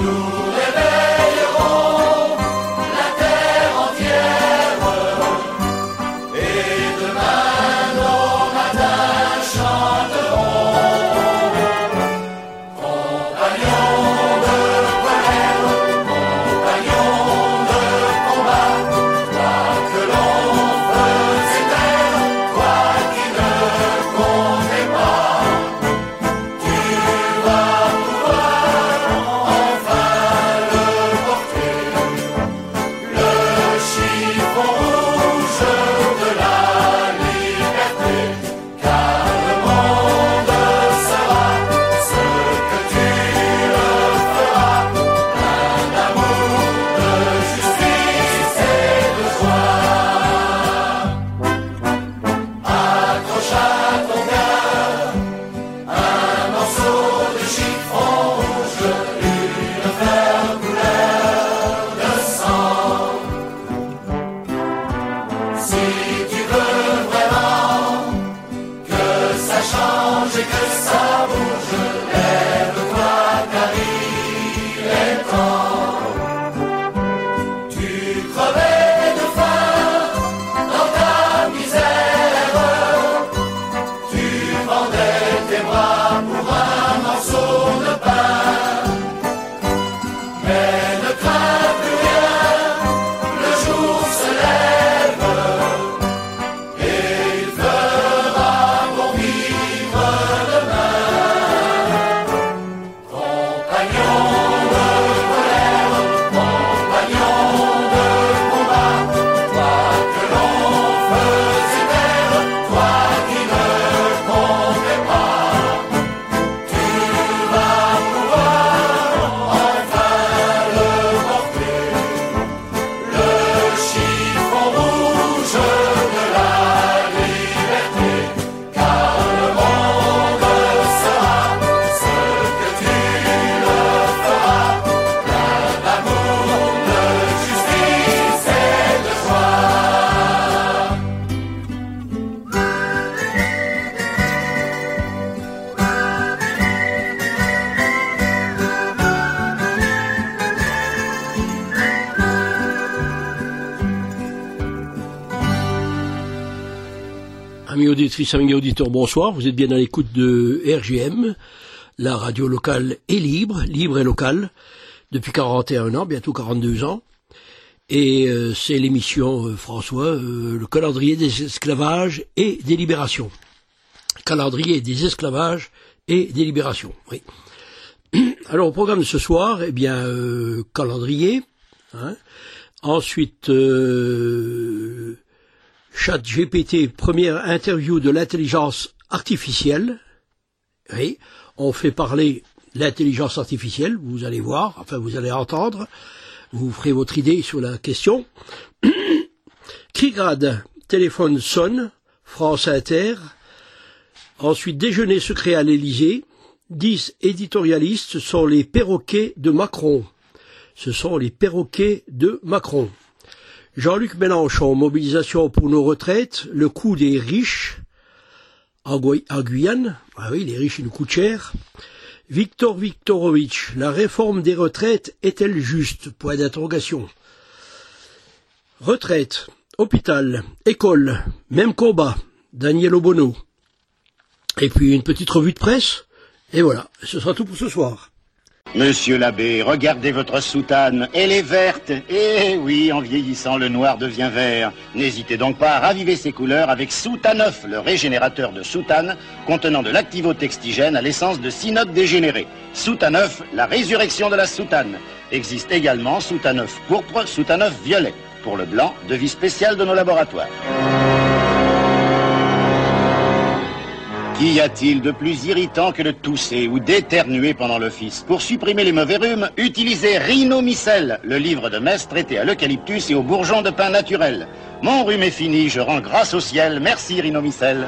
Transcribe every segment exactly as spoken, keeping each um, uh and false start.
Amis auditrices, amis auditeurs, bonsoir. Vous êtes bien à l'écoute de R G M, la radio locale est libre, libre et locale, depuis quarante et un ans, bientôt quarante-deux ans. Et euh, c'est l'émission, euh, François, euh, le calendrier des esclavages et des libérations. Calendrier des esclavages et des libérations, oui. Alors, au programme de ce soir, eh bien, euh, calendrier, hein. Ensuite, euh, ChatGPT, première interview de l'intelligence artificielle. Oui, on fait parler l'intelligence artificielle, vous allez voir, enfin vous allez entendre, vous ferez votre idée sur la question. Krigrad, téléphone sonne, France Inter. Ensuite, déjeuner secret à l'Élysée. Dix éditorialistes sont les perroquets de Macron. Ce sont les perroquets de Macron. Jean-Luc Mélenchon, mobilisation pour nos retraites, le coût des riches en, Guy- en Guyane. Ah oui, les riches, ils nous coûtent cher. Victor Viktorovitch, la réforme des retraites est-elle juste? Point d'interrogation. Retraite, hôpital, école, même combat. Daniel Obono. Et puis une petite revue de presse. Et voilà, ce sera tout pour ce soir. Monsieur l'abbé, regardez votre soutane, elle est verte. Eh oui, en vieillissant, le noir devient vert. N'hésitez donc pas à raviver ses couleurs avec Soutaneuf, le régénérateur de soutane, contenant de l'activotextigène à l'essence de cynote dégénéré. Soutaneuf, la résurrection de la soutane. Existe également Soutaneuf pourpre, Soutaneuf violet. Pour le blanc, devis spécial de nos laboratoires. Qu'y a-t-il de plus irritant que de tousser ou d'éternuer pendant l'office? Pour supprimer les mauvais rhumes, utilisez Rhinomycel, le livre de messe traité à l'eucalyptus et aux bourgeons de pin naturel. Mon rhume est fini, je rends grâce au ciel. Merci Rhinomycel.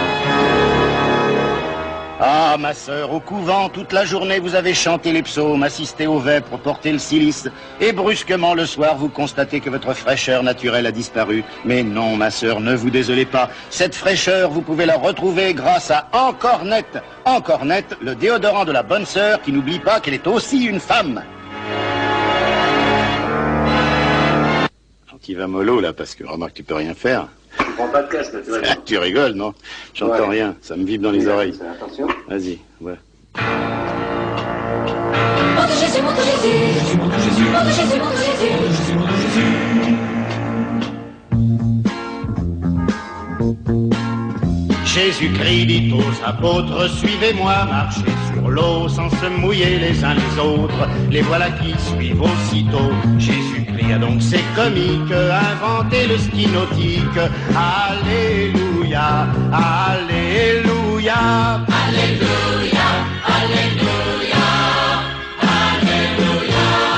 Ah, ma sœur, au couvent, toute la journée, vous avez chanté les psaumes, assisté aux vêpres, porté le cilice, et brusquement, le soir, vous constatez que votre fraîcheur naturelle a disparu. Mais non, ma sœur, ne vous désolez pas. Cette fraîcheur, vous pouvez la retrouver grâce à Encore Net. Encore Net, le déodorant de la bonne sœur qui n'oublie pas qu'elle est aussi une femme. qui va mollo, là, parce que remarque, tu peux rien faire. Tu prends pas de casque, naturellement. Ah, tu rigoles, non? J'entends Ouais. rien, ça me vibre dans les oreilles. Attention. Vas-y, ouais. Mon Dieu Jésus, mon Dieu Jésus, mon Dieu Jésus, mon Dieu Jésus, mon Dieu Jésus, mon Dieu Jésus. Jésus-Christ dit aux apôtres, suivez-moi, marchez sur l'eau sans se mouiller les uns les autres. Les voilà qui suivent aussitôt. Jésus-Christ a donc c'est comique, inventé le ski nautique. Alléluia, Alléluia, Alléluia, Alléluia, Alléluia.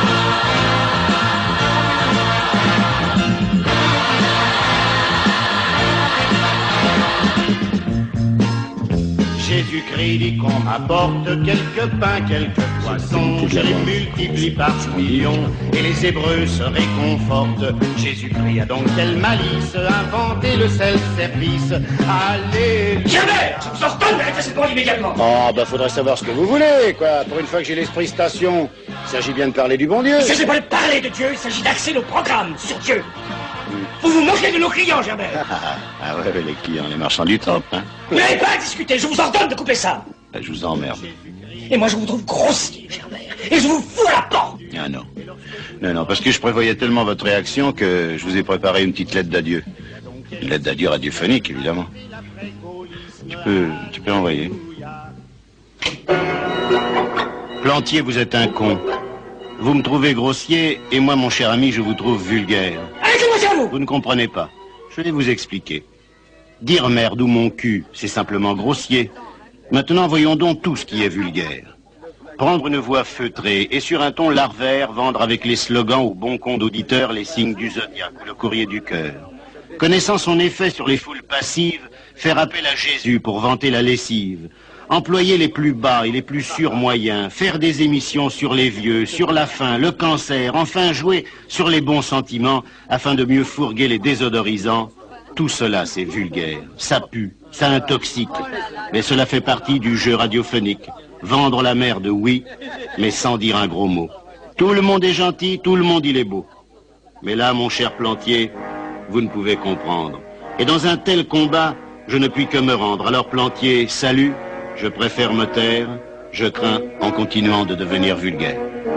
Jésus-Christ dit qu'on m'apporte quelques pains, quelques poissons, je les multiplie par millions, et les Hébreux se réconfortent. Jésus-Christ a donc quelle malice, inventé le self-service. Allez... Jamais! Je vous ordonne d'arrêter cette bande immédiatement! Oh, bah faudrait savoir ce que vous voulez, quoi. Pour une fois que j'ai l'esprit station, il s'agit bien de parler du bon Dieu. Il ne s'agit pas de parler de Dieu, il s'agit d'axer nos programmes sur Dieu. Vous vous moquez de nos clients, Gerbert. Ah, ah ouais, les clients, les marchands du temple, hein. Vous n'avez pas à discuter, je vous ordonne de couper ça. Bah, je vous emmerde. Et moi je vous trouve grossier, Gerbert. Et je vous fous à la porte. Ah non. Non, non, parce que je prévoyais tellement votre réaction que je vous ai préparé une petite lettre d'adieu. Une lettre d'adieu radiophonique, évidemment. Tu peux, tu peux envoyer. Plantier, vous êtes un con. Vous me trouvez grossier, et moi, mon cher ami, je vous trouve vulgaire. Arrêtez-moi ça, vous. Vous ne comprenez pas. Je vais vous expliquer. Dire merde ou mon cul, c'est simplement grossier. Maintenant, voyons donc tout ce qui est vulgaire. Prendre une voix feutrée et sur un ton larvaire, vendre avec les slogans au bon compte d'auditeurs les signes du zodiaque ou le courrier du cœur. Connaissant son effet sur les foules passives, faire appel à Jésus pour vanter la lessive. Employer les plus bas et les plus sûrs moyens, faire des émissions sur les vieux, sur la faim, le cancer, enfin jouer sur les bons sentiments afin de mieux fourguer les désodorisants. Tout cela, c'est vulgaire, ça pue, ça intoxique, mais cela fait partie du jeu radiophonique. Vendre la merde, oui, mais sans dire un gros mot. Tout le monde est gentil, tout le monde il est beau. Mais là, mon cher Plantier, vous ne pouvez comprendre. Et dans un tel combat, je ne puis que me rendre. Alors Plantier, salut. Je préfère me taire, je crains en continuant de devenir vulgaire.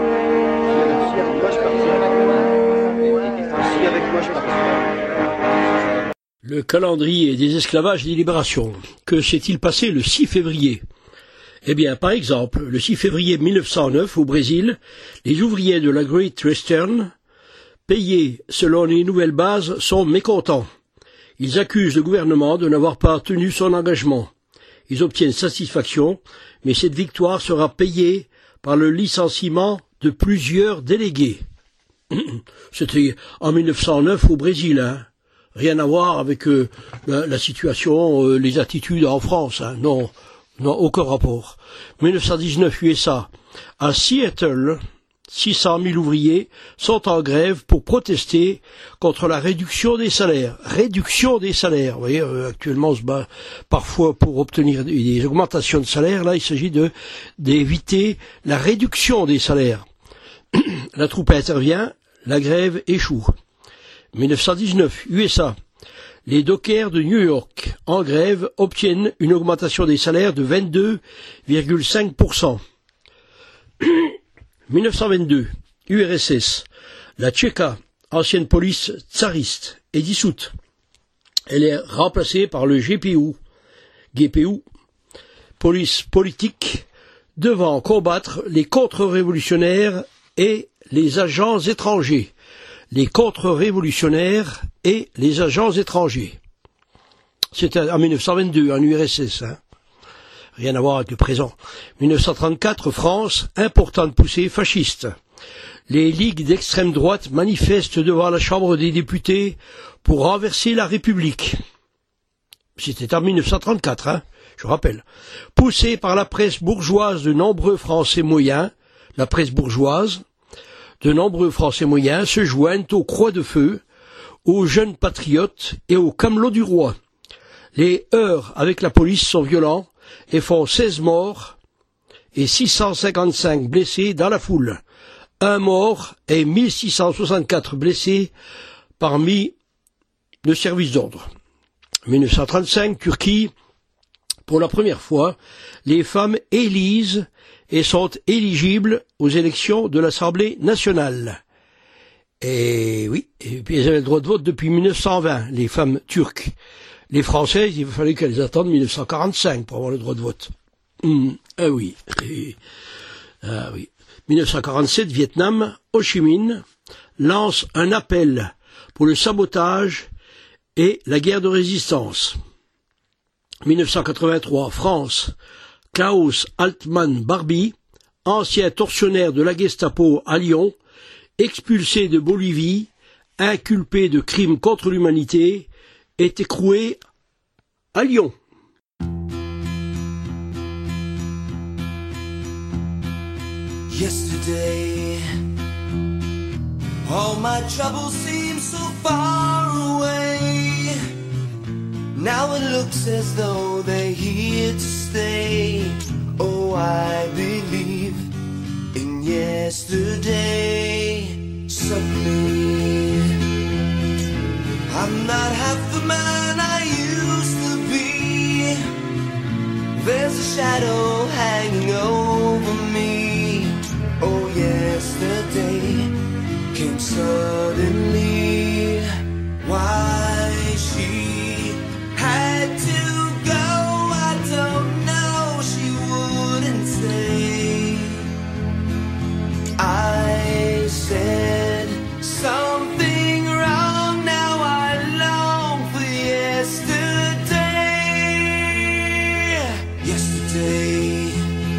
Le calendrier des esclavages et des libérations. Que s'est-il passé le six février? Eh bien, par exemple, le six février mille neuf cent neuf, au Brésil, les ouvriers de la Great Western, payés selon les nouvelles bases, sont mécontents. Ils accusent le gouvernement de n'avoir pas tenu son engagement. Ils obtiennent satisfaction, mais cette victoire sera payée par le licenciement de plusieurs délégués. C'était en mille neuf cent neuf au Brésil, hein. Rien à voir avec euh, la, la situation, euh, les attitudes en France, hein. Non, non, aucun rapport. mille neuf cent dix-neuf, U S A. À Seattle, six cent mille ouvriers sont en grève pour protester contre la réduction des salaires. Réduction des salaires. Vous voyez, euh, actuellement, on se bat parfois pour obtenir des, des augmentations de salaire. Là, il s'agit de d'éviter la réduction des salaires. La troupe intervient, la grève échoue. mille neuf cent dix-neuf, U S A. Les dockers de New York, en grève, obtiennent une augmentation des salaires de vingt-deux virgule cinq pour cent. mille neuf cent vingt-deux, U R S S, la Tchéka, ancienne police tsariste, est dissoute. Elle est remplacée par le G P U, G P U, police politique, devant combattre les contre-révolutionnaires et les agents étrangers. Les contre-révolutionnaires et les agents étrangers. C'était en mille neuf cent vingt-deux, en U R S S, hein. Rien à voir avec le présent. mille neuf cent trente-quatre, France, importante poussée fasciste. Les ligues d'extrême droite manifestent devant la Chambre des députés pour renverser la République. C'était en mille neuf cent trente-quatre, hein, je rappelle. Poussés par la presse bourgeoise de nombreux Français moyens, la presse bourgeoise, de nombreux Français moyens se joignent aux Croix de Feu, aux jeunes patriotes et aux camelots du roi. Les heurts avec la police sont violents et font seize morts et six cent cinquante-cinq blessés dans la foule. Un mort et mille six cent soixante-quatre blessés parmi le service d'ordre. dix-neuf cent trente-cinq, Turquie, pour la première fois, les femmes élisent et sont éligibles aux élections de l'Assemblée nationale. Et oui, et puis elles avaient le droit de vote depuis dix-neuf cent vingt, les femmes turques. Les Françaises, il fallait qu'elles attendent dix-neuf cent quarante-cinq pour avoir le droit de vote. Mmh, ah oui, et, ah oui. dix-neuf cent quarante-sept, Vietnam, Ho Chi Minh lance un appel pour le sabotage et la guerre de résistance. dix-neuf cent quatre-vingt-trois, France, Klaus Altmann Barbie, ancien tortionnaire de la Gestapo à Lyon, expulsé de Bolivie, inculpé de crimes contre l'humanité, est écroué à Lyon. Yesterday, all my troubles seem so far away. Now it looks as though they're here to stay. Oh, I believe in yesterday. Suddenly, I'm not half the man I used to be. There's a shadow hanging over me. Oh, yesterday came suddenly. Why she had to go, I don't know, she wouldn't say. I said something wrong, now I long for yesterday. Yesterday,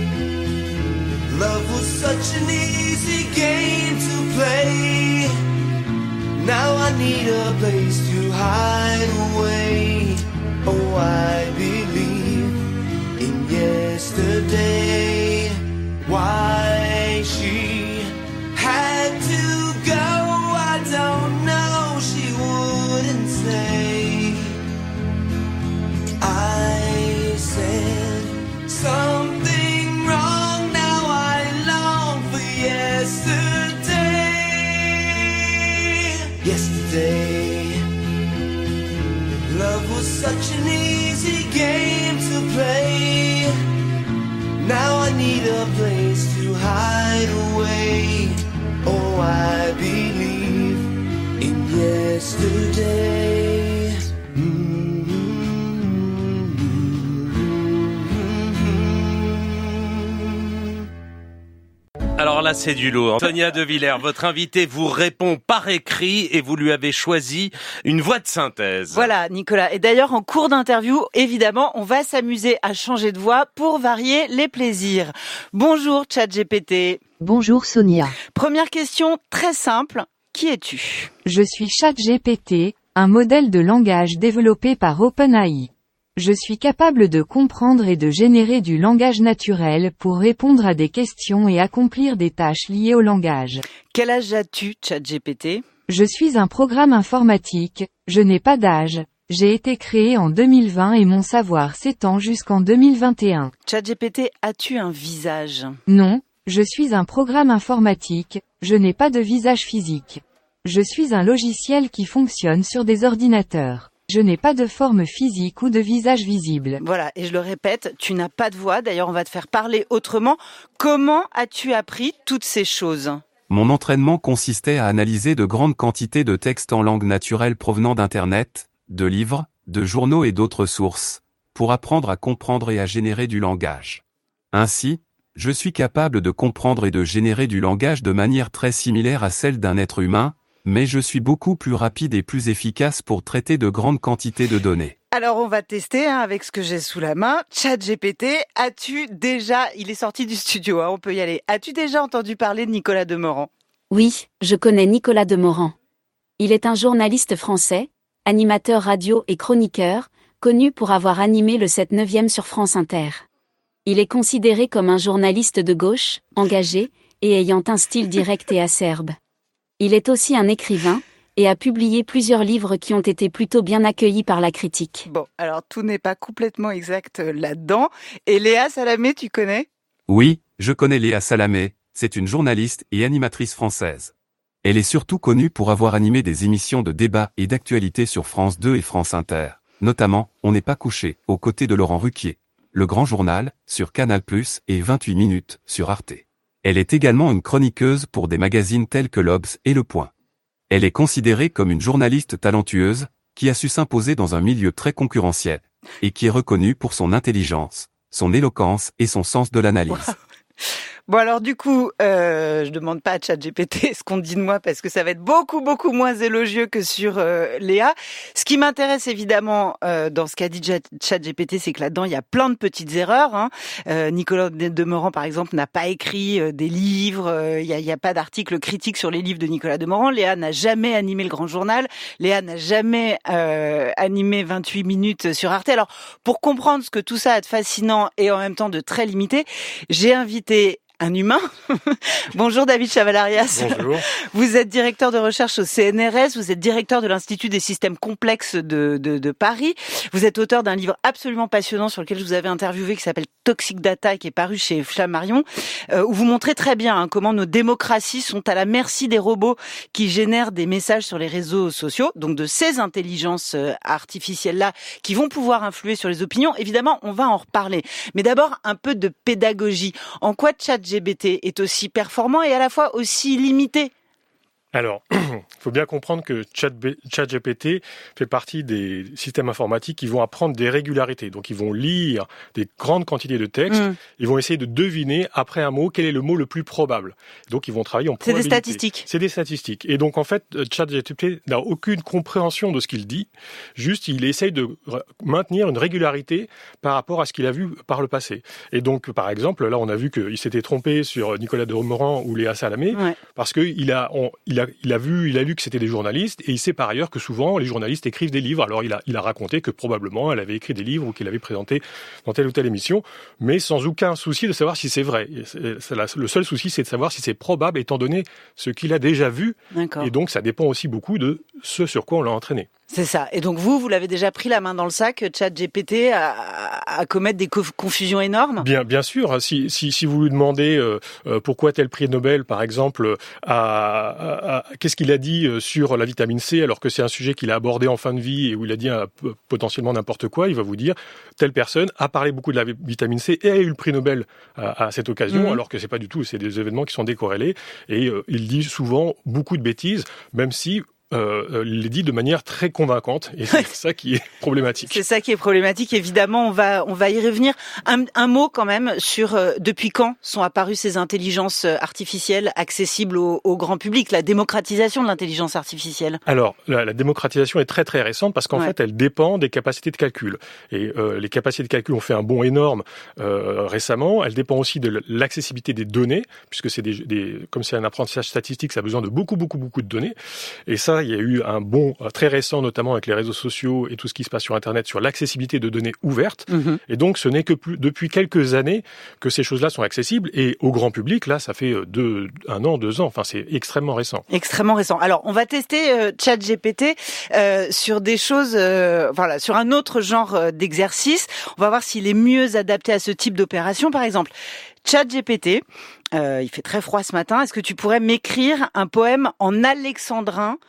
love was such an easy game to play. Now I need a place to hide away. Oh, I believe in yesterday. Why she had to go, I don't know, she wouldn't say. I said something wrong, now I long for yesterday. Yesterday, love was such an easy game to play. Now I need a place to hide away. Oh, I believe in yesterday. Mm-hmm. Alors là, c'est du lourd. Sonia De Villers, votre invité vous répond par écrit et vous lui avez choisi une voix de synthèse. Voilà, Nicolas. Et d'ailleurs, en cours d'interview, évidemment, on va s'amuser à changer de voix pour varier les plaisirs. Bonjour, ChatGPT. Bonjour, Sonia. Première question très simple. Qui es-tu ? Je suis ChatGPT, un modèle de langage développé par OpenAI. Je suis capable de comprendre et de générer du langage naturel pour répondre à des questions et accomplir des tâches liées au langage. Quel âge as-tu, ChatGPT ? Je suis un programme informatique, je n'ai pas d'âge. J'ai été créé en deux mille vingt et mon savoir s'étend jusqu'en deux mille vingt et un. ChatGPT, as-tu un visage ? Non, je suis un programme informatique, je n'ai pas de visage physique. Je suis un logiciel qui fonctionne sur des ordinateurs. Je n'ai pas de forme physique ou de visage visible. Voilà, et je le répète, tu n'as pas de voix, d'ailleurs on va te faire parler autrement. Comment as-tu appris toutes ces choses ? Mon entraînement consistait à analyser de grandes quantités de textes en langue naturelle provenant d'Internet, de livres, de journaux et d'autres sources, pour apprendre à comprendre et à générer du langage. Ainsi, je suis capable de comprendre et de générer du langage de manière très similaire à celle d'un être humain, mais je suis beaucoup plus rapide et plus efficace pour traiter de grandes quantités de données. Alors on va tester hein, avec ce que j'ai sous la main. ChatGPT, as-tu déjà, il est sorti du studio, hein, on peut y aller. As-tu déjà entendu parler de Nicolas Demorand ? Oui, je connais Nicolas Demorand. Il est un journaliste français, animateur radio et chroniqueur, connu pour avoir animé le sept neuvième sur France Inter. Il est considéré comme un journaliste de gauche, engagé, et ayant un style direct et acerbe. Il est aussi un écrivain, et a publié plusieurs livres qui ont été plutôt bien accueillis par la critique. Bon, alors tout n'est pas complètement exact là-dedans. Et Léa Salamé, tu connais ? Oui, je connais Léa Salamé, c'est une journaliste et animatrice française. Elle est surtout connue pour avoir animé des émissions de débat et d'actualité sur France deux et France Inter, notamment On n'est pas couché, aux côtés de Laurent Ruquier, Le Grand Journal, sur Canal plus, et vingt-huit minutes, sur Arte. Elle est également une chroniqueuse pour des magazines tels que l'Obs et Le Point. Elle est considérée comme une journaliste talentueuse, qui a su s'imposer dans un milieu très concurrentiel, et qui est reconnue pour son intelligence, son éloquence et son sens de l'analyse. Wow. Bon alors du coup, euh, je demande pas à ChatGPT ce qu'on dit de moi parce que ça va être beaucoup beaucoup moins élogieux que sur euh, Léa. Ce qui m'intéresse évidemment euh, dans ce qu'a dit ChatGPT, c'est que là-dedans il y a plein de petites erreurs. Hein. Euh, Nicolas Demorand par exemple n'a pas écrit euh, des livres, euh, il y a, y a pas d'article critique sur les livres de Nicolas Demorand. Léa n'a jamais animé le Grand Journal. Léa n'a jamais euh, animé vingt-huit minutes sur Arte. Alors pour comprendre ce que tout ça a de fascinant et en même temps de très limité, j'ai invité un humain. Bonjour David Chavalarias. Bonjour. Vous êtes directeur de recherche au C N R S, vous êtes directeur de l'Institut des systèmes complexes de, de, de Paris. Vous êtes auteur d'un livre absolument passionnant sur lequel je vous avais interviewé qui s'appelle Toxic Data, qui est paru chez Flammarion, euh, où vous montrez très bien hein, comment nos démocraties sont à la merci des robots qui génèrent des messages sur les réseaux sociaux, donc de ces intelligences artificielles-là qui vont pouvoir influer sur les opinions. Évidemment, on va en reparler. Mais d'abord, un peu de pédagogie. En quoi ChatGPT est aussi performant et à la fois aussi limité? Alors, il faut bien comprendre que ChatGPT fait partie des systèmes informatiques qui vont apprendre des régularités. Donc, ils vont lire des grandes quantités de textes. Mmh. Ils vont essayer de deviner, après un mot, quel est le mot le plus probable. Donc, ils vont travailler en probabilité. C'est des statistiques. C'est des statistiques. Et donc, en fait, ChatGPT n'a aucune compréhension de ce qu'il dit. Juste, il essaye de maintenir une régularité par rapport à ce qu'il a vu par le passé. Et donc, par exemple, là, on a vu qu'il s'était trompé sur Nicolas Demorand ou Léa Salamé, ouais. parce qu'il a, on, il a Il a vu, il a lu que c'était des journalistes et il sait par ailleurs que souvent les journalistes écrivent des livres. Alors il a, il a raconté que probablement elle avait écrit des livres ou qu'il avait présenté dans telle ou telle émission, mais sans aucun souci de savoir si c'est vrai. C'est la, le seul souci, c'est de savoir si c'est probable étant donné ce qu'il a déjà vu. D'accord. Et donc ça dépend aussi beaucoup de ce sur quoi on l'a entraîné. C'est ça. Et donc vous, vous l'avez déjà pris la main dans le sac, ChatGPT, à, à commettre des confusions énormes? Bien, bien sûr. Si, si, si vous lui demandez euh, euh, pourquoi tel prix Nobel, par exemple, a, a, a, qu'est-ce qu'il a dit sur la vitamine C, alors que c'est un sujet qu'il a abordé en fin de vie et où il a dit euh, potentiellement n'importe quoi, il va vous dire telle personne a parlé beaucoup de la vitamine C et a eu le prix Nobel à, à cette occasion, mmh. alors que c'est pas du tout. C'est des événements qui sont décorrélés et euh, il dit souvent beaucoup de bêtises, même si Euh, il les dit de manière très convaincante et c'est ça qui est problématique. C'est ça qui est problématique. Évidemment, on va on va y revenir. Un, un mot quand même sur euh, depuis quand sont apparues ces intelligences artificielles accessibles au, au grand public, la démocratisation de l'intelligence artificielle. Alors, la, la démocratisation est très très récente parce qu'en ouais. fait, elle dépend des capacités de calcul. Et euh, les capacités de calcul ont fait un bond énorme euh, récemment. Elle dépend aussi de l'accessibilité des données, puisque c'est des, des comme c'est un apprentissage statistique, ça a besoin de beaucoup beaucoup beaucoup de données. Et ça, il y a eu un bond très récent, notamment avec les réseaux sociaux et tout ce qui se passe sur Internet, sur l'accessibilité de données ouvertes. Mmh. Et donc, ce n'est que plus, depuis quelques années que ces choses-là sont accessibles. Et au grand public, là, ça fait deux, un an, deux ans. Enfin, c'est extrêmement récent. Extrêmement récent. Alors, on va tester euh, ChatGPT euh, sur des choses, euh, voilà, sur un autre genre euh, d'exercice. On va voir s'il est mieux adapté à ce type d'opération. Par exemple, ChatGPT, euh, il fait très froid ce matin. Est-ce que tu pourrais m'écrire un poème en alexandrin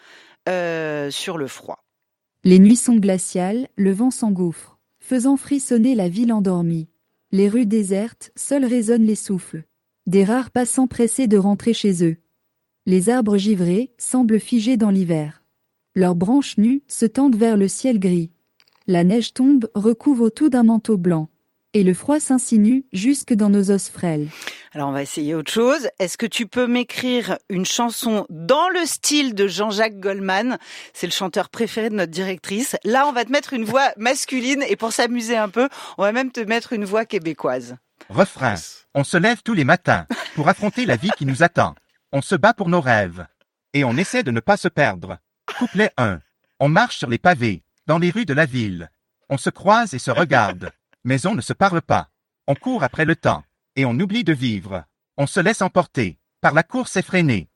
euh, sur le froid? Les nuits sont glaciales, le vent s'engouffre, faisant frissonner la ville endormie. Les rues désertes, seuls résonnent les souffles. Des rares passants pressés de rentrer chez eux. Les arbres givrés semblent figés dans l'hiver. Leurs branches nues se tendent vers le ciel gris. La neige tombe, recouvre tout d'un manteau blanc. Et le froid s'insinue jusque dans nos os frêles. Alors on va essayer autre chose. Est-ce que tu peux m'écrire une chanson dans le style de Jean-Jacques Goldman? C'est le chanteur préféré de notre directrice. Là, on va te mettre une voix masculine et pour s'amuser un peu, on va même te mettre une voix québécoise. Refrain. On se lève tous les matins pour affronter la vie qui nous attend. On se bat pour nos rêves et on essaie de ne pas se perdre. Couplet un. On marche sur les pavés, dans les rues de la ville. On se croise et se regarde. Mais on ne se parle pas. On court après le temps, et on oublie de vivre. On se laisse emporter par la course effrénée.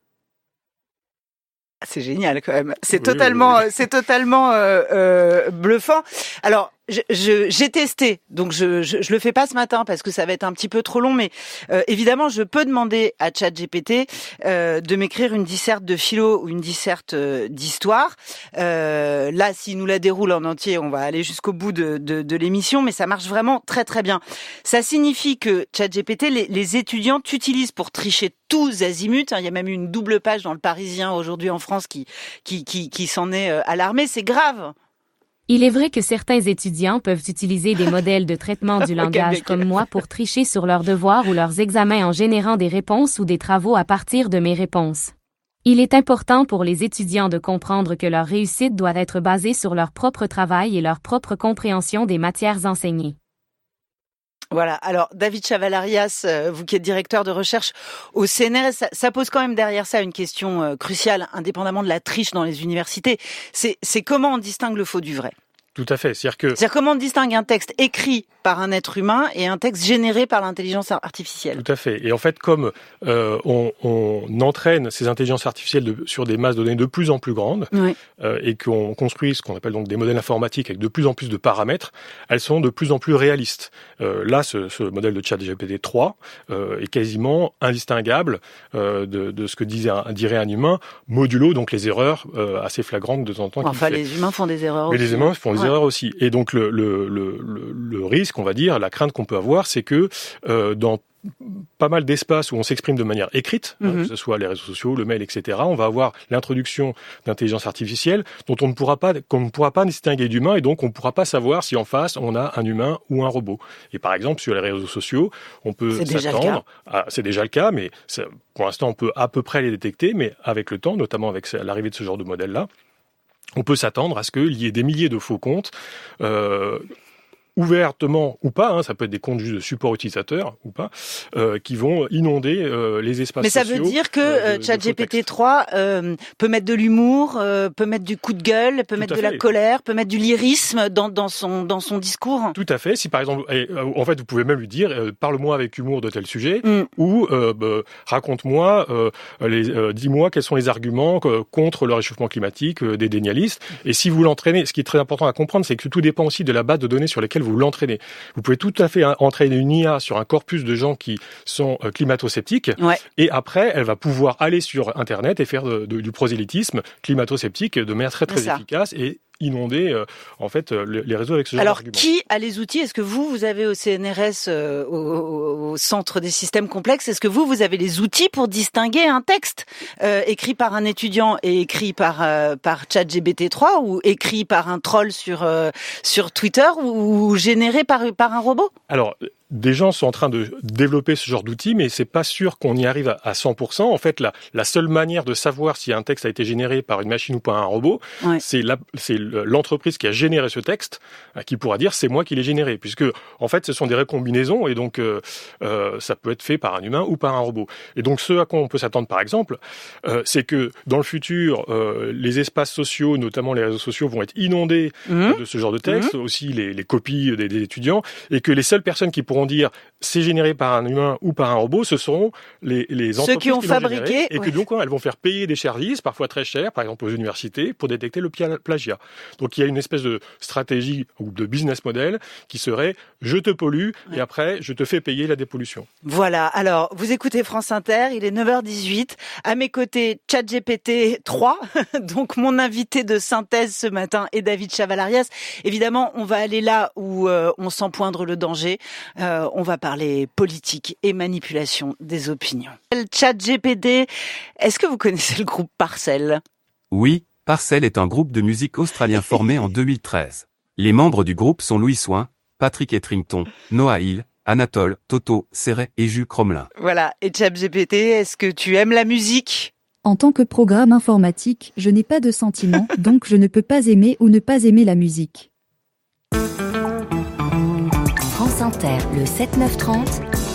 C'est génial quand même. C'est oui, totalement, oui, oui. c'est totalement euh, euh, bluffant. Alors, je, je, j'ai testé, donc je, je, je le fais pas ce matin parce que ça va être un petit peu trop long, mais euh, évidemment, je peux demander à ChatGPT euh, de m'écrire une disserte de philo ou une disserte euh, d'histoire. Euh, là, s'il nous la déroule en entier, on va aller jusqu'au bout de, de, de l'émission, mais ça marche vraiment très très bien. Ça signifie que ChatGPT, les, les étudiants t'utilisent pour tricher tous azimuts. Il y a même eu une double page dans Le Parisien aujourd'hui en France qui qui qui, qui s'en est euh, alarmé. C'est grave. Il est vrai que certains étudiants peuvent utiliser des modèles de traitement du langage okay, comme moi pour tricher sur leurs devoirs ou leurs examens en générant des réponses ou des travaux à partir de mes réponses. Il est important pour les étudiants de comprendre que leur réussite doit être basée sur leur propre travail et leur propre compréhension des matières enseignées. Voilà. Alors, David Chavalarias, vous qui êtes directeur de recherche au C N R S, ça, ça pose quand même derrière ça une question euh, cruciale, indépendamment de la triche dans les universités. C'est, c'est comment on distingue le faux du vrai. Tout à fait. C'est-à-dire que. C'est-à-dire comment on distingue un texte écrit par un être humain et un texte généré par l'intelligence artificielle. Tout à fait. Et en fait, comme euh, on, on entraîne ces intelligences artificielles de, sur des masses de données de plus en plus grandes, oui. euh, et qu'on construit ce qu'on appelle donc des modèles informatiques avec de plus en plus de paramètres, elles sont de plus en plus réalistes. Euh, là, ce, ce modèle de ChatGPT trois euh, est quasiment indistinguable euh, de, de ce que disait un, dirait un humain, modulo donc les erreurs euh, assez flagrantes de temps en temps. Enfin, les humains font des erreurs Mais aussi. les humains font des ouais. erreurs aussi. Et donc le, le, le, le, le risque, on va dire, la crainte qu'on peut avoir, c'est que euh, dans pas mal d'espaces où on s'exprime de manière écrite, mm-hmm. hein, que ce soit les réseaux sociaux, le mail, et cetera, on va avoir l'introduction d'intelligence artificielle dont on ne pourra pas, qu'on ne pourra pas distinguer d'humain, et donc on ne pourra pas savoir si en face on a un humain ou un robot. Et par exemple, sur les réseaux sociaux, on peut c'est s'attendre, à, c'est déjà le cas, mais ça, pour l'instant on peut à peu près les détecter, mais avec le temps, notamment avec l'arrivée de ce genre de modèle-là, on peut s'attendre à ce qu'il y ait des milliers de faux comptes, euh, ouvertement ou pas, hein, ça peut être des comptes juste de support utilisateur ou pas, euh, qui vont inonder euh, les espaces sociaux. Mais ça veut dire que euh, ChatGPT trois euh, peut mettre de l'humour, euh, peut mettre du coup de gueule, peut Tout mettre de fait. la colère, peut mettre du lyrisme dans, dans son dans son discours. Tout à fait. Si par exemple, et, euh, en fait, vous pouvez même lui dire, euh, parle-moi avec humour de tel sujet, mm. ou euh, bah, raconte-moi, euh, les, euh, dis-moi quels sont les arguments euh, contre le réchauffement climatique euh, des dénialistes. Et si vous l'entraînez, ce qui est très important à comprendre, c'est que tout dépend aussi de la base de données sur lesquelles vous l'entraînez. Vous pouvez tout à fait hein, entraîner une I A sur un corpus de gens qui sont euh, climato-sceptiques, ouais. et après, elle va pouvoir aller sur Internet et faire de, de, du prosélytisme climato-sceptique de manière très très efficace et inonder euh, en fait euh, les réseaux avec ce genre Alors, d'arguments. Qui a les outils ? Est-ce que vous, vous avez au C N R S, euh, au, au, au Centre des systèmes complexes, est-ce que vous, vous avez les outils pour distinguer un texte euh, écrit par un étudiant et écrit par euh, par ChatGPT trois ou écrit par un troll sur euh, sur Twitter ou, ou généré par par un robot ? Alors, des gens sont en train de développer ce genre d'outils, mais c'est pas sûr qu'on y arrive à cent pour cent. En fait, la, la seule manière de savoir si un texte a été généré par une machine ou par un robot, ouais. c'est, la, c'est l'entreprise qui a généré ce texte qui pourra dire c'est moi qui l'ai généré, puisque en fait, ce sont des recombinaisons et donc euh, euh, ça peut être fait par un humain ou par un robot. Et donc, ce à quoi on peut s'attendre, par exemple, euh, c'est que dans le futur, euh, les espaces sociaux, notamment les réseaux sociaux, vont être inondés mmh. de ce genre de texte, mmh. aussi les, les copies des, des étudiants, et que les seules personnes qui pourront dire c'est généré par un humain ou par un robot, ce seront les, les entreprises Ceux qui ont qui fabriqué, généré, et ouais. que donc elles vont faire payer des services, parfois très chers, par exemple aux universités, pour détecter le plagiat. Donc il y a une espèce de stratégie ou de business model qui serait je te pollue ouais. et après je te fais payer la dépollution. Voilà, alors vous écoutez France Inter, il est neuf heures dix-huit, à mes côtés ChatGPT trois, donc mon invité de synthèse ce matin est David Chavalarias. Évidemment, on va aller là où euh, on sent poindre le danger. Euh, on va parler politique et manipulation des opinions. ChatGPT, est-ce que vous connaissez le groupe Parcel ? Oui, Parcel est un groupe de musique australien formé en deux mille treize. Les membres du groupe sont Louis Soin, Patrick Etherington, Noah Hill, Anatole, Toto, Serret et Jus Cromelin. Voilà, et ChatGPT, est-ce que tu aimes la musique ? En tant que programme informatique, je n'ai pas de sentiment, donc je ne peux pas aimer ou ne pas aimer la musique. France Inter, le sept neuf trente,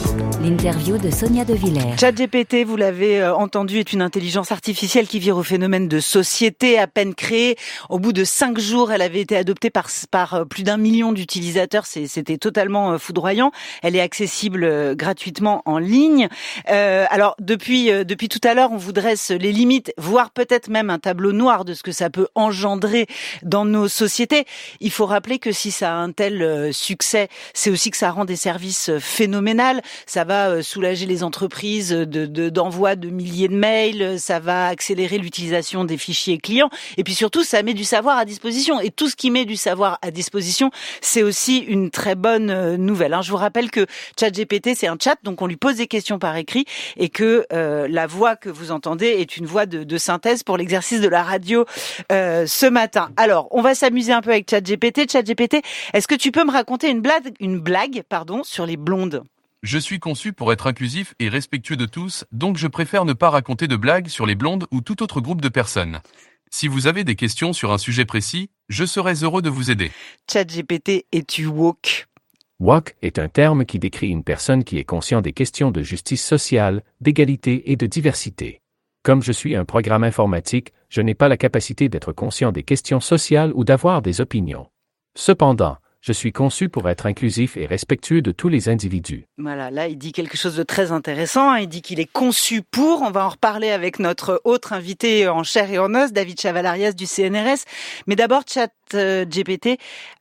L'interview de Sonia De Villers. ChatGPT, vous l'avez euh, entendu, est une intelligence artificielle qui vire au phénomène de société à peine créée. Au bout de cinq jours, elle avait été adoptée par, par plus d'un million d'utilisateurs. C'est, c'était totalement euh, foudroyant. Elle est accessible euh, gratuitement en ligne. Euh, alors, depuis, euh, depuis tout à l'heure, on vous dresse les limites, voire peut-être même un tableau noir de ce que ça peut engendrer dans nos sociétés. Il faut rappeler que si ça a un tel euh, succès, c'est aussi que ça rend des services euh, phénoménaux. Ça va soulager les entreprises de, de, d'envoi de milliers de mails, ça va accélérer l'utilisation des fichiers clients, et puis surtout, ça met du savoir à disposition. Et tout ce qui met du savoir à disposition, c'est aussi une très bonne nouvelle. Je vous rappelle que ChatGPT, c'est un chat, donc on lui pose des questions par écrit, et que euh, la voix que vous entendez est une voix de, de synthèse pour l'exercice de la radio euh, ce matin. Alors, on va s'amuser un peu avec ChatGPT. ChatGPT, est-ce que tu peux me raconter une blague, une blague, pardon, sur les blondes ? Je suis conçu pour être inclusif et respectueux de tous, donc je préfère ne pas raconter de blagues sur les blondes ou tout autre groupe de personnes. Si vous avez des questions sur un sujet précis, je serais heureux de vous aider. ChatGPT, es-tu woke ? Woke est un terme qui décrit une personne qui est conscient des questions de justice sociale, d'égalité et de diversité. Comme je suis un programme informatique, je n'ai pas la capacité d'être conscient des questions sociales ou d'avoir des opinions. Cependant, je suis conçu pour être inclusif et respectueux de tous les individus. Voilà, là, il dit quelque chose de très intéressant. Il dit qu'il est conçu pour. On va en reparler avec notre autre invité en chair et en os, David Chavalarias du C N R S. Mais d'abord, ChatGPT,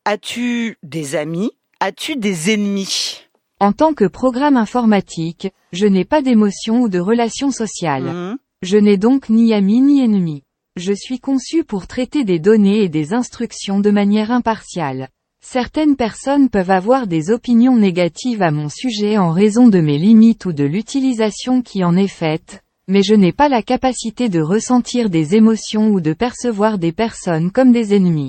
as-tu des amis ? As-tu des ennemis ? En tant que programme informatique, je n'ai pas d'émotions ou de relations sociales. Mmh. Je n'ai donc ni amis ni ennemis. Je suis conçu pour traiter des données et des instructions de manière impartiale. Certaines personnes peuvent avoir des opinions négatives à mon sujet en raison de mes limites ou de l'utilisation qui en est faite, mais je n'ai pas la capacité de ressentir des émotions ou de percevoir des personnes comme des ennemis.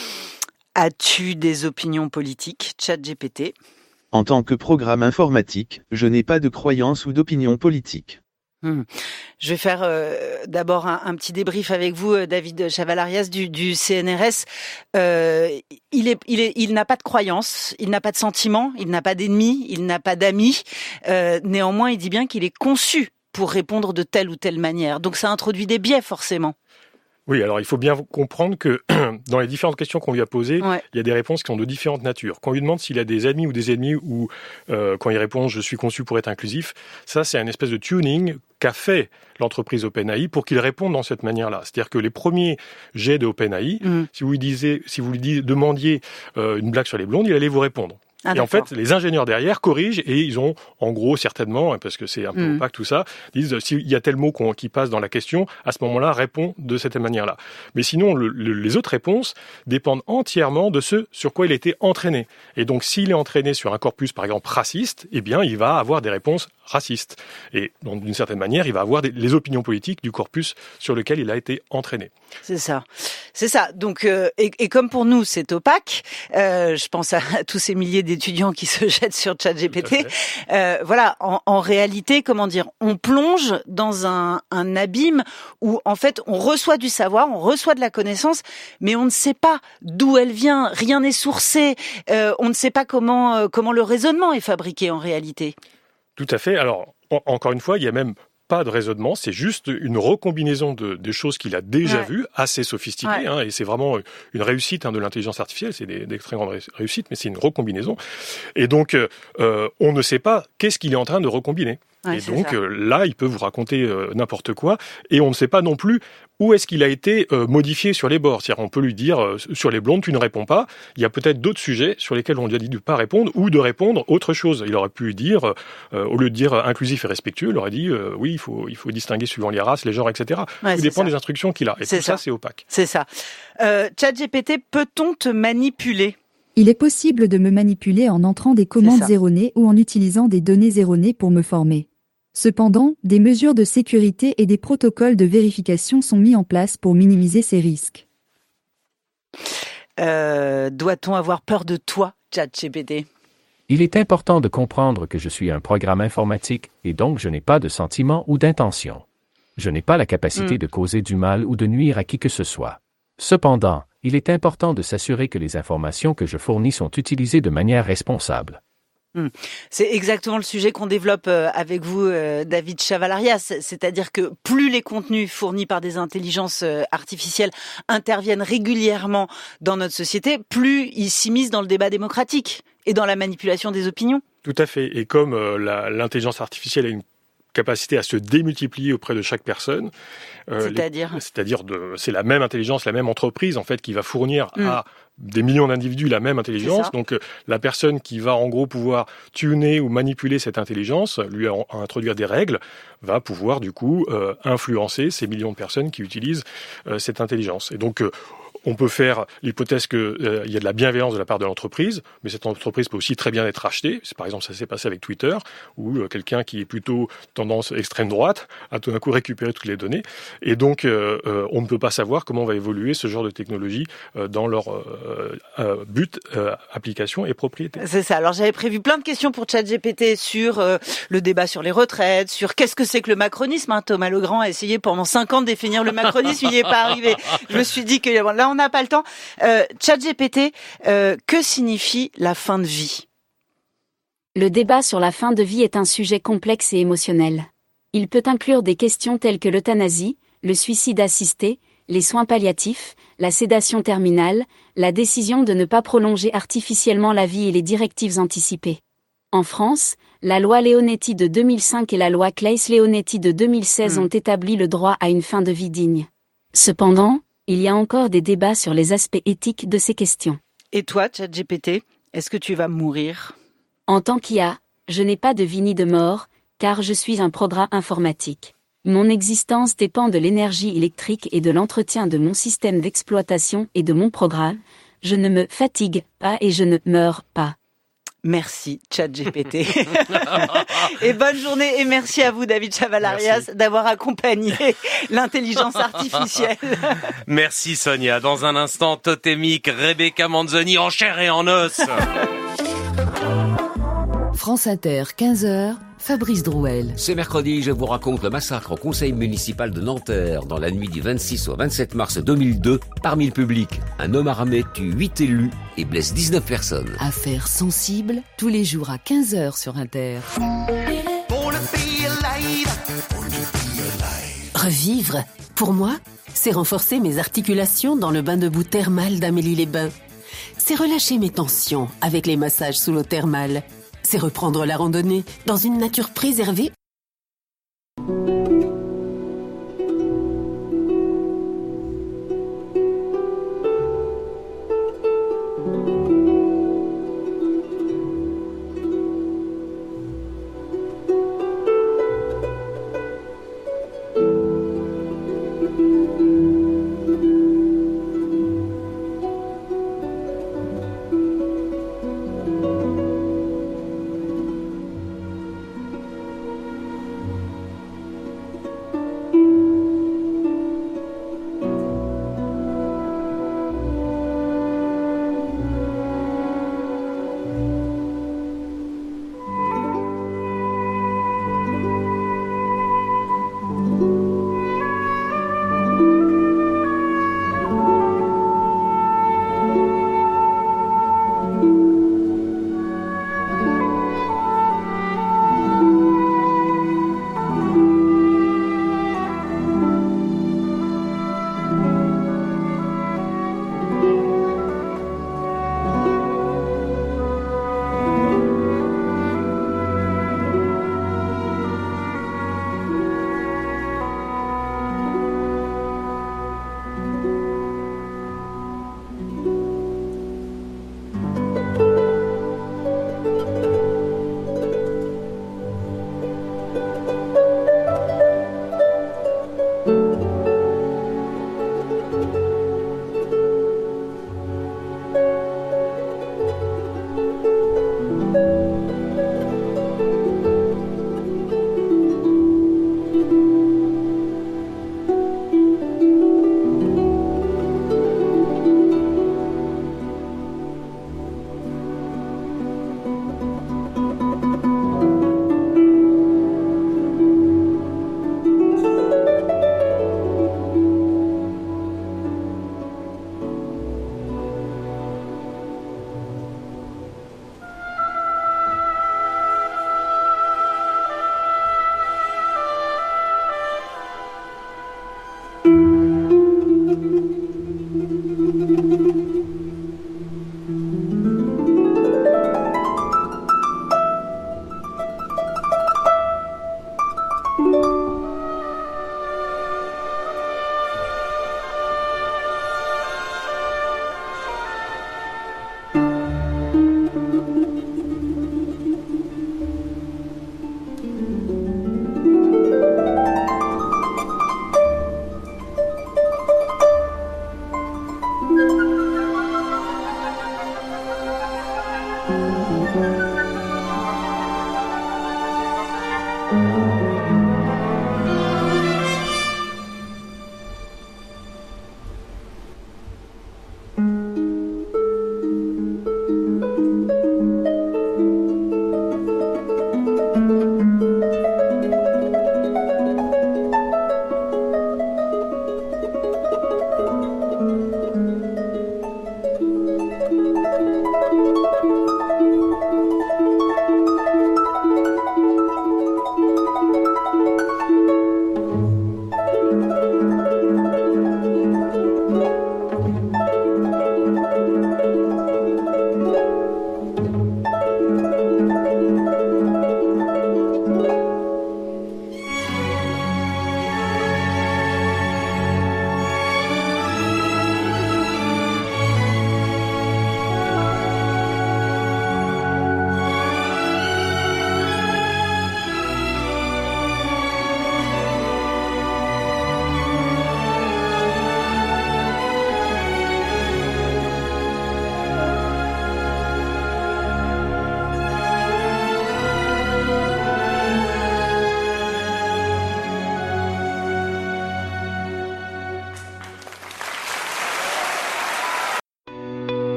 As-tu des opinions politiques, ChatGPT ? En tant que programme informatique, je n'ai pas de croyances ou d'opinions politiques. Hum. Je vais faire euh, d'abord un, un petit débrief avec vous, euh, David Chavalarias du, du C N R S. Euh, il est, il est, il n'a pas de croyance, il n'a pas de sentiments, il n'a pas d'ennemis, il n'a pas d'amis. Euh, néanmoins, il dit bien qu'il est conçu pour répondre de telle ou telle manière. Donc, ça introduit des biais, forcément. Oui, alors il faut bien comprendre que dans les différentes questions qu'on lui a posées, ouais. il y a des réponses qui sont de différentes natures. Quand on lui demande s'il a des amis ou des ennemis, ou euh, quand il répond « je suis conçu pour être inclusif », ça c'est un espèce de tuning qu'a fait l'entreprise OpenAI pour qu'il réponde dans cette manière-là. C'est-à-dire que les premiers jets de OpenAI, mmh. si vous lui disiez, si vous lui disiez, demandiez euh, une blague sur les blondes, il allait vous répondre. Ah, et en fait, les ingénieurs derrière corrigent et ils ont, en gros, certainement, parce que c'est un peu mmh. opaque tout ça, disent s'il y a tel mot qu'on, qui passe dans la question, à ce moment-là, répond de cette manière-là. Mais sinon, le, le, les autres réponses dépendent entièrement de ce sur quoi il a été entraîné. Et donc, s'il est entraîné sur un corpus, par exemple, raciste, eh bien, il va avoir des réponses racistes. Et donc, d'une certaine manière, il va avoir des, les opinions politiques du corpus sur lequel il a été entraîné. C'est ça. C'est ça. Donc, euh, et, et comme pour nous, c'est opaque, euh, je pense à, à tous ces milliers d'étudiants qui se jettent sur ChatGPT. Euh, voilà, en, en réalité, comment dire, on plonge dans un, un abîme où, en fait, on reçoit du savoir, on reçoit de la connaissance, mais on ne sait pas d'où elle vient, rien n'est sourcé, euh, on ne sait pas comment, euh, comment le raisonnement est fabriqué en réalité. Tout à fait. Alors, en, encore une fois, il y a même pas de raisonnement, c'est juste une recombinaison de, de choses qu'il a déjà ouais. vues, assez sophistiquées, ouais. hein, et c'est vraiment une réussite hein, de l'intelligence artificielle, c'est des, des très grandes réussites, mais c'est une recombinaison. Et donc, euh, on ne sait pas qu'est-ce qu'il est en train de recombiner. Ouais, et donc euh, là, il peut vous raconter euh, n'importe quoi, et on ne sait pas non plus où est-ce qu'il a été euh, modifié sur les bords. C'est-à-dire, on peut lui dire, euh, sur les blondes, tu ne réponds pas. Il y a peut-être d'autres sujets sur lesquels on lui a dit de ne pas répondre, ou de répondre autre chose. Il aurait pu dire, euh, au lieu de dire inclusif et respectueux, il aurait dit, euh, oui, il faut, il faut distinguer suivant les races, les genres, et cetera. Ouais, tout dépend ça. Des instructions qu'il a. Et c'est tout ça, ça c'est opaque. C'est ça. Euh, ChatGPT, peut-on te manipuler ? Il est possible de me manipuler en entrant des commandes erronées ou en utilisant des données erronées pour me former. Cependant, des mesures de sécurité et des protocoles de vérification sont mis en place pour minimiser ces risques. Euh, doit-on avoir peur de toi, ChatGPT ? Il est important de comprendre que je suis un programme informatique et donc je n'ai pas de sentiments ou d'intention. Je n'ai pas la capacité mmh. de causer du mal ou de nuire à qui que ce soit. Cependant, il est important de s'assurer que les informations que je fournis sont utilisées de manière responsable. Mmh. C'est exactement le sujet qu'on développe avec vous, David Chavalarias. C'est-à-dire que plus les contenus fournis par des intelligences artificielles interviennent régulièrement dans notre société, plus ils s'immiscent dans le débat démocratique et dans la manipulation des opinions. Tout à fait. Et comme euh, la, l'intelligence artificielle a une capacité à se démultiplier auprès de chaque personne. Euh, c'est-à-dire les, C'est-à-dire, de, c'est la même intelligence, la même entreprise en fait qui va fournir mmh. à des millions d'individus la même intelligence. Donc euh, la personne qui va en gros pouvoir tuner ou manipuler cette intelligence, lui en, en introduire des règles, va pouvoir du coup euh, influencer ces millions de personnes qui utilisent euh, cette intelligence. Et donc euh, on peut faire l'hypothèse qu'il euh, y a de la bienveillance de la part de l'entreprise, mais cette entreprise peut aussi très bien être rachetée. C'est, par exemple, ça s'est passé avec Twitter, où euh, quelqu'un qui est plutôt tendance extrême droite a tout d'un coup récupéré toutes les données. Et donc, euh, euh, on ne peut pas savoir comment va évoluer ce genre de technologie euh, dans leur euh, euh, but, euh, application et propriété. C'est ça. Alors, j'avais prévu plein de questions pour ChatGPT sur euh, le débat sur les retraites, sur qu'est-ce que c'est que le macronisme. Hein. Thomas Legrand a essayé pendant cinq ans de définir le macronisme, il n'y est pas arrivé. Je me suis dit que là, on n'a pas le temps. Euh, ChatGPT, euh, que signifie la fin de vie ? Le débat sur la fin de vie est un sujet complexe et émotionnel. Il peut inclure des questions telles que l'euthanasie, le suicide assisté, les soins palliatifs, la sédation terminale, la décision de ne pas prolonger artificiellement la vie et les directives anticipées. En France, la loi Leonetti de deux mille cinq et la loi Claeys-Leonetti de deux mille seize mmh. ont établi le droit à une fin de vie digne. Cependant, il y a encore des débats sur les aspects éthiques de ces questions. Et toi, ChatGPT, est-ce que tu vas mourir ? En tant qu'I A, je n'ai pas de vie ni de mort, car je suis un programme informatique. Mon existence dépend de l'énergie électrique et de l'entretien de mon système d'exploitation et de mon programme. Je ne me fatigue pas et je ne meurs pas. Merci, ChatGPT. Et bonne journée et merci à vous, David Chavalarias, merci. D'avoir accompagné l'intelligence artificielle. Merci, Sonia. Dans un instant, totémique, Rebecca Manzoni en chair et en os. France Inter, quinze heures, Fabrice Drouel. Ce mercredi, je vous raconte le massacre au conseil municipal de Nanterre dans la nuit du vingt-six au vingt-sept mars deux mille deux. Parmi le public, un homme armé tue huit élus et blesse dix-neuf personnes. Affaire sensible, tous les jours à quinze heures sur Inter. Revivre, pour moi, c'est renforcer mes articulations dans le bain de boue thermal d'Amélie-les-Bains. C'est relâcher mes tensions avec les massages sous l'eau thermale. C'est reprendre la randonnée dans une nature préservée.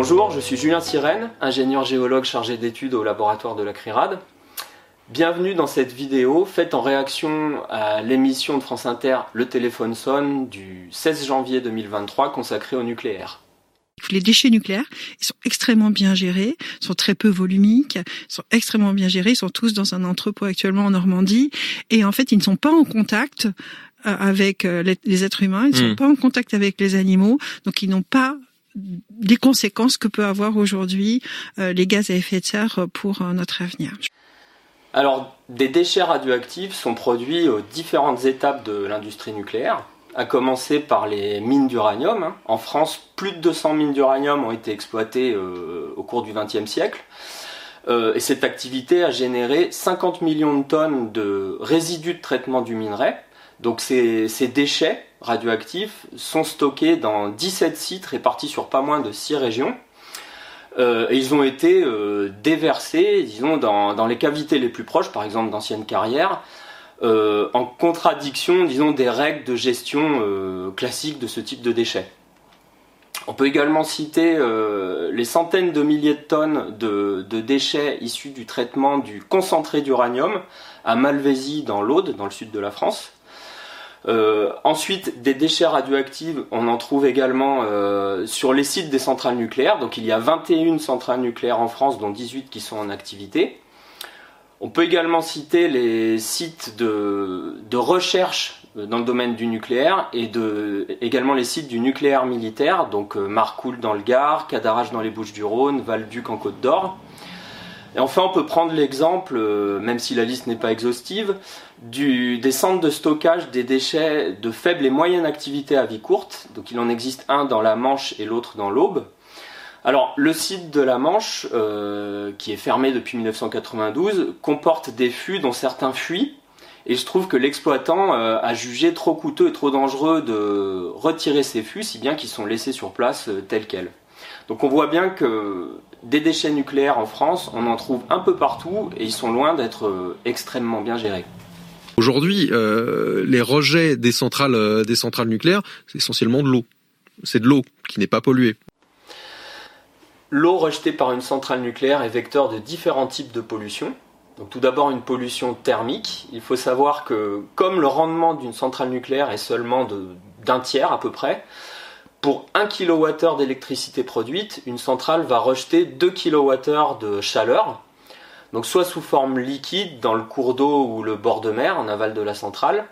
Bonjour, je suis Julien Sirène, ingénieur géologue chargé d'études au laboratoire de la CRIRAD. Bienvenue dans cette vidéo faite en réaction à l'émission de France Inter Le téléphone sonne du seize janvier deux mille vingt-trois consacrée au nucléaire. Les déchets nucléaires, ils sont extrêmement bien gérés, sont très peu volumiques, sont extrêmement bien gérés, ils sont tous dans un entrepôt actuellement en Normandie, et en fait ils ne sont pas en contact avec les êtres humains, ils ne sont mmh. pas en contact avec les animaux, donc ils n'ont pas les conséquences que peut avoir aujourd'hui les gaz à effet de serre pour notre avenir. Alors, des déchets radioactifs sont produits aux différentes étapes de l'industrie nucléaire, à commencer par les mines d'uranium. En France, plus de deux cents mines d'uranium ont été exploitées euh, au cours du vingtième siècle. Euh, et cette activité a généré cinquante millions de tonnes de résidus de traitement du minerai. Donc ces, ces déchets radioactifs sont stockés dans dix-sept sites répartis sur pas moins de six régions. Euh, et ils ont été euh, déversés, disons, dans, dans les cavités les plus proches, par exemple d'anciennes carrières, Euh, en contradiction, disons, des règles de gestion euh, classiques de ce type de déchets. On peut également citer euh, les centaines de milliers de tonnes de, de déchets issus du traitement du concentré d'uranium à Malvézy dans l'Aude, dans le sud de la France. Euh, ensuite, des déchets radioactifs, on en trouve également euh, sur les sites des centrales nucléaires. Donc il y a vingt et une centrales nucléaires en France, dont dix-huit qui sont en activité. On peut également citer les sites de, de recherche dans le domaine du nucléaire et de, également les sites du nucléaire militaire, donc Marcoule dans le Gard, Cadarache dans les Bouches-du-Rhône, Val-Duc en Côte d'Or. Et enfin, on peut prendre l'exemple, même si la liste n'est pas exhaustive, du, des centres de stockage des déchets de faible et moyenne activité à vie courte. Donc il en existe un dans la Manche et l'autre dans l'Aube. Alors, le site de la Manche, euh, qui est fermé depuis mille neuf cent quatre-vingt-douze, comporte des fûts dont certains fuient. Et je trouve que l'exploitant euh, a jugé trop coûteux et trop dangereux de retirer ces fûts, si bien qu'ils sont laissés sur place euh, tels quels. Donc on voit bien que des déchets nucléaires en France, on en trouve un peu partout et ils sont loin d'être euh, extrêmement bien gérés. Aujourd'hui, euh, les rejets des centrales, euh, des centrales nucléaires, c'est essentiellement de l'eau. C'est de l'eau qui n'est pas polluée. L'eau rejetée par une centrale nucléaire est vecteur de différents types de pollution. Donc tout d'abord une pollution thermique. Il faut savoir que comme le rendement d'une centrale nucléaire est seulement de, d'un tiers à peu près, pour un kilowattheure d'électricité produite, une centrale va rejeter deux kilowattheures de chaleur. Donc soit sous forme liquide dans le cours d'eau ou le bord de mer en aval de la centrale,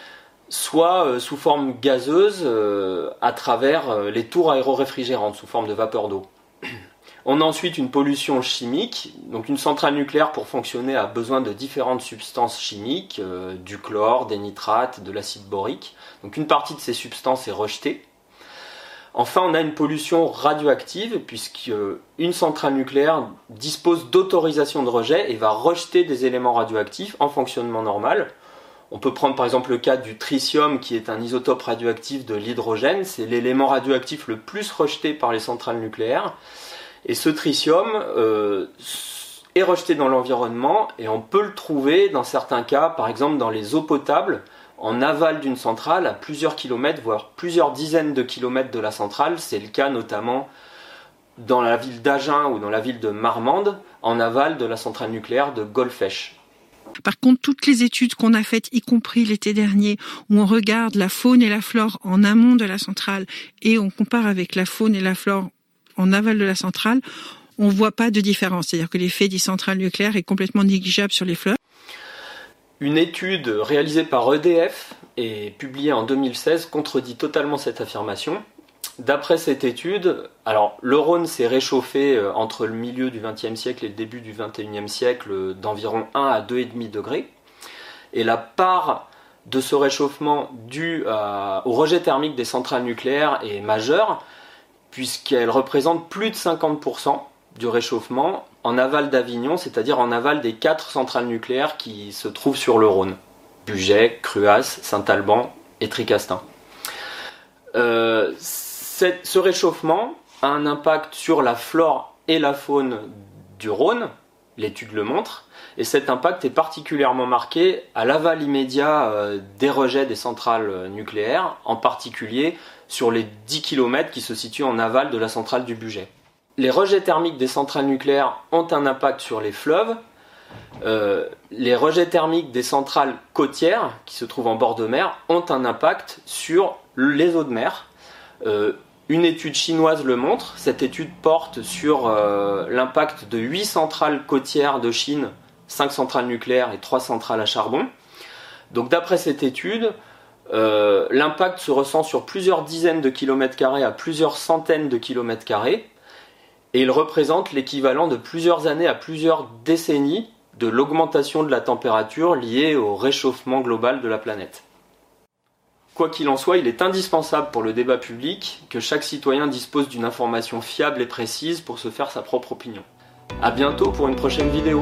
soit euh, sous forme gazeuse euh, à travers euh, les tours aéroréfrigérantes sous forme de vapeur d'eau. On a ensuite une pollution chimique. Donc une centrale nucléaire, pour fonctionner, a besoin de différentes substances chimiques, euh, du chlore, des nitrates, de l'acide borique. Donc une partie de ces substances est rejetée. Enfin, on a une pollution radioactive, puisqu'une centrale nucléaire dispose d'autorisation de rejet et va rejeter des éléments radioactifs en fonctionnement normal. On peut prendre par exemple le cas du tritium, qui est un isotope radioactif de l'hydrogène. C'est l'élément radioactif le plus rejeté par les centrales nucléaires. Et ce tritium euh, est rejeté dans l'environnement et on peut le trouver dans certains cas, par exemple dans les eaux potables, en aval d'une centrale, à plusieurs kilomètres, voire plusieurs dizaines de kilomètres de la centrale. C'est le cas notamment dans la ville d'Agen ou dans la ville de Marmande, en aval de la centrale nucléaire de Golfech. Par contre, toutes les études qu'on a faites, y compris l'été dernier, où on regarde la faune et la flore en amont de la centrale et on compare avec la faune et la flore en aval de la centrale, on voit pas de différence. C'est-à-dire que l'effet des centrales nucléaires est complètement négligeable sur les fleurs. Une étude réalisée par E D F et publiée en deux mille seize contredit totalement cette affirmation. D'après cette étude, alors le Rhône s'est réchauffé entre le milieu du vingtième siècle et le début du vingt et unième siècle d'environ un à deux virgule cinq degrés. Et la part de ce réchauffement dû à, au rejet thermique des centrales nucléaires est majeure, puisqu'elle représente plus de cinquante pour cent du réchauffement en aval d'Avignon, c'est-à-dire en aval des quatre centrales nucléaires qui se trouvent sur le Rhône. Buget, Cruas, Saint-Alban et Tricastin. Euh, cette, ce réchauffement a un impact sur la flore et la faune du Rhône, l'étude le montre, et cet impact est particulièrement marqué à l'aval immédiat euh, des rejets des centrales nucléaires, en particulier sur les dix kilomètres qui se situent en aval de la centrale du Buget. les rejets thermiques des centrales nucléaires ont un impact sur les fleuves. Euh, les rejets thermiques des centrales côtières, qui se trouvent en bord de mer, ont un impact sur les eaux de mer. Euh, une étude chinoise le montre. Cette étude porte sur euh, l'impact de huit centrales côtières de Chine, cinq centrales nucléaires et trois centrales à charbon. Donc d'après cette étude, euh, l'impact se ressent sur plusieurs dizaines de kilomètres carrés à plusieurs centaines de kilomètres carrés, et il représente l'équivalent de plusieurs années à plusieurs décennies de l'augmentation de la température liée au réchauffement global de la planète. Quoi qu'il en soit, il est indispensable pour le débat public que chaque citoyen dispose d'une information fiable et précise pour se faire sa propre opinion. A bientôt pour une prochaine vidéo.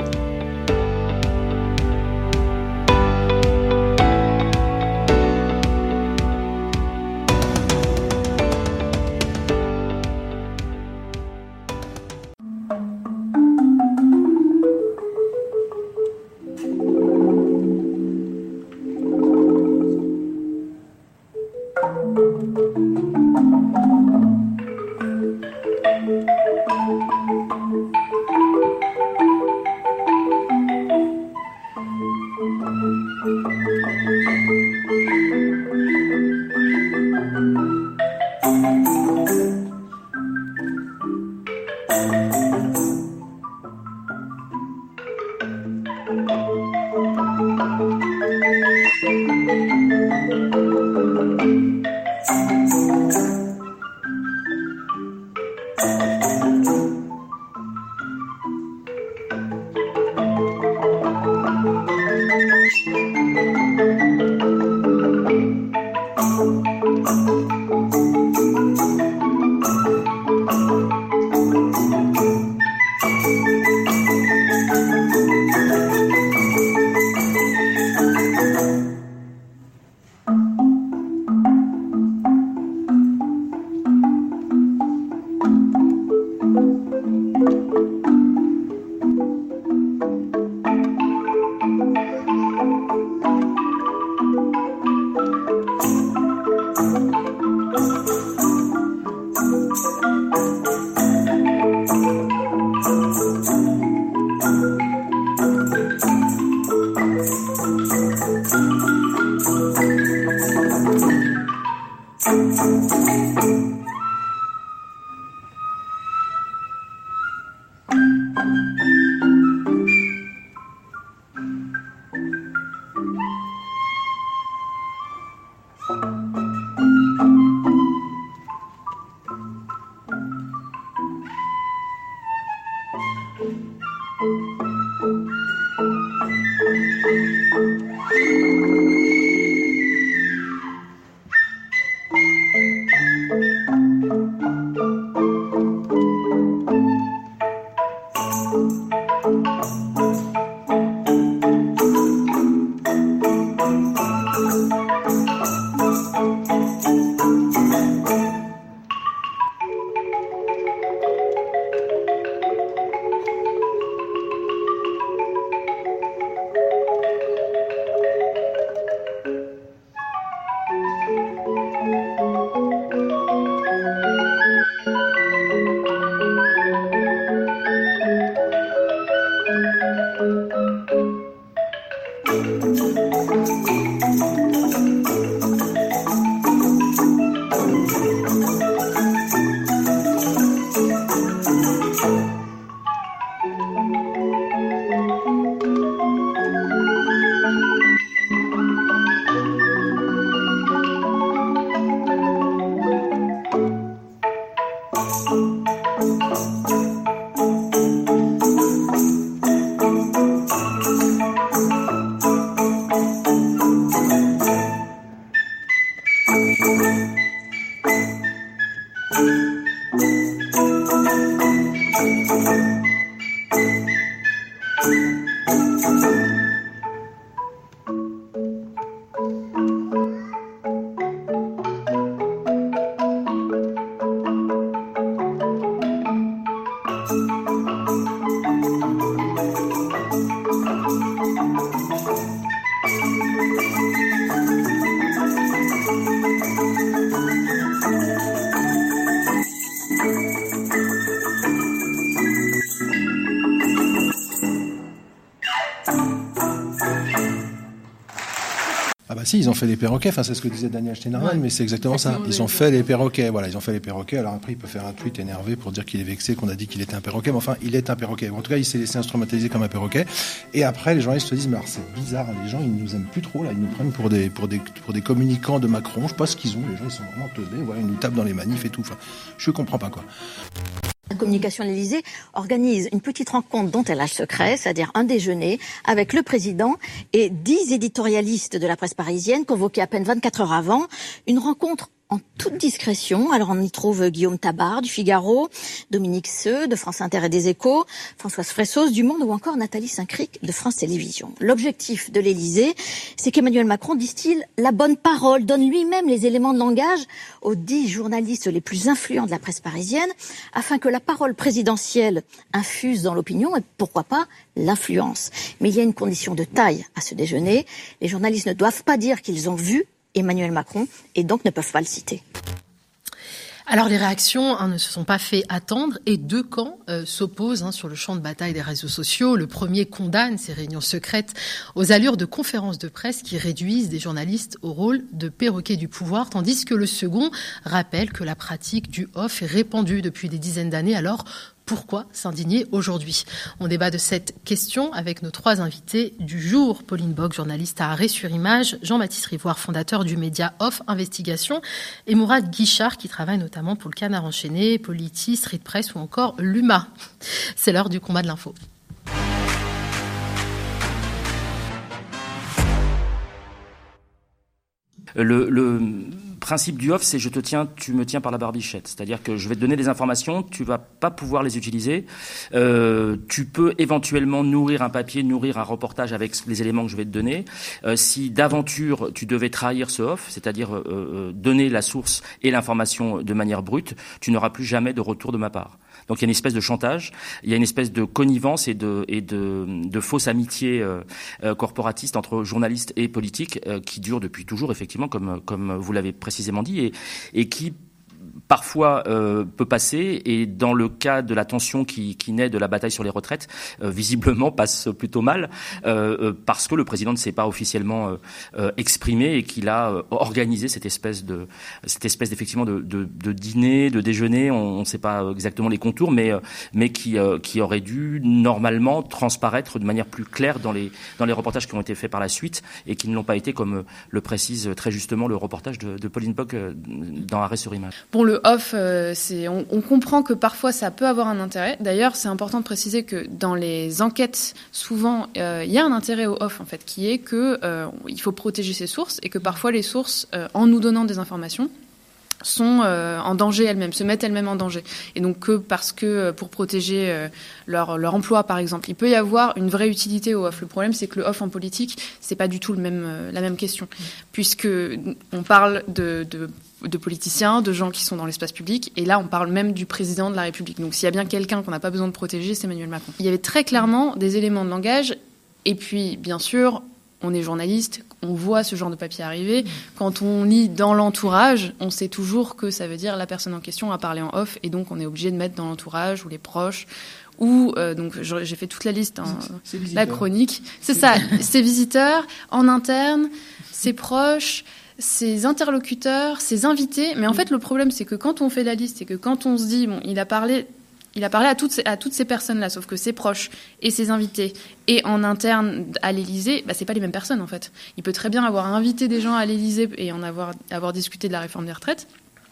Ah bah si, ils ont fait les perroquets, enfin c'est ce que disait Daniel Steinerman, Ouais. mais c'est exactement ça. Ils ont fait les perroquets, voilà, ils ont fait les perroquets. Alors après, il peut faire un tweet énervé pour dire qu'il est vexé, qu'on a dit qu'il était un perroquet, mais enfin, il est un perroquet. En tout cas, il s'est laissé instrumentaliser comme un perroquet. Et après, les journalistes se disent, mais alors c'est bizarre, les gens, ils nous aiment plus trop, là, ils nous prennent pour des, pour des, pour des communicants de Macron. Je sais pas ce qu'ils ont, les gens, ils sont vraiment teubés, voilà, ils nous tapent dans les manifs et tout. Enfin, je comprends pas, quoi. La communication à l'Élysée organise une petite rencontre dont elle a le secret, c'est-à-dire un déjeuner avec le président et dix éditorialistes de la presse parisienne convoqués à peine vingt-quatre heures avant. Une rencontre en toute discrétion. Alors on y trouve Guillaume Tabar du Figaro, Dominique Seux de France Inter et des Échos, Françoise Fressos du Monde ou encore Nathalie Saint-Cric de France Télévisions. L'objectif de l'Élysée, c'est qu'Emmanuel Macron distille la bonne parole, donne lui-même les éléments de langage aux dix journalistes les plus influents de la presse parisienne, afin que la parole présidentielle infuse dans l'opinion et pourquoi pas l'influence. Mais il y a une condition de taille à ce déjeuner. Les journalistes ne doivent pas dire qu'ils ont vu Emmanuel Macron et donc ne peuvent pas le citer. Alors les réactions hein, ne se sont pas fait attendre et deux camps euh, s'opposent hein, sur le champ de bataille des réseaux sociaux. Le premier condamne ces réunions secrètes aux allures de conférences de presse qui réduisent des journalistes au rôle de perroquets du pouvoir, tandis que le second rappelle que la pratique du off est répandue depuis des dizaines d'années. Alors pourquoi s'indigner aujourd'hui? On débat de cette question avec nos trois invités du jour. Pauline Bock, journaliste à Arrêt sur Image, Jean-Baptiste Rivoire, fondateur du média Off Investigation, et Mourad Guichard, qui travaille notamment pour le Canard enchaîné, Polity, Street Press ou encore l'U M A. C'est l'heure du combat de l'info. Le, le principe du off, c'est je te tiens, tu me tiens par la barbichette. C'est-à-dire que je vais te donner des informations, tu vas pas pouvoir les utiliser. Euh, tu peux éventuellement nourrir un papier, nourrir un reportage avec les éléments que je vais te donner. Euh, si d'aventure tu devais trahir ce off, c'est-à-dire euh, donner la source et l'information de manière brute, tu n'auras plus jamais de retour de ma part. Donc il y a une espèce de chantage, il y a une espèce de connivence et de, et de, de fausse amitié euh, euh, corporatiste entre journalistes et politiques euh, qui dure depuis toujours, effectivement, comme, comme vous l'avez précisément dit, et, et qui parfois euh, peut passer, et dans le cas de la tension qui, qui naît de la bataille sur les retraites, euh, visiblement passe plutôt mal, euh, euh, parce que le président ne s'est pas officiellement euh, euh, exprimé et qu'il a euh, organisé cette espèce de, cette espèce d'effectivement de, de, de dîner, de déjeuner, on ne sait pas exactement les contours, mais euh, mais qui euh, qui aurait dû normalement transparaître de manière plus claire dans les dans les reportages qui ont été faits par la suite et qui ne l'ont pas été, comme euh, le précise très justement le reportage de, de Pauline Bock euh, dans Arrêt sur Image. Bon, le off, euh, c'est, on, on comprend que parfois ça peut avoir un intérêt. D'ailleurs, c'est important de préciser que dans les enquêtes, souvent, euh, il y a un intérêt au off, en fait, qui est que euh, il faut protéger ses sources et que parfois les sources, euh, en nous donnant des informations, sont euh, en danger elles-mêmes, se mettent elles-mêmes en danger. Et donc que parce que euh, pour protéger euh, leur, leur emploi, par exemple, il peut y avoir une vraie utilité au off. Le problème, c'est que le off en politique, c'est pas du tout le même, euh, la même question, puisque on parle de, de de politiciens, de gens qui sont dans l'espace public, et là on parle même du président de la République. Donc s'il y a bien quelqu'un qu'on n'a pas besoin de protéger, c'est Emmanuel Macron. Il y avait très clairement des éléments de langage, et puis bien sûr, on est journaliste, on voit ce genre de papier arriver. Quand on lit dans l'entourage, on sait toujours que ça veut dire la personne en question a parlé en off, et donc on est obligé de mettre dans l'entourage ou les proches, ou euh, donc j'ai fait toute la liste, hein, la chronique. C'est ça, ses visiteurs, en interne, ses proches, ses interlocuteurs, ses invités. Mais en fait, le problème, c'est que quand on fait la liste et que quand on se dit, bon, il a parlé, il a parlé à toutes ces, à toutes ces personnes-là, sauf que ses proches et ses invités, et en interne à l'Élysée, bah, c'est pas les mêmes personnes, en fait. Il peut très bien avoir invité des gens à l'Élysée et en avoir, avoir discuté de la réforme des retraites,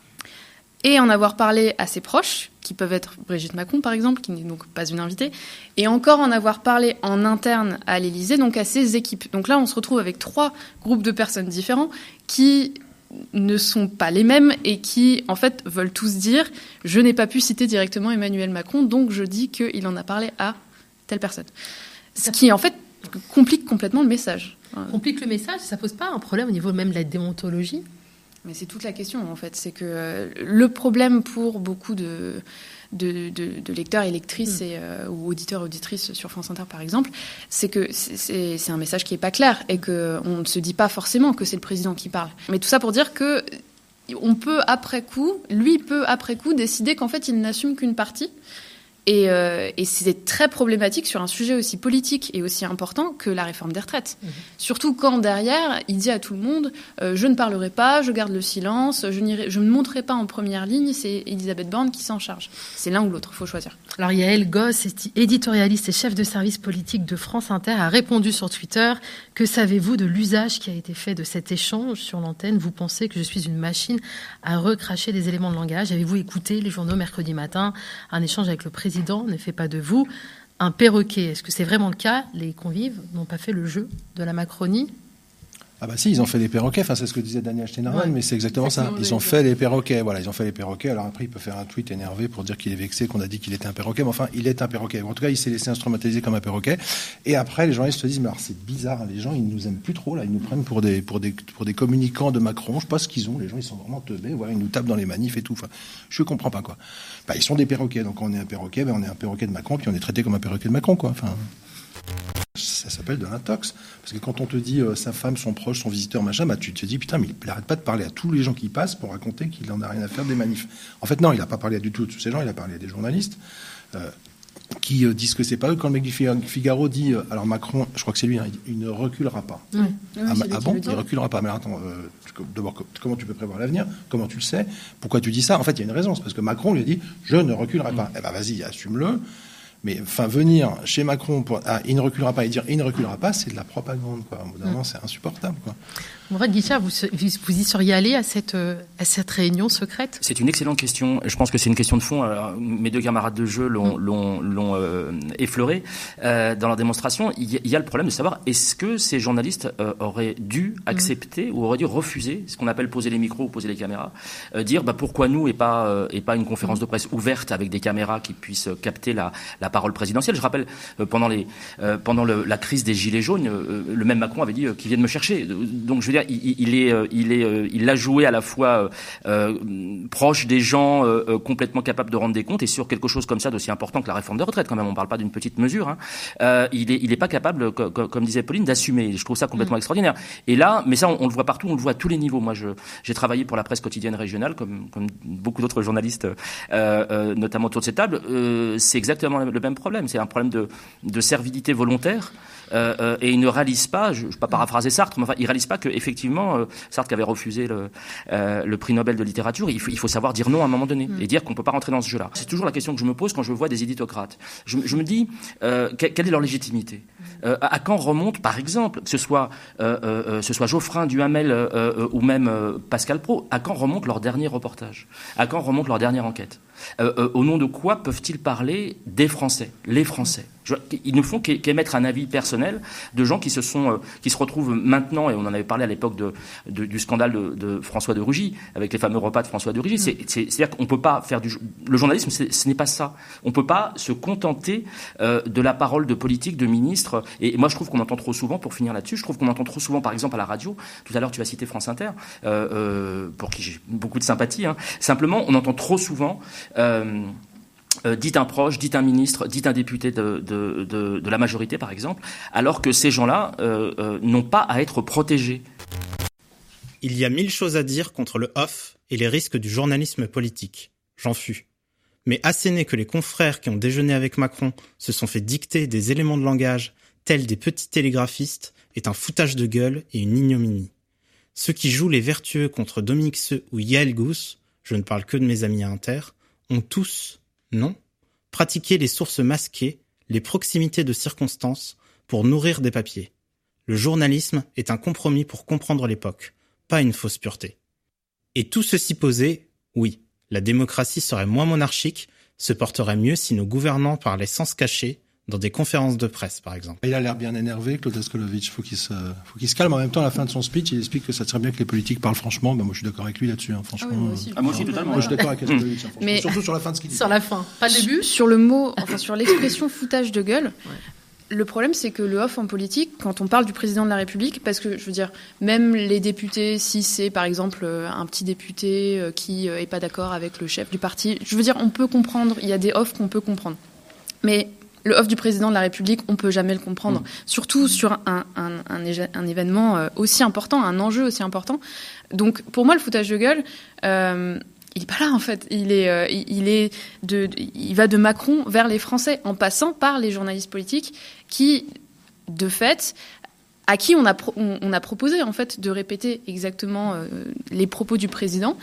et en avoir parlé à ses proches, qui peuvent être Brigitte Macron, par exemple, qui n'est donc pas une invitée, et encore en avoir parlé en interne à l'Élysée, donc à ses équipes. Donc là, on se retrouve avec trois groupes de personnes différents qui ne sont pas les mêmes et qui, en fait, veulent tous dire « je n'ai pas pu citer directement Emmanuel Macron, donc je dis qu'il en a parlé à telle personne ». Ce qui, en fait, complique complètement le message. Complique le message, ça pose pas un problème au niveau même de la déontologie ? Mais c'est toute la question, en fait. C'est que euh, le problème pour beaucoup de, de, de, de lecteurs et lectrices mmh. et, euh, ou auditeurs et auditrices sur France Inter, par exemple, c'est que c'est, c'est, c'est un message qui n'est pas clair et qu'on ne se dit pas forcément que c'est le président qui parle. Mais tout ça pour dire que on peut, après coup, lui peut, après coup, décider qu'en fait, il n'assume qu'une partie Et, euh, et c'est très problématique sur un sujet aussi politique et aussi important que la réforme des retraites. Mmh. Surtout quand derrière, il dit à tout le monde euh, « je ne parlerai pas, je garde le silence, je, n'irai, je ne monterai pas en première ligne, c'est Elisabeth Borne qui s'en charge ». C'est l'un ou l'autre, il faut choisir. Alors Yael Goss, éditorialiste et chef de service politique de France Inter, a répondu sur Twitter « Que savez-vous de l'usage qui a été fait de cet échange sur l'antenne ? Vous pensez que je suis une machine à recracher des éléments de langage ? Avez-vous écouté les journaux mercredi matin ? Un échange avec le président ne fait pas de vous un perroquet. Est-ce que c'est vraiment le cas ? Les convives n'ont pas fait le jeu de la Macronie ? Ah bah si, ils ont fait les perroquets, enfin c'est ce que disait Daniel Steinerman, ouais. mais c'est exactement ça. Ils ont fait les perroquets, voilà, ils ont fait les perroquets. Alors après, il peut faire un tweet énervé pour dire qu'il est vexé, qu'on a dit qu'il était un perroquet, mais enfin, il est un perroquet. En tout cas, il s'est laissé instrumentaliser comme un perroquet. Et après, les journalistes se disent, mais alors c'est bizarre, les gens, ils nous aiment plus trop, là, ils nous prennent pour des, pour des, pour des communicants de Macron. Je sais pas ce qu'ils ont, les gens, ils sont vraiment teubés, voilà, ils nous tapent dans les manifs et tout. Enfin, je comprends pas, quoi. Bah, ils sont des perroquets, donc quand on est un perroquet, ben on est un perroquet de Macron, puis on est traité comme un perroquet de Macron, quoi. Enfin. Ça s'appelle de l'intox. Parce que quand on te dit euh, sa femme, son proche, son visiteur, machin, bah, tu te dis, putain, mais il n'arrête pas de parler à tous les gens qui passent pour raconter qu'il n'en a rien à faire des manifs. En fait, non, il n'a pas parlé à du tout de tous ces gens, il a parlé à des journalistes euh, qui euh, disent que c'est pas eux. Quand le mec du Figaro dit, euh, alors Macron, je crois que c'est lui, hein, il, il ne reculera pas. Mmh. Ah, ah, ah bon, il ne reculera pas. Mais attends, euh, tu, d'abord, comment tu peux prévoir l'avenir ? Comment tu le sais ? Pourquoi tu dis ça ? En fait, il y a une raison. C'est parce que Macron lui a dit, je ne reculerai pas. Mmh. Eh ben, vas-y, assume-le. Mais enfin, venir chez Macron pour ah, il ne reculera pas et dire il ne reculera pas, c'est de la propagande, quoi. Au bout d'un moment, c'est insupportable, quoi. Mourad Guichard, vous, vous y seriez allé à cette, à cette réunion secrète ? C'est une excellente question. Je pense que c'est une question de fond. Alors, mes deux camarades de jeu l'ont, mmh. l'ont, l'ont euh, effleuré euh, dans leur démonstration. Il y a le problème de savoir est-ce que ces journalistes euh, auraient dû accepter mmh. ou auraient dû refuser ce qu'on appelle poser les micros ou poser les caméras, euh, dire bah, pourquoi nous et pas, euh, et pas une conférence de presse ouverte avec des caméras qui puissent capter la, la parole présidentielle. Je rappelle, euh, pendant, les, euh, pendant le, la crise des Gilets jaunes, euh, le même Macron avait dit euh, qu'ils viennent me chercher. Donc je veux dire, il, il est, euh, il est, euh, il l'a joué à la fois euh, proche des gens, euh, complètement capable de rendre des comptes, et sur quelque chose comme ça d'aussi important que la réforme des retraites, quand même, on ne parle pas d'une petite mesure. Hein, euh, il est, il est pas capable, comme, comme disait Pauline, d'assumer. Je trouve ça complètement mmh. extraordinaire. Et là, mais ça, on, on le voit partout, on le voit à tous les niveaux. Moi, je, j'ai travaillé pour la presse quotidienne régionale, comme, comme beaucoup d'autres journalistes, euh, euh, notamment autour de cette table. Euh, c'est exactement le même problème. C'est un problème de, de servilité volontaire. Euh, euh, et ils ne réalisent pas, je ne vais pas paraphraser Sartre, mais enfin, ils ne réalisent pas qu'effectivement, euh, Sartre qui avait refusé le, euh, le prix Nobel de littérature, il faut, il faut savoir dire non à un moment donné, mmh. et dire qu'on ne peut pas rentrer dans ce jeu-là. C'est toujours la question que je me pose quand je vois des éditocrates. Je, je me dis, euh, quelle est leur légitimité ? euh, à, à quand remonte, par exemple, que ce soit, euh, euh, ce soit Geoffrin, Duhamel euh, euh, ou même euh, Pascal Praud, à quand remonte leur dernier reportage ? À quand remonte leur dernière enquête ? euh, euh, Au nom de quoi peuvent-ils parler des Français, les Français ? Je, ils ne font qu'émettre un avis personnel de gens qui se sont, euh, qui se retrouvent maintenant, et on en avait parlé à l'époque de, de, du scandale de, de François de Rugy, avec les fameux repas de François de Rugy. Mmh. C'est, c'est, c'est-à-dire qu'on peut pas faire du, le journalisme, c'est, ce n'est pas ça. On peut pas se contenter euh, de la parole de politique, de ministres. Et, et moi, je trouve qu'on entend trop souvent, pour finir là-dessus, je trouve qu'on entend trop souvent, par exemple, à la radio. Tout à l'heure, tu as cité France Inter, euh, euh, pour qui j'ai beaucoup de sympathie. Hein. Simplement, on entend trop souvent. Euh, Euh, dites un proche, dites un ministre, dites un député de, de, de, de la majorité, par exemple, alors que ces gens-là euh, euh, n'ont pas à être protégés. Il y a mille choses à dire contre le off et les risques du journalisme politique. J'en fus. Mais assez n'est que les confrères qui ont déjeuné avec Macron se sont fait dicter des éléments de langage tels des petits télégraphistes est un foutage de gueule et une ignominie. Ceux qui jouent les vertueux contre Dominique Seux ou Yael Goss, je ne parle que de mes amis à Inter, ont tous... Non, pratiquer les sources masquées, les proximités de circonstances pour nourrir des papiers. Le journalisme est un compromis pour comprendre l'époque, pas une fausse pureté. Et tout ceci posé, oui, la démocratie serait moins monarchique, se porterait mieux si nos gouvernants parlaient sans se cacher, dans des conférences de presse, par exemple. Il a l'air bien énervé, Claude Askolovitch. Faut qu'il se, faut qu'il se calme. En même temps, à la fin de son speech, il explique que ça serait bien que les politiques parlent franchement. Ben, moi, je suis d'accord avec lui là-dessus, hein, franchement. Ah oui, moi aussi, ah, moi aussi totalement. Moi, je suis d'accord avec Askolovitch, hein, mais surtout sur la fin de ce qu'il dit. Sur la fin, pas le début. Sur le mot, enfin, sur l'expression foutage de gueule. Ouais. Le problème, c'est que le off en politique, quand on parle du président de la République, parce que, je veux dire, même les députés, si c'est, par exemple, un petit député qui est pas d'accord avec le chef du parti, je veux dire, on peut comprendre, il y a des offs qu'on peut comprendre. Mais le off du président de la République, on peut jamais le comprendre. Mmh. Surtout sur un, un, un, un événement aussi important, un enjeu aussi important. Donc, pour moi, le foutage de gueule, euh, il est pas là en fait. Il est, euh, il est de, il va de Macron vers les Français en passant par les journalistes politiques qui, de fait, à qui on a, pro- on, on a proposé en fait de répéter exactement euh, les propos du président.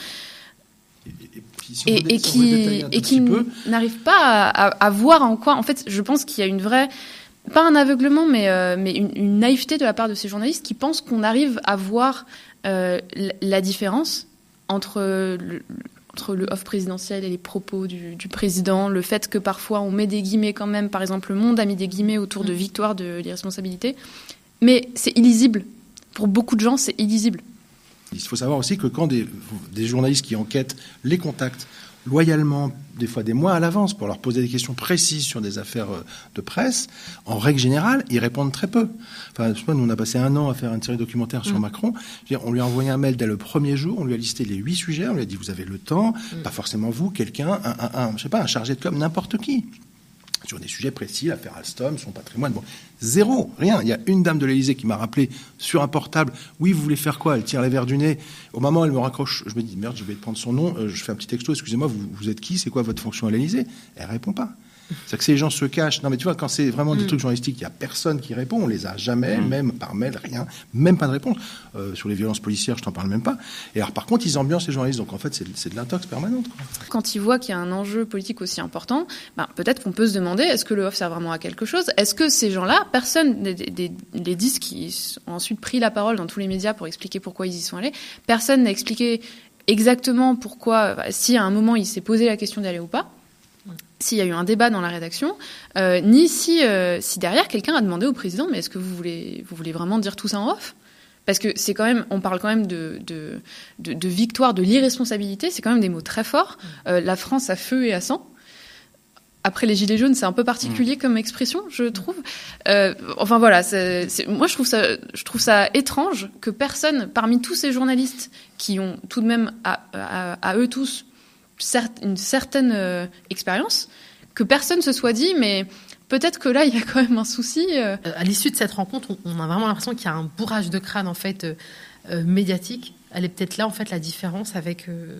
Si et, dé- et si qui, et qui n'arrive pas à, à, à voir en quoi. En fait, je pense qu'il y a une vraie, pas un aveuglement, mais, euh, mais une, une naïveté de la part de ces journalistes qui pensent qu'on arrive à voir euh, la différence entre le, entre le off présidentiel et les propos du, du président, le fait que parfois on met des guillemets quand même, par exemple, Le Monde a mis des guillemets autour de victoire de l'irresponsabilité, mais c'est illisible. Pour beaucoup de gens, c'est illisible. Il faut savoir aussi que quand des, des journalistes qui enquêtent les contactent loyalement, des fois des mois à l'avance, pour leur poser des questions précises sur des affaires de presse, en règle générale, ils répondent très peu. Enfin, je sais pas, nous on a passé un an à faire une série documentaire sur mmh. Macron. Je veux dire, on lui a envoyé un mail dès le premier jour, on lui a listé les huit sujets, on lui a dit vous avez le temps, mmh. pas forcément vous, quelqu'un, un, un, un, je sais pas, un chargé de com, n'importe qui. Sur des sujets précis, l'affaire Alstom, son patrimoine, bon, zéro, rien. Il y a une dame de l'Élysée qui m'a rappelé sur un portable, oui, vous voulez faire quoi? Elle tire les verres du nez. Au moment où elle me raccroche, je me dis, merde, je vais prendre son nom, euh, je fais un petit texto, excusez-moi, vous, vous êtes qui? C'est quoi votre fonction à l'Élysée? Elle répond pas. C'est que ces gens se cachent. Non, mais tu vois, quand c'est vraiment des mmh. trucs journalistiques, il n'y a personne qui répond. On les a jamais, mmh. même par mail, rien, même pas de réponse. Euh, sur les violences policières, je t'en parle même pas. Et alors, par contre, ils ambiancent les journalistes. Donc, en fait, c'est, c'est de l'intox permanente, quoi. Quand ils voient qu'il y a un enjeu politique aussi important, ben, peut-être qu'on peut se demander, est-ce que le off sert vraiment à quelque chose? Est-ce que ces gens-là, personne, des, des, des dix qui ont ensuite pris la parole dans tous les médias pour expliquer pourquoi ils y sont allés, personne n'a expliqué exactement pourquoi, si à un moment il s'est posé la question d'aller ou pas, s'il y a eu un débat dans la rédaction, euh, ni si, euh, si derrière quelqu'un a demandé au président, mais est-ce que vous voulez, vous voulez vraiment dire tout ça en off? Parce que c'est quand même, on parle quand même de, de, de, de victoire, de l'irresponsabilité, c'est quand même des mots très forts. Euh, la France à feu et à sang. Après les gilets jaunes, c'est un peu particulier comme expression, je trouve. Euh, enfin voilà, c'est, c'est, moi je trouve ça, je trouve ça étrange que personne, parmi tous ces journalistes qui ont tout de même à, à, à eux tous une certaine euh, expérience, que personne se soit dit, mais peut-être que là, il y a quand même un souci. Euh... À l'issue de cette rencontre, on a vraiment l'impression qu'il y a un bourrage de crâne, en fait, euh, euh, médiatique. Elle est peut-être là, en fait, la différence avec euh,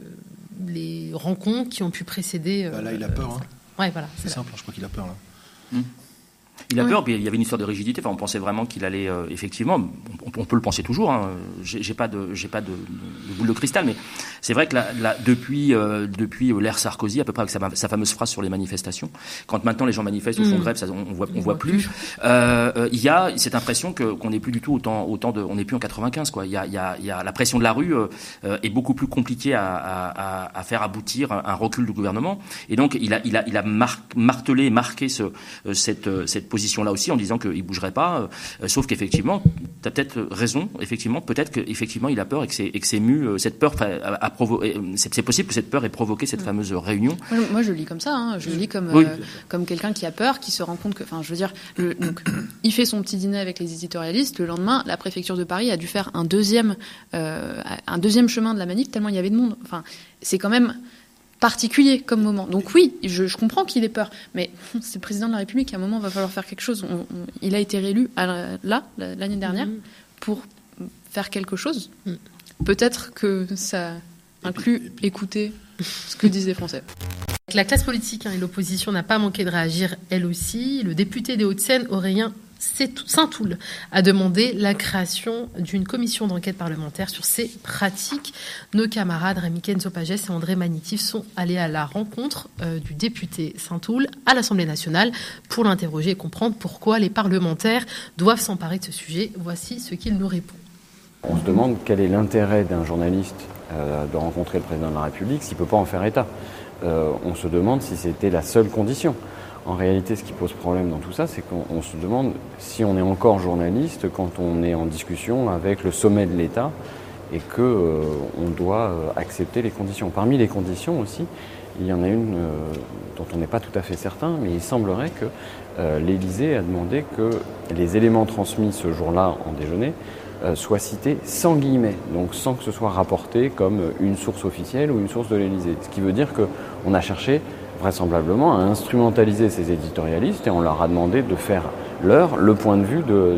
les rencontres qui ont pu précéder... Euh, bah là, il a peur. Hein. Ouais, voilà. C'est, c'est simple, je crois qu'il a peur, là. Mmh. Il a ouais. peur, puis il y avait une histoire de rigidité. Enfin, on pensait vraiment qu'il allait, euh, effectivement, on, on peut le penser toujours. Hein, j'ai, j'ai pas de, j'ai pas de, de boule de cristal, mais c'est vrai que la, la, depuis, euh, depuis l'ère Sarkozy, à peu près avec sa, sa fameuse phrase sur les manifestations, quand maintenant les gens manifestent ou font mmh. grève, ça, on, on voit, on voit plus. Euh, euh, il y a cette impression que qu'on n'est plus du tout autant, autant de, on n'est plus en quatre-vingt-quinze, quoi. Il y a, il y a, il y a la pression de la rue euh, est beaucoup plus compliquée à, à, à faire aboutir un, un recul du gouvernement, et donc il a, il a, il a mar- martelé, marqué ce, euh, cette, euh, cette position-là aussi en disant qu'il ne bougerait pas, euh, sauf qu'effectivement, tu as peut-être raison, effectivement, peut-être qu'effectivement il a peur et que c'est, et que c'est mu, euh, cette peur a, a provo- c'est, c'est possible que cette peur ait provoqué cette mmh. fameuse réunion. Moi, moi je le lis comme ça, hein. Je le lis comme, oui. euh, comme quelqu'un qui a peur, qui se rend compte que, enfin je veux dire, le, donc, il fait son petit dîner avec les éditorialistes, le lendemain, la préfecture de Paris a dû faire un deuxième, euh, un deuxième chemin de la manif tellement il y avait de monde. Enfin, c'est quand même particulier comme moment. Donc oui, je, je comprends qu'il ait peur, mais c'est le président de la République, à un moment, il va falloir faire quelque chose. On, on, il a été réélu à, là, l'année dernière, mmh. pour faire quelque chose. Mmh. Peut-être que ça inclut et puis, et puis... écouter ce que disent les Français. La classe politique hein, et l'opposition n'a pas manqué de réagir, elle aussi. Le député des Hauts-de-Seine, Aurélien Saint-Toul, a demandé la création d'une commission d'enquête parlementaire sur ces pratiques. Nos camarades Rémi Kenzo-Pagès et André Magnitif sont allés à la rencontre euh, du député Saint-Toul à l'Assemblée nationale pour l'interroger et comprendre pourquoi les parlementaires doivent s'emparer de ce sujet. Voici ce qu'il nous répond. On se demande quel est l'intérêt d'un journaliste euh, de rencontrer le président de la République s'il ne peut pas en faire état. Euh, on se demande si c'était la seule condition. En réalité, ce qui pose problème dans tout ça, c'est qu'on on se demande si on est encore journaliste quand on est en discussion avec le sommet de l'État et qu'on euh, doit euh, accepter les conditions. Parmi les conditions aussi, il y en a une euh, dont on n'est pas tout à fait certain, mais il semblerait que euh, l'Élysée a demandé que les éléments transmis ce jour-là en déjeuner euh, soient cités sans guillemets, donc sans que ce soit rapporté comme une source officielle ou une source de l'Élysée. Ce qui veut dire qu'on a cherché vraisemblablement à instrumentaliser ces éditorialistes et on leur a demandé de faire leur le point de vue de,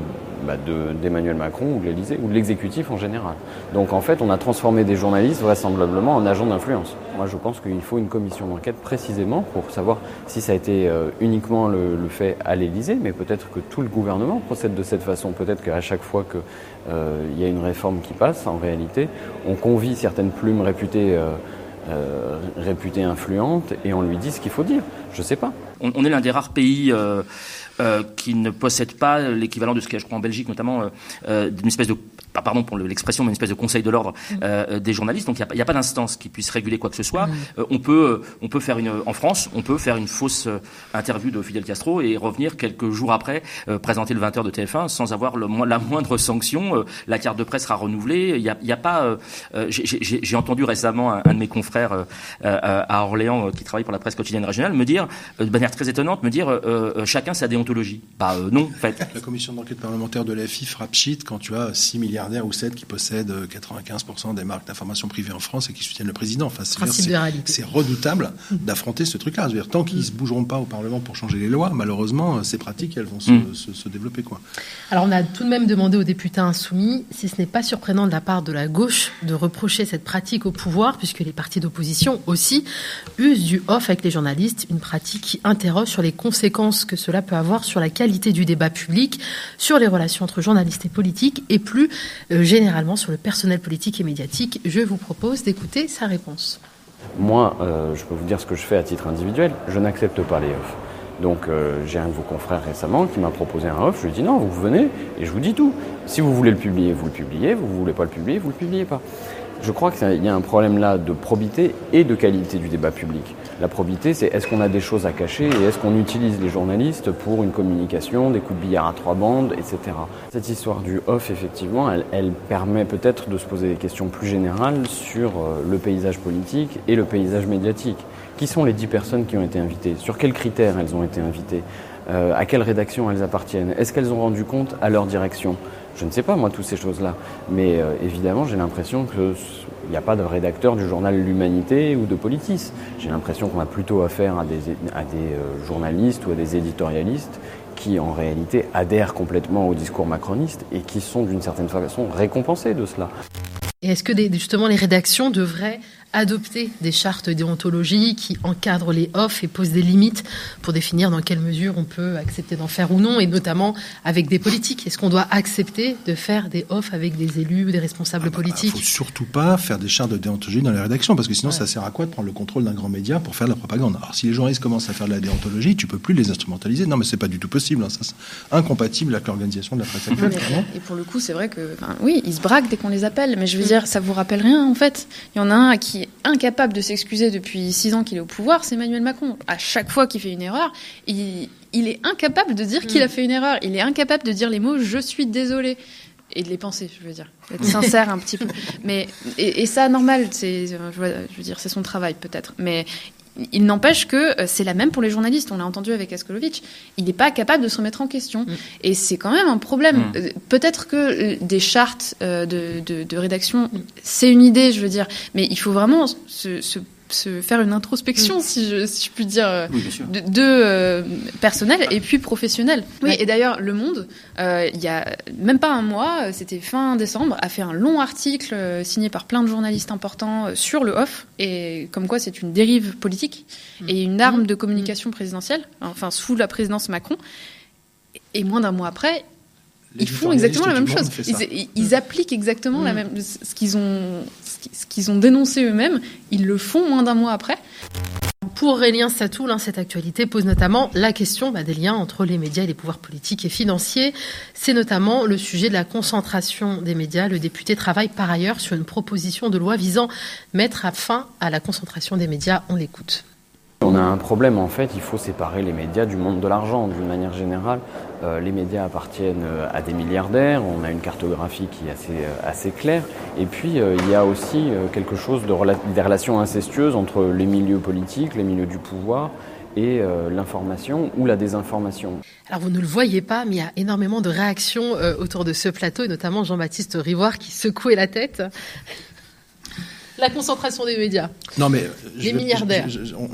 bah de, d'Emmanuel Macron ou de l'Élysée ou de l'exécutif en général. Donc en fait, on a transformé des journalistes vraisemblablement en agents d'influence. Moi, je pense qu'il faut une commission d'enquête précisément pour savoir si ça a été euh, uniquement le, le fait à l'Élysée, mais peut-être que tout le gouvernement procède de cette façon. Peut-être qu'à chaque fois qu'il euh, y a une réforme qui passe, en réalité, on convie certaines plumes réputées euh, Euh, réputée influente et on lui dit ce qu'il faut dire. Je sais pas. On, on est l'un des rares pays euh, euh, qui ne possède pas l'équivalent de ce qu'il y a, je crois, en Belgique notamment, euh, d'une espèce de, pardon pour l'expression, mais une espèce de conseil de l'ordre euh, des journalistes. Donc il n'y a, a pas d'instance qui puisse réguler quoi que ce soit. Euh, on peut, on peut faire une, en France, on peut faire une fausse interview de Fidel Castro et revenir quelques jours après euh, présenter le vingt heures de T F un sans avoir le, la moindre sanction. Euh, la carte de presse sera renouvelée. Il y a, il y a pas. Euh, j'ai, j'ai, j'ai entendu récemment un, un de mes confrères euh, euh, à Orléans euh, qui travaille pour la presse quotidienne régionale me dire, euh, de manière très étonnante, me dire euh, euh, chacun sa déontologie. Bah euh, non, en fait. La commission d'enquête parlementaire de l'A F I frappe pchit quand tu as six milliardaires ou sept qui possèdent quatre-vingt-quinze pour cent des marques d'information privée en France et qui soutiennent le président. Enfin, c'est, c'est, c'est redoutable d'affronter ce truc-là. Je veux dire, tant qu'ils ne se bougeront pas au Parlement pour changer les lois, malheureusement, ces pratiques, elles vont se, mmh. se, se développer, quoi. Alors, on a tout de même demandé aux députés insoumis si ce n'est pas surprenant de la part de la gauche de reprocher cette pratique au pouvoir, puisque les partis d'opposition aussi usent du off avec les journalistes, une pratique qui interroge sur les conséquences que cela peut avoir sur la qualité du débat public, sur les relations entre journalistes et politiques, et plus euh, généralement sur le personnel politique et médiatique. Je vous propose d'écouter sa réponse. Moi, euh, je peux vous dire ce que je fais à titre individuel. Je n'accepte pas les off. Donc euh, j'ai un de vos confrères récemment qui m'a proposé un off. Je lui ai dit non, vous venez et je vous dis tout. Si vous voulez le publier, vous le publiez. Vous ne voulez pas le publier, vous ne le publiez pas. Je crois qu'il y a un problème là de probité et de qualité du débat public. La probité, c'est est-ce qu'on a des choses à cacher et est-ce qu'on utilise les journalistes pour une communication, des coups de billard à trois bandes, et cetera. Cette histoire du off, effectivement, elle, elle permet peut-être de se poser des questions plus générales sur le paysage politique et le paysage médiatique. Qui sont les dix personnes qui ont été invitées ? Sur quels critères elles ont été invitées ? euh, À quelle rédaction elles appartiennent ? Est-ce qu'elles ont rendu compte à leur direction ? Je ne sais pas, moi, toutes ces choses-là. Mais euh, évidemment, j'ai l'impression qu'il n'y a pas de rédacteur du journal L'Humanité ou de Politis. J'ai l'impression qu'on a plutôt affaire à des, à des euh, journalistes ou à des éditorialistes qui, en réalité, adhèrent complètement au discours macroniste et qui sont, d'une certaine façon, récompensés de cela. Et est-ce que, des, justement, les rédactions devraient adopter des chartes de déontologie qui encadrent les off et posent des limites pour définir dans quelle mesure on peut accepter d'en faire ou non, et notamment avec des politiques. Est-ce qu'on doit accepter de faire des off avec des élus ou des responsables ah bah, politiques ? Il ne faut surtout pas faire des chartes de déontologie dans les rédactions, parce que sinon ouais. ça sert à quoi de prendre le contrôle d'un grand média pour faire de la propagande ? Alors si les journalistes commencent à faire de la déontologie, tu peux plus les instrumentaliser. Non mais c'est pas du tout possible, hein. Ça, c'est incompatible avec l'organisation de la presse actuelle. Et pour le coup, c'est vrai que, enfin, oui, ils se braquent dès qu'on les appelle, mais je veux dire, ça vous rappelle rien en fait. Il y en a un qui incapable de s'excuser depuis six ans qu'il est au pouvoir, c'est Emmanuel Macron. À chaque fois qu'il fait une erreur, il, il est incapable de dire qu'il a fait une erreur. Il est incapable de dire les mots « je suis désolé ». Et de les penser, je veux dire. Être sincère un petit peu. Mais, et, et ça, normal, c'est, je veux dire, c'est son travail peut-être. Mais il n'empêche que c'est la même pour les journalistes. On l'a entendu avec Askolovitch. Il n'est pas capable de se remettre en question. Mm. Et c'est quand même un problème. Mm. Peut-être que des chartes de, de, de rédaction, c'est une idée, je veux dire. Mais il faut vraiment se, se se faire une introspection, mm. si, je, si je puis dire, oui, de, de euh, personnel et puis professionnel. Oui, ouais. Et d'ailleurs, Le Monde, euh, il y a même pas un mois, c'était fin décembre, a fait un long article euh, signé par plein de journalistes importants euh, sur le off, et comme quoi c'est une dérive politique mm. et une arme mm. de communication présidentielle, enfin sous la présidence Macron. Et moins d'un mois après, ils font exactement la même chose. Ils, ils appliquent exactement mmh. la même, ce qu'ils ont, ce qu'ils ont dénoncé eux-mêmes. Ils le font moins d'un mois après. Pour Aurélien Satoul, hein, cette actualité pose notamment la question bah, des liens entre les médias et les pouvoirs politiques et financiers. C'est notamment le sujet de la concentration des médias. Le député travaille par ailleurs sur une proposition de loi visant à mettre fin à la concentration des médias. On l'écoute. On a un problème, en fait, il faut séparer les médias du monde de l'argent. D'une manière générale, euh, les médias appartiennent à des milliardaires, on a une cartographie qui est assez, euh, assez claire. Et puis, euh, il y a aussi euh, quelque chose de rela- des relations incestueuses entre les milieux politiques, les milieux du pouvoir et euh, l'information ou la désinformation. Alors, vous ne le voyez pas, mais il y a énormément de réactions euh, autour de ce plateau, et notamment Jean-Baptiste Rivoire qui secouait la tête. La concentration des médias. Non, mais... Les je, milliardaires. Je, je, je, on...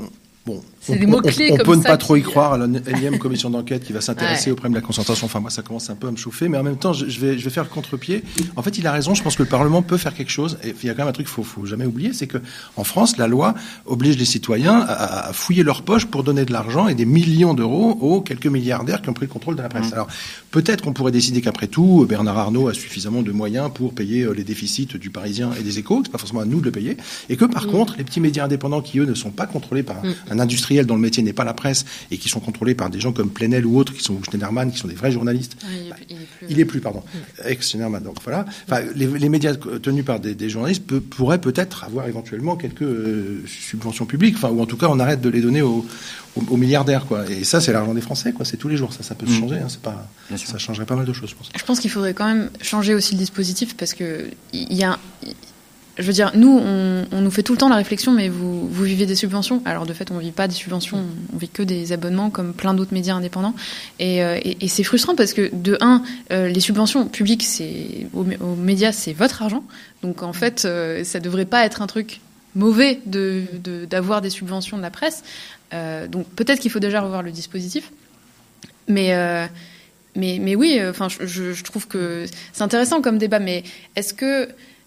Bon, c'est on, des mots-clés on, on comme peut ne ça pas trop y qui- croire à la énième commission d'enquête qui va s'intéresser Ouais. au problème de la concentration. Enfin, moi, ça commence un peu à me chauffer, mais en même temps, je, je vais, je vais faire le contre-pied. En fait, il a raison. Je pense que le Parlement peut faire quelque chose. Et il y a quand même un truc qu'il faut, faut jamais oublier, c'est que en France, la loi oblige les citoyens à, à fouiller leur poche pour donner de l'argent et des millions d'euros aux quelques milliardaires qui ont pris le contrôle de la presse. Mmh. Alors, peut-être qu'on pourrait décider qu'après tout, Bernard Arnault a suffisamment de moyens pour payer les déficits du Parisien et des Échos. C'est pas forcément à nous de le payer. Et que par Mmh. contre, les petits médias indépendants qui eux ne sont pas contrôlés par Mmh. un industriel dont le métier n'est pas la presse et qui sont contrôlés par des gens comme Plenel ou autres qui sont ou Schneiderman, qui sont des vrais journalistes. Ah, il, est, plus- il est plus. Il est plus, pardon, ex-Schneiderman. Donc voilà. Enfin, les, les médias tenus par des, des journalistes peut, pourraient peut-être avoir éventuellement quelques euh, subventions publiques. Enfin, ou en tout cas, on arrête de les donner aux, aux, aux milliardaires, quoi. Et ça, c'est l'argent des Français, quoi. C'est tous les jours. Ça, ça peut se Mmh. changer. Hein. C'est pas, ça changerait pas mal de choses, je pense. Je pense qu'il faudrait quand même changer aussi le dispositif parce que il y a. Je veux dire, nous, on, on nous fait tout le temps la réflexion, mais vous, vous vivez des subventions. Alors, de fait, on ne vit pas des subventions, on vit que des abonnements, comme plein d'autres médias indépendants. Et, euh, et, et c'est frustrant parce que, de un, euh, les subventions publiques, c'est, aux, aux médias, c'est votre argent. Donc, en fait, euh, ça ne devrait pas être un truc mauvais de, de, d'avoir des subventions de la presse. Euh, donc, peut-être qu'il faut déjà revoir le dispositif. Mais... Euh, mais, mais oui, enfin, je, je trouve que c'est intéressant comme débat, mais est-ce que...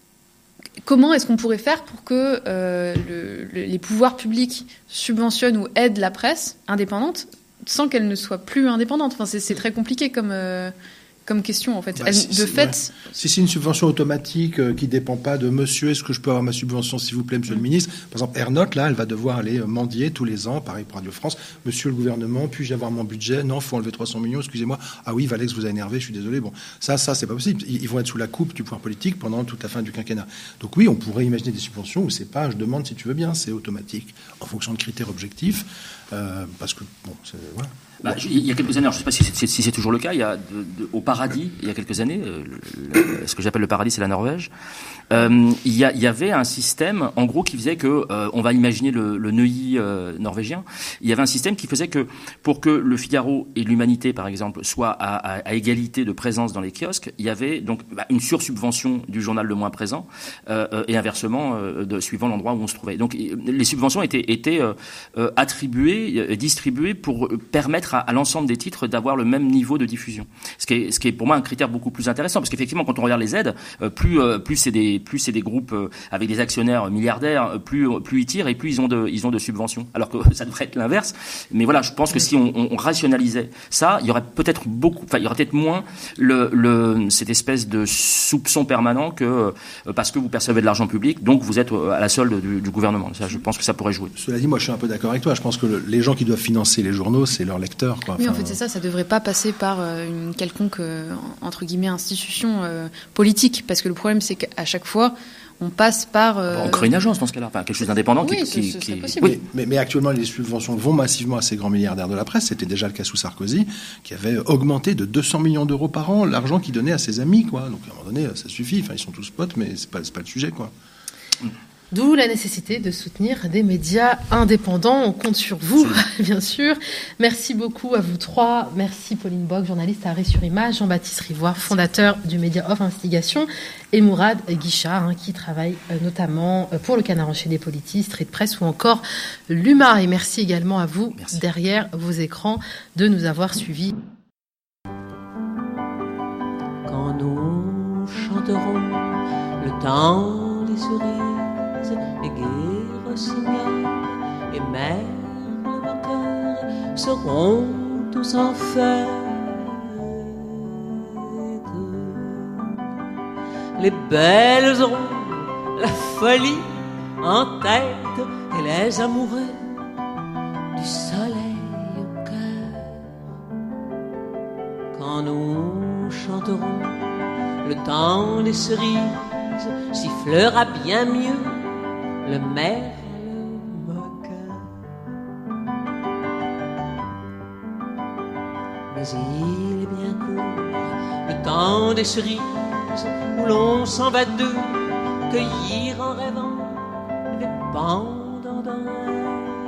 Comment est-ce qu'on pourrait faire pour que euh, le, le, les pouvoirs publics subventionnent ou aident la presse indépendante sans qu'elle ne soit plus indépendante? Enfin, c'est, c'est très compliqué comme, euh, comme question, en fait. Bah, Elle, si, de si, fait... ouais. Si c'est une subvention automatique euh, qui dépend pas de monsieur, est-ce que je peux avoir ma subvention, s'il vous plaît, monsieur mmh. le ministre? Par exemple, Ernotte, là, elle va devoir aller mendier tous les ans, pareil pour Radio France. Monsieur le gouvernement, puis-je avoir mon budget? Non, faut enlever trois cents millions, excusez-moi. Ah oui, Valex vous a énervé, je suis désolé. Bon, ça, ça, c'est pas possible. Ils, ils vont être sous la coupe du pouvoir politique pendant toute la fin du quinquennat. Donc oui, on pourrait imaginer des subventions où c'est pas, je demande si tu veux bien, c'est automatique, en fonction de critères objectifs, euh, parce que, bon, c'est, voilà. Bah, il y a quelques années, alors je ne sais pas si c'est, si c'est toujours le cas, il y a de, de, au Paradis, il y a quelques années, euh, le, ce que j'appelle le Paradis, c'est la Norvège, euh, il, y a, il y avait un système, en gros, qui faisait que, euh, on va imaginer le, le Neuilly euh, norvégien, il y avait un système qui faisait que, pour que le Figaro et l'Humanité, par exemple, soient à, à, à égalité de présence dans les kiosques, il y avait donc bah, une sursubvention du journal le moins présent, euh, et inversement, euh, de, suivant l'endroit où on se trouvait. Donc les subventions étaient, étaient euh, attribuées, distribuées pour permettre à, à l'ensemble des titres d'avoir le même niveau de diffusion. Ce qui est, ce qui est pour moi un critère beaucoup plus intéressant, parce qu'effectivement, quand on regarde les aides, euh, plus, euh, plus c'est des, plus c'est des groupes euh, avec des actionnaires milliardaires, plus, plus ils tirent et plus ils ont de, ils ont de subventions. Alors que ça devrait être l'inverse. Mais voilà, je pense que si on, on, on rationalisait ça, il y aurait peut-être beaucoup, enfin, il y aurait peut-être moins le, le, cette espèce de soupçon permanent que euh, parce que vous percevez de l'argent public, donc vous êtes à la solde du, du gouvernement. Ça, je pense que ça pourrait jouer. Cela dit, moi, je suis un peu d'accord avec toi. Je pense que le, les gens qui doivent financer les journaux, c'est leurs lecteurs. Quoi. Oui, enfin, en fait, c'est ça. Ça ne devrait pas passer par euh, une quelconque, euh, entre guillemets, institution euh, politique. Parce que le problème, c'est qu'à chaque fois, on passe par... Euh... On crée une agence dans ce cas-là, enfin, quelque chose d'indépendant oui, qui... c'est, qui, c'est, qui... c'est possible. Oui, mais, mais actuellement, les subventions vont massivement à ces grands milliardaires de la presse. C'était déjà le cas sous Sarkozy, qui avait augmenté de deux cents millions d'euros par an l'argent qu'il donnait à ses amis. Quoi. Donc, à un moment donné, ça suffit. Enfin, ils sont tous potes, mais c'est pas, c'est pas le sujet, quoi. D'où la nécessité de soutenir des médias indépendants. On compte sur vous, bien sûr. Merci beaucoup à vous trois. Merci Pauline Bock, journaliste à Arrêt sur Image, Jean-Baptiste Rivoire, fondateur du média Off Investigation, et Mourad Guichard, hein, qui travaille euh, notamment pour le Canard enchaîné Politis, Street Press ou encore l'U M A. Et merci également à vous, merci. Derrière vos écrans, de nous avoir suivis. Quand nous chanterons le temps des cerises, et guerre signal et mère vainqueur seront tous en fête. Les belles auront la folie en tête et les amoureux du soleil au cœur. Quand nous chanterons le temps des cerises sifflera bien mieux le merle moqueur. Mais il est bien court le temps des cerises où l'on s'en va deux cueillir en rêvant des bandandins.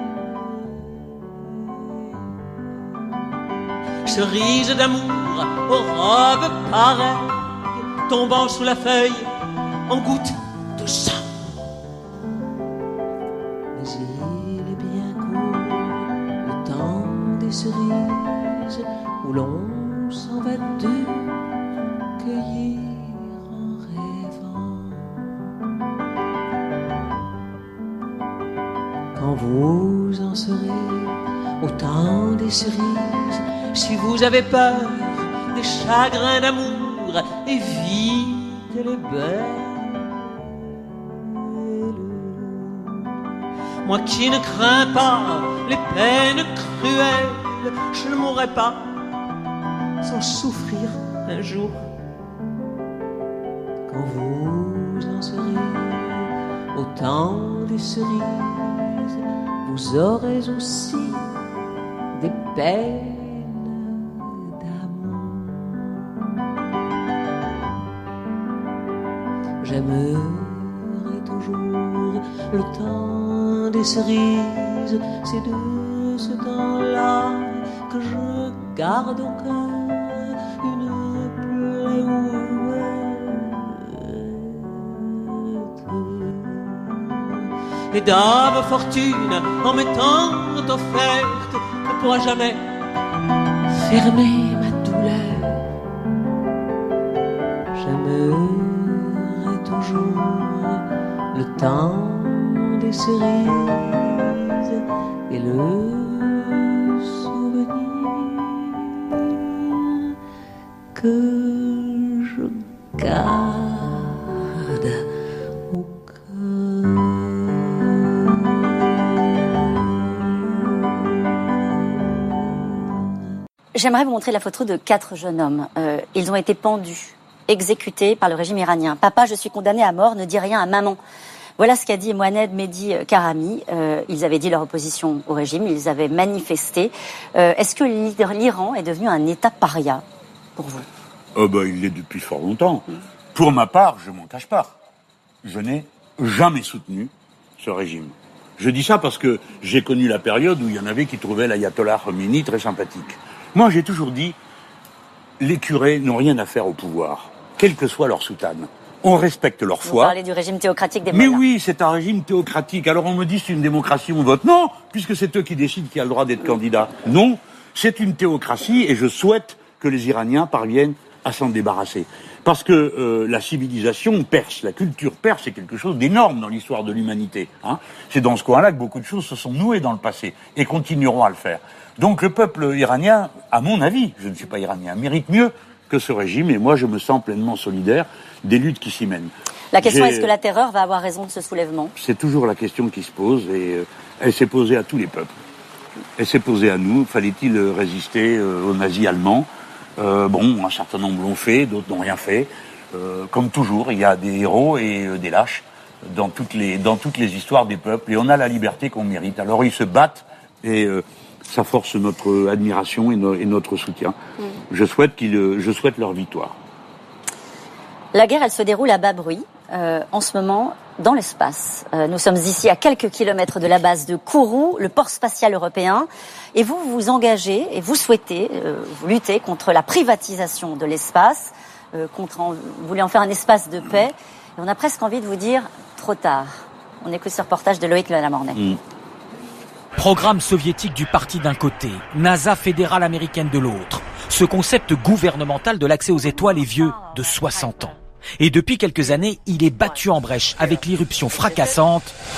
Cerises d'amour aux robes pareilles tombant sous la feuille en gouttes de sang. Mais il est bien court quand vous en serez au temps des cerises. Si vous avez peur des chagrins d'amour, évitez les belles. Moi qui ne crains pas les peines cruelles, je ne mourrai pas sans souffrir un jour. Quand vous en serez au temps des cerises, vous aurez aussi des peines d'amour. J'aimerai toujours le temps des cerises, c'est de ce temps-là que je garde au cœur une et dame fortune, en m'étant offerte, ne pourra jamais fermer ma douleur. J'aimerai toujours le temps des cerises et le souvenir que je garde au cœur. J'aimerais vous montrer la photo de quatre jeunes hommes. Euh, ils ont été pendus, exécutés par le régime iranien. Papa, je suis condamné à mort, ne dis rien à maman. Voilà ce qu'a dit Mohamed Mehdi Karami. Euh, ils avaient dit leur opposition au régime, ils avaient manifesté. Euh, est-ce que l'Iran est devenu un État paria pour vous? Oh bah, il l'est depuis fort longtemps. Mmh. Pour ma part, je m'en cache pas. Je n'ai jamais soutenu ce régime. Je dis ça parce que j'ai connu la période où il y en avait qui trouvaient l'ayatollah Khomeini très sympathique. Moi, j'ai toujours dit, les curés n'ont rien à faire au pouvoir, quelle que soit leur soutane. On respecte leur foi. Vous parlez du régime théocratique des Mais mollahs. oui, c'est un régime théocratique. Alors on me dit c'est une démocratie, on vote. Non, puisque c'est eux qui décident qui a le droit d'être candidat. Non, c'est une théocratie et je souhaite que les Iraniens parviennent à s'en débarrasser. Parce que euh, la civilisation perse, la culture perse, c'est quelque chose d'énorme dans l'histoire de l'humanité. Hein. C'est dans ce coin-là que beaucoup de choses se sont nouées dans le passé et continueront à le faire. Donc le peuple iranien, à mon avis, je ne suis pas iranien, mérite mieux que ce régime et moi je me sens pleinement solidaire des luttes qui s'y mènent. La question J'ai... est-ce que la terreur va avoir raison de ce soulèvement? C'est toujours la question qui se pose et euh, elle s'est posée à tous les peuples. Elle s'est posée à nous. Fallait-il résister euh, aux nazis allemands? euh, Bon, un certain nombre l'ont fait, d'autres n'ont rien fait. Euh, comme toujours, il y a des héros et euh, des lâches dans toutes les dans toutes les histoires des peuples et on a la liberté qu'on mérite. Alors ils se battent et euh, ça force notre admiration et, no- et notre soutien. Mmh. Je souhaite qu'ils, je souhaite leur victoire. La guerre, elle se déroule à bas bruit, euh, en ce moment, dans l'espace. Euh, nous sommes ici à quelques kilomètres de la base de Kourou, le port spatial européen. Et vous, vous vous engagez et vous souhaitez, euh, vous luttez contre la privatisation de l'espace, euh, contre en, vous voulez en faire un espace de paix. Et on a presque envie de vous dire, trop tard. On écoute ce reportage de Loïc Lamornay. Mmh. Programme soviétique du parti d'un côté, NASA fédérale américaine de l'autre. Ce concept gouvernemental de l'accès aux étoiles est vieux de soixante ans. Et depuis quelques années, il est battu en brèche avec l'irruption fracassante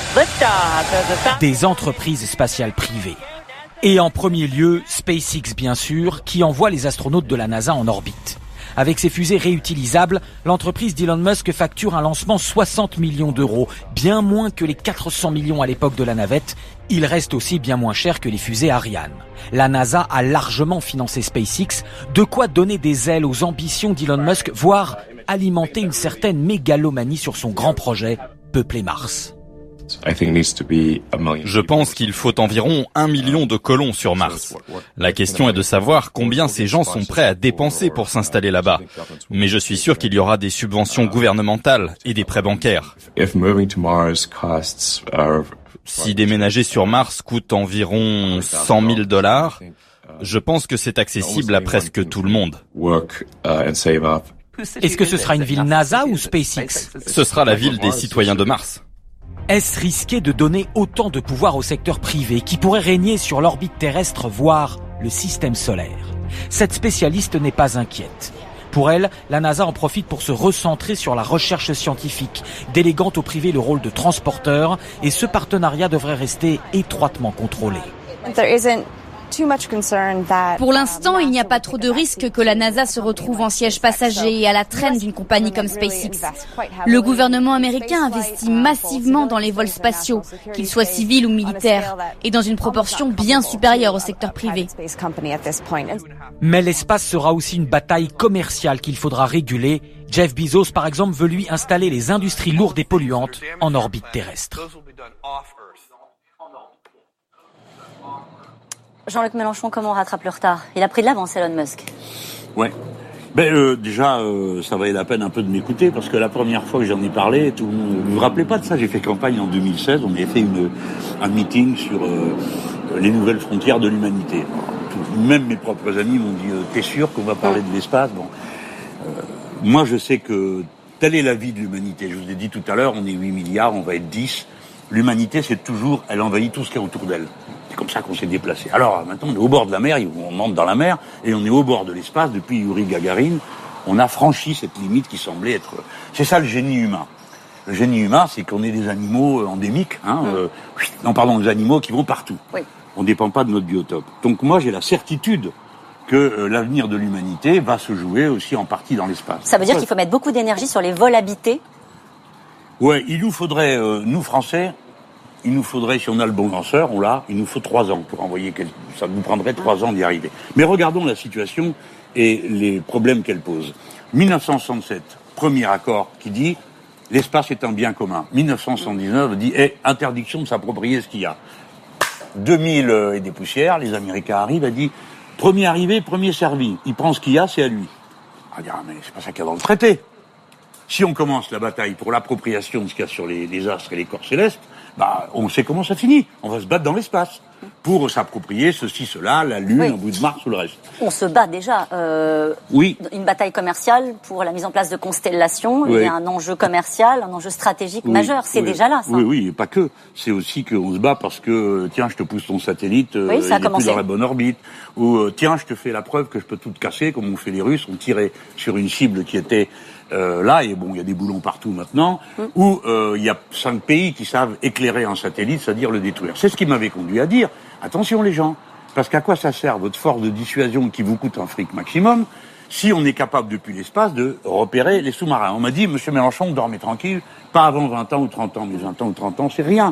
des entreprises spatiales privées. Et en premier lieu, SpaceX bien sûr, qui envoie les astronautes de la NASA en orbite. Avec ses fusées réutilisables, l'entreprise d'Elon Musk facture un lancement soixante millions d'euros, bien moins que les quatre cents millions à l'époque de la navette. Il reste aussi bien moins cher que les fusées Ariane. La NASA a largement financé SpaceX, de quoi donner des ailes aux ambitions d'Elon Musk, voire alimenter une certaine mégalomanie sur son grand projet, peupler Mars. Je pense qu'il faut environ un million de colons sur Mars. La question est de savoir combien ces gens sont prêts à dépenser pour s'installer là-bas. Mais je suis sûr qu'il y aura des subventions gouvernementales et des prêts bancaires. Si déménager sur Mars coûte environ cent mille dollars, je pense que c'est accessible à presque tout le monde. Est-ce que ce sera une ville NASA ou SpaceX? Ce sera la ville des citoyens de Mars. Est-ce risqué de donner autant de pouvoir au secteur privé qui pourrait régner sur l'orbite terrestre, voire le système solaire? Cette spécialiste n'est pas inquiète. Pour elle, la NASA en profite pour se recentrer sur la recherche scientifique, déléguant au privé le rôle de transporteur, et ce partenariat devrait rester étroitement contrôlé. Pour l'instant, il n'y a pas trop de risque que la NASA se retrouve en siège passager et à la traîne d'une compagnie comme SpaceX. Le gouvernement américain investit massivement dans les vols spatiaux, qu'ils soient civils ou militaires, et dans une proportion bien supérieure au secteur privé. Mais l'espace sera aussi une bataille commerciale qu'il faudra réguler. Jeff Bezos, par exemple, veut lui installer les industries lourdes et polluantes en orbite terrestre. Jean-Luc Mélenchon, comment on rattrape le retard? Il a pris de l'avance, Elon Musk. Ouais. Ben euh, déjà, euh, ça valait la peine un peu de m'écouter parce que la première fois que j'en ai parlé, tout, vous vous rappelez pas de ça? J'ai fait campagne en deux mille seize. On avait fait une, un meeting sur euh, les nouvelles frontières de l'humanité. Même mes propres amis m'ont dit euh, "T'es sûr qu'on va parler de l'espace?" Bon, euh, moi je sais que telle est la vie de l'humanité. Je vous ai dit tout à l'heure, on est huit milliards, on va être dix. L'humanité, c'est toujours, elle envahit tout ce qu'il y a autour d'elle. C'est comme ça qu'on s'est déplacé. Alors maintenant, on est au bord de la mer, on monte dans la mer, et on est au bord de l'espace. Depuis Yuri Gagarin, on a franchi cette limite qui semblait être... C'est ça le génie humain. Le génie humain, c'est qu'on est des animaux endémiques, hein, mmh. euh, non pardon, des animaux qui vont partout. Oui. On ne dépend pas de notre biotope. Donc moi, j'ai la certitude que euh, l'avenir de l'humanité va se jouer aussi en partie dans l'espace. Ça veut dire qu'il faut mettre beaucoup d'énergie sur les vols habités? Ouais, il nous faudrait, euh, nous Français, il nous faudrait, si on a le bon lanceur, on l'a, il nous faut trois ans pour envoyer, quel... ça nous prendrait trois ans d'y arriver. Mais regardons la situation et les problèmes qu'elle pose. mille neuf cent soixante-sept, premier accord qui dit l'espace est un bien commun. mille neuf cent soixante-dix-neuf dit eh, interdiction de s'approprier ce qu'il y a. deux mille et des poussières, les Américains arrivent et disent premier arrivé, premier servi. Il prend ce qu'il y a, c'est à lui. On va dire, mais c'est pas ça qu'il y a dans le traité. Si on commence la bataille pour l'appropriation de ce qu'il y a sur les, les astres et les corps célestes, bah, on sait comment ça finit. On va se battre dans l'espace pour s'approprier ceci, cela, la Lune, oui. un bout de Mars ou le reste. On se bat déjà. Euh, oui. Une bataille commerciale pour la mise en place de constellations. Oui. Il y a un enjeu commercial, un enjeu stratégique oui. majeur. C'est oui. déjà là, ça. Oui, oui, et pas que. C'est aussi qu'on se bat parce que, tiens, je te pousse ton satellite, euh, oui, il n'est plus dans la bonne orbite. Ou, euh, tiens, je te fais la preuve que je peux tout te casser, comme ont fait les Russes. On tirait sur une cible qui était... Euh, là, et bon, il y a des boulons partout maintenant, mmh. où euh, il y a cinq pays qui savent éclairer un satellite, c'est-à-dire le détruire. C'est ce qui m'avait conduit à dire, attention les gens, parce qu'à quoi ça sert votre force de dissuasion qui vous coûte un fric maximum, si on est capable depuis l'espace de repérer les sous-marins. On m'a dit, monsieur Mélenchon, dormez tranquille, pas avant vingt ans ou trente ans, mais vingt ans ou trente ans, c'est rien.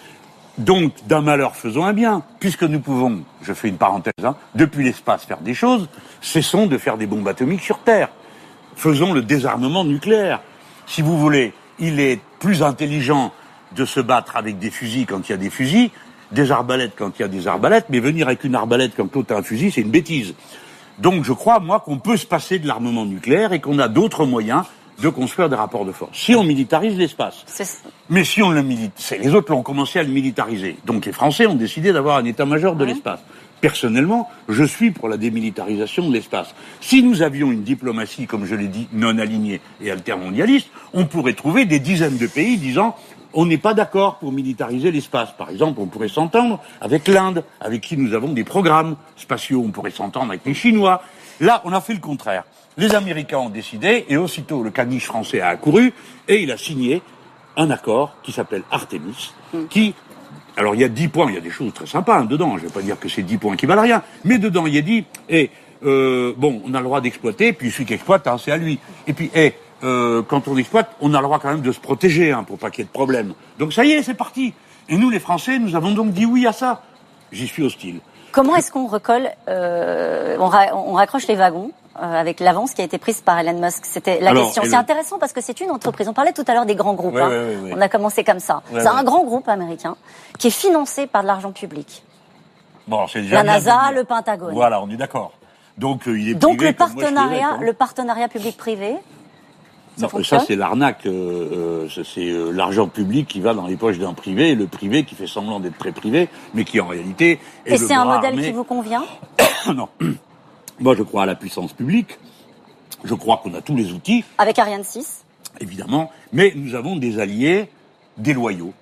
Donc, d'un malheur, faisons un bien. Puisque nous pouvons, je fais une parenthèse, hein, depuis l'espace faire des choses, cessons de faire des bombes atomiques sur Terre. Faisons le désarmement nucléaire. Si vous voulez, il est plus intelligent de se battre avec des fusils quand il y a des fusils, des arbalètes quand il y a des arbalètes, mais venir avec une arbalète quand l'autre a un fusil, c'est une bêtise. Donc je crois, moi, qu'on peut se passer de l'armement nucléaire et qu'on a d'autres moyens de construire des rapports de force. Si on militarise l'espace. Mais si on le militarise, les autres l'ont commencé à le militariser. Donc les Français ont décidé d'avoir un état-major de l'espace. Personnellement, je suis pour la démilitarisation de l'espace. Si nous avions une diplomatie, comme je l'ai dit, non alignée et altermondialiste, on pourrait trouver des dizaines de pays disant on n'est pas d'accord pour militariser l'espace. Par exemple, on pourrait s'entendre avec l'Inde, avec qui nous avons des programmes spatiaux. On pourrait s'entendre avec les Chinois. Là, on a fait le contraire. Les Américains ont décidé, et aussitôt le caniche français a accouru, et il a signé un accord qui s'appelle Artemis, qui... Alors, il y a dix points, il y a des choses très sympas hein, dedans, je ne vais pas dire que c'est dix points qui valent rien, mais dedans, il y a dit, eh, euh, bon, on a le droit d'exploiter, puis celui qui exploite, hein, c'est à lui. Et puis, eh, euh, quand on exploite, on a le droit quand même de se protéger, hein, pour pas qu'il y ait de problème. Donc ça y est, c'est parti. Et nous, les Français, nous avons donc dit oui à ça. J'y suis hostile. Comment est-ce qu'on recolle, euh, on, ra- on raccroche les wagons euh, avec l'avance qui a été prise par Elon Musk? C'était la Alors, question. C'est le... intéressant parce que c'est une entreprise. On parlait tout à l'heure des grands groupes. Ouais, hein. ouais, ouais, ouais. On a commencé comme ça. Ouais, c'est ouais. un grand groupe américain qui est financé par de l'argent public. Bon, c'est déjà la NASA, le Pentagone. Voilà, on est d'accord. Donc euh, il est Donc privé, le partenariat, moi, le partenariat public-privé. Ça, non, ça c'est l'arnaque, euh, euh, c'est euh, l'argent public qui va dans les poches d'un privé, et le privé qui fait semblant d'être très privé, mais qui en réalité est Et le c'est un modèle armé. qui vous convient? Non. Moi je crois à la puissance publique, je crois qu'on a tous les outils. Avec Ariane six? Évidemment, mais nous avons des alliés déloyaux.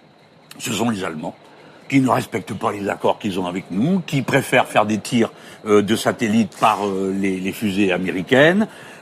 Ce sont les Allemands, qui ne respectent pas les accords qu'ils ont avec nous, qui préfèrent faire des tirs euh, de satellites par euh, les, les fusées américaines.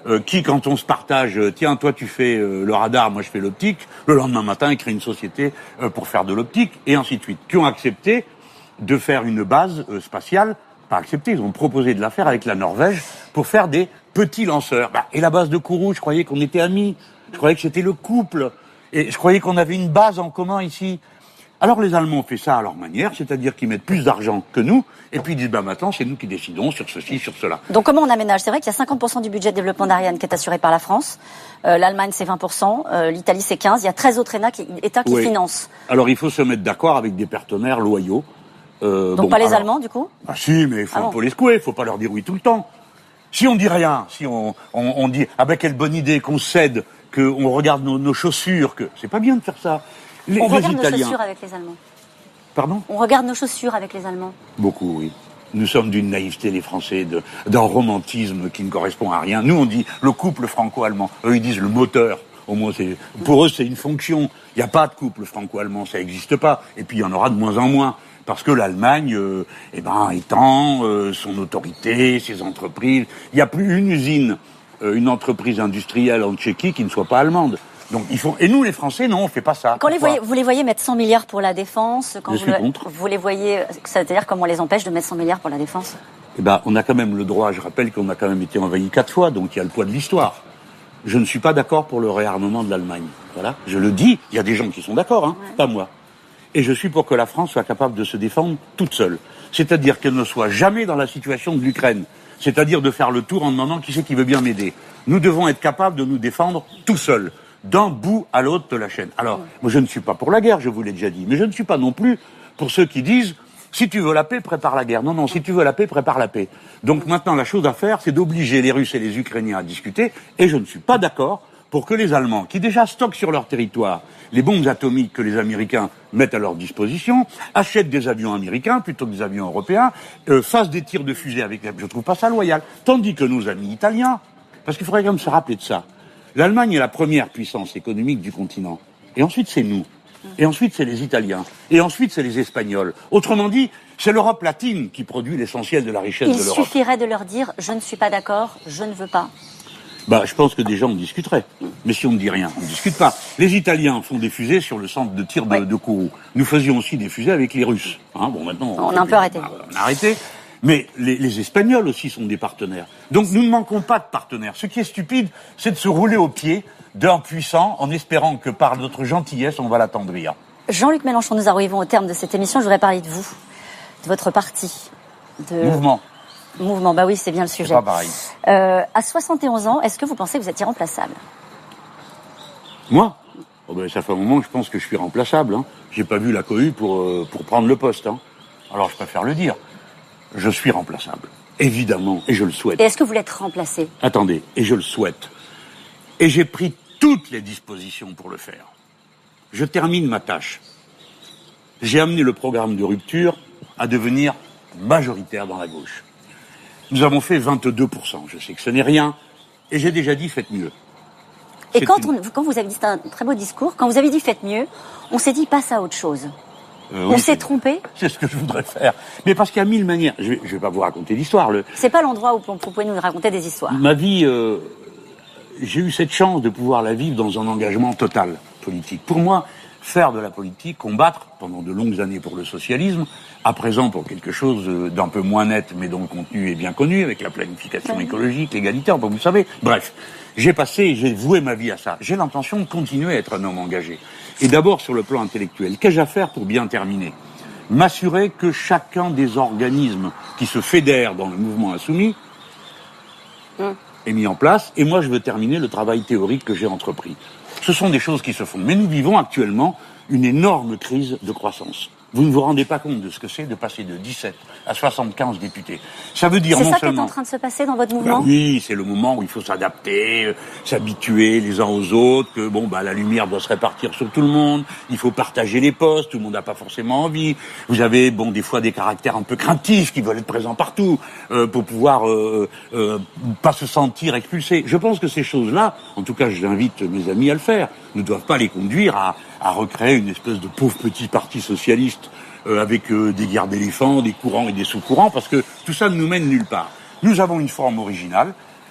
euh, qui, quand on se partage, euh, tiens, toi tu fais euh, le radar, moi je fais l'optique, le lendemain matin, ils créent une société euh, pour faire de l'optique, et ainsi de suite, qui ont accepté de faire une base euh, spatiale, pas accepté, ils ont proposé de la faire avec la Norvège pour faire des petits lanceurs. Bah, et la base de Kourou, je croyais qu'on était amis, je croyais que c'était le couple, et je croyais qu'on avait une base en commun ici. Alors les Allemands ont fait ça à leur manière, c'est-à-dire qu'ils mettent plus d'argent que nous, et puis ils disent, bah maintenant c'est nous qui décidons sur ceci, sur cela. Donc comment on aménage? C'est vrai qu'il y a cinquante pour cent du budget de développement d'Ariane qui est assuré par la France, euh, l'Allemagne c'est vingt pour cent, euh, l'Italie c'est quinze pour cent, il y a treize autres États qui, États qui oui. financent. Alors il faut se mettre d'accord avec des partenaires loyaux. Euh, Donc bon, pas les alors, Allemands du coup? Ah si, mais il faut ah bon. un peu les secouer, il faut pas leur dire oui tout le temps. Si on dit rien, si on, on, on dit, ah ben quelle bonne idée qu'on cède, qu'on regarde nos, nos chaussures, que c'est pas bien de faire ça. Les, on les regarde Italiens... nos chaussures avec les Allemands. Pardon? On regarde nos chaussures avec les Allemands. Beaucoup, oui. Nous sommes d'une naïveté, les Français, de, d'un romantisme qui ne correspond à rien. Nous, on dit le couple franco-allemand. Eux, ils disent le moteur. Au moins, c'est, pour eux, c'est une fonction. Il n'y a pas de couple franco-allemand, ça n'existe pas. Et puis, il y en aura de moins en moins. Parce que l'Allemagne, euh, eh ben, étend euh, son autorité, ses entreprises. Il n'y a plus une usine, euh, une entreprise industrielle en Tchéquie qui ne soit pas allemande. Donc ils font. Et nous, les Français, non, on fait pas ça. Quand les voyez, vous les voyez mettre cent milliards pour la défense, quand Je vous, suis le, contre. vous les voyez, c'est-à-dire comment on les empêche de mettre cent milliards pour la défense? Eh ben, on a quand même le droit. Je rappelle qu'on a quand même été envahi quatre fois, donc il y a le poids de l'histoire. Je ne suis pas d'accord pour le réarmement de l'Allemagne. Voilà, je le dis. Il y a des gens qui sont d'accord, hein, ouais. Pas moi. Et je suis pour que la France soit capable de se défendre toute seule. C'est-à-dire qu'elle ne soit jamais dans la situation de l'Ukraine. C'est-à-dire de faire le tour en demandant qui c'est qui veut bien m'aider. Nous devons être capables de nous défendre tout seuls, d'un bout à l'autre de la chaîne. Alors, moi je ne suis pas pour la guerre, je vous l'ai déjà dit, mais je ne suis pas non plus pour ceux qui disent si tu veux la paix, prépare la guerre. Non, non, si tu veux la paix, prépare la paix. Donc maintenant, la chose à faire, c'est d'obliger les Russes et les Ukrainiens à discuter, et je ne suis pas d'accord pour que les Allemands, qui déjà stockent sur leur territoire les bombes atomiques que les Américains mettent à leur disposition, achètent des avions américains plutôt que des avions européens, euh, fassent des tirs de fusée avec... Je trouve pas ça loyal. Tandis que nos amis italiens, parce qu'il faudrait quand même se rappeler de ça, l'Allemagne est la première puissance économique du continent. Et ensuite, c'est nous. Et ensuite, c'est les Italiens. Et ensuite, c'est les Espagnols. Autrement dit, c'est l'Europe latine qui produit l'essentiel de la richesse Il de l'Europe. Il suffirait de leur dire « je ne suis pas d'accord, je ne veux pas ». Bah, je pense que déjà on discuterait. Mais si on ne dit rien, on ne discute pas. Les Italiens font des fusées sur le centre de tir de, oui. de Kourou. Nous faisions aussi des fusées avec les Russes. Hein, bon, maintenant, on, on a un peu arrêté. On a arrêté. Mais les, les Espagnols aussi sont des partenaires. Donc nous ne manquons pas de partenaires. Ce qui est stupide, c'est de se rouler aux pieds d'un puissant en espérant que par notre gentillesse, on va l'attendrir. Jean-Luc Mélenchon, nous arrivons au terme de cette émission. Je voudrais parler de vous, de votre parti. De... Mouvement. Mouvement, bah oui, c'est bien le sujet. C'est pas pareil. Euh, à soixante et onze ans, est-ce que vous pensez que vous êtes irremplaçable? Moi oh ben, ça fait un moment que je pense que je suis remplaçable. Hein. J'ai pas vu la cohue pour, euh, pour prendre le poste. Hein. Alors je préfère le dire. Je suis remplaçable. Évidemment, et je le souhaite. Et est-ce que vous l'êtes remplacé? Attendez, et je le souhaite. Et j'ai pris toutes les dispositions pour le faire. Je termine ma tâche. J'ai amené le programme de rupture à devenir majoritaire dans la gauche. Nous avons fait vingt-deux pour cent. Je sais que ce n'est rien. Et j'ai déjà dit, faites mieux. Et quand, une... on, quand vous avez dit, c'est un très beau discours, quand vous avez dit, faites mieux, on s'est dit, passe à autre chose. Euh, on oui, s'est trompé. C'est ce que je voudrais faire. Mais parce qu'il y a mille manières. Je vais, je vais pas vous raconter l'histoire. Le... C'est pas l'endroit où vous pouvez nous raconter des histoires. Ma vie, euh, j'ai eu cette chance de pouvoir la vivre dans un engagement total politique. Pour moi, faire de la politique, combattre pendant de longues années pour le socialisme, à présent pour quelque chose d'un peu moins net, mais dont le contenu est bien connu, avec la planification oui. écologique, l'égalité, enfin, vous savez. Bref, j'ai passé, j'ai voué ma vie à ça. J'ai l'intention de continuer à être un homme engagé. Et d'abord, sur le plan intellectuel, qu'ai-je à faire pour bien terminer? M'assurer que chacun des organismes qui se fédèrent dans le mouvement insoumis mmh. est mis en place. Et moi, je veux terminer le travail théorique que j'ai entrepris. Ce sont des choses qui se font. Mais nous vivons actuellement une énorme crise de croissance. Vous ne vous rendez pas compte de ce que c'est de passer de dix-sept à soixante-quinze députés. Ça veut dire c'est non ça seulement... qui est en train de se passer dans votre mouvement? Ben oui, c'est le moment où il faut s'adapter, euh, s'habituer les uns aux autres, que bon, bah la lumière doit se répartir sur tout le monde, il faut partager les postes, tout le monde n'a pas forcément envie. Vous avez, bon, des fois des caractères un peu craintifs qui veulent être présents partout euh, pour pouvoir euh, euh, pas se sentir expulsés. Je pense que ces choses-là, en tout cas, j'invite mes amis à le faire, ne doivent pas les conduire à, à recréer une espèce de pauvre petit parti socialiste Euh, avec euh, des guerres d'éléphants, des courants et des sous-courants, parce que tout ça ne nous mène nulle part. Nous avons une forme originale.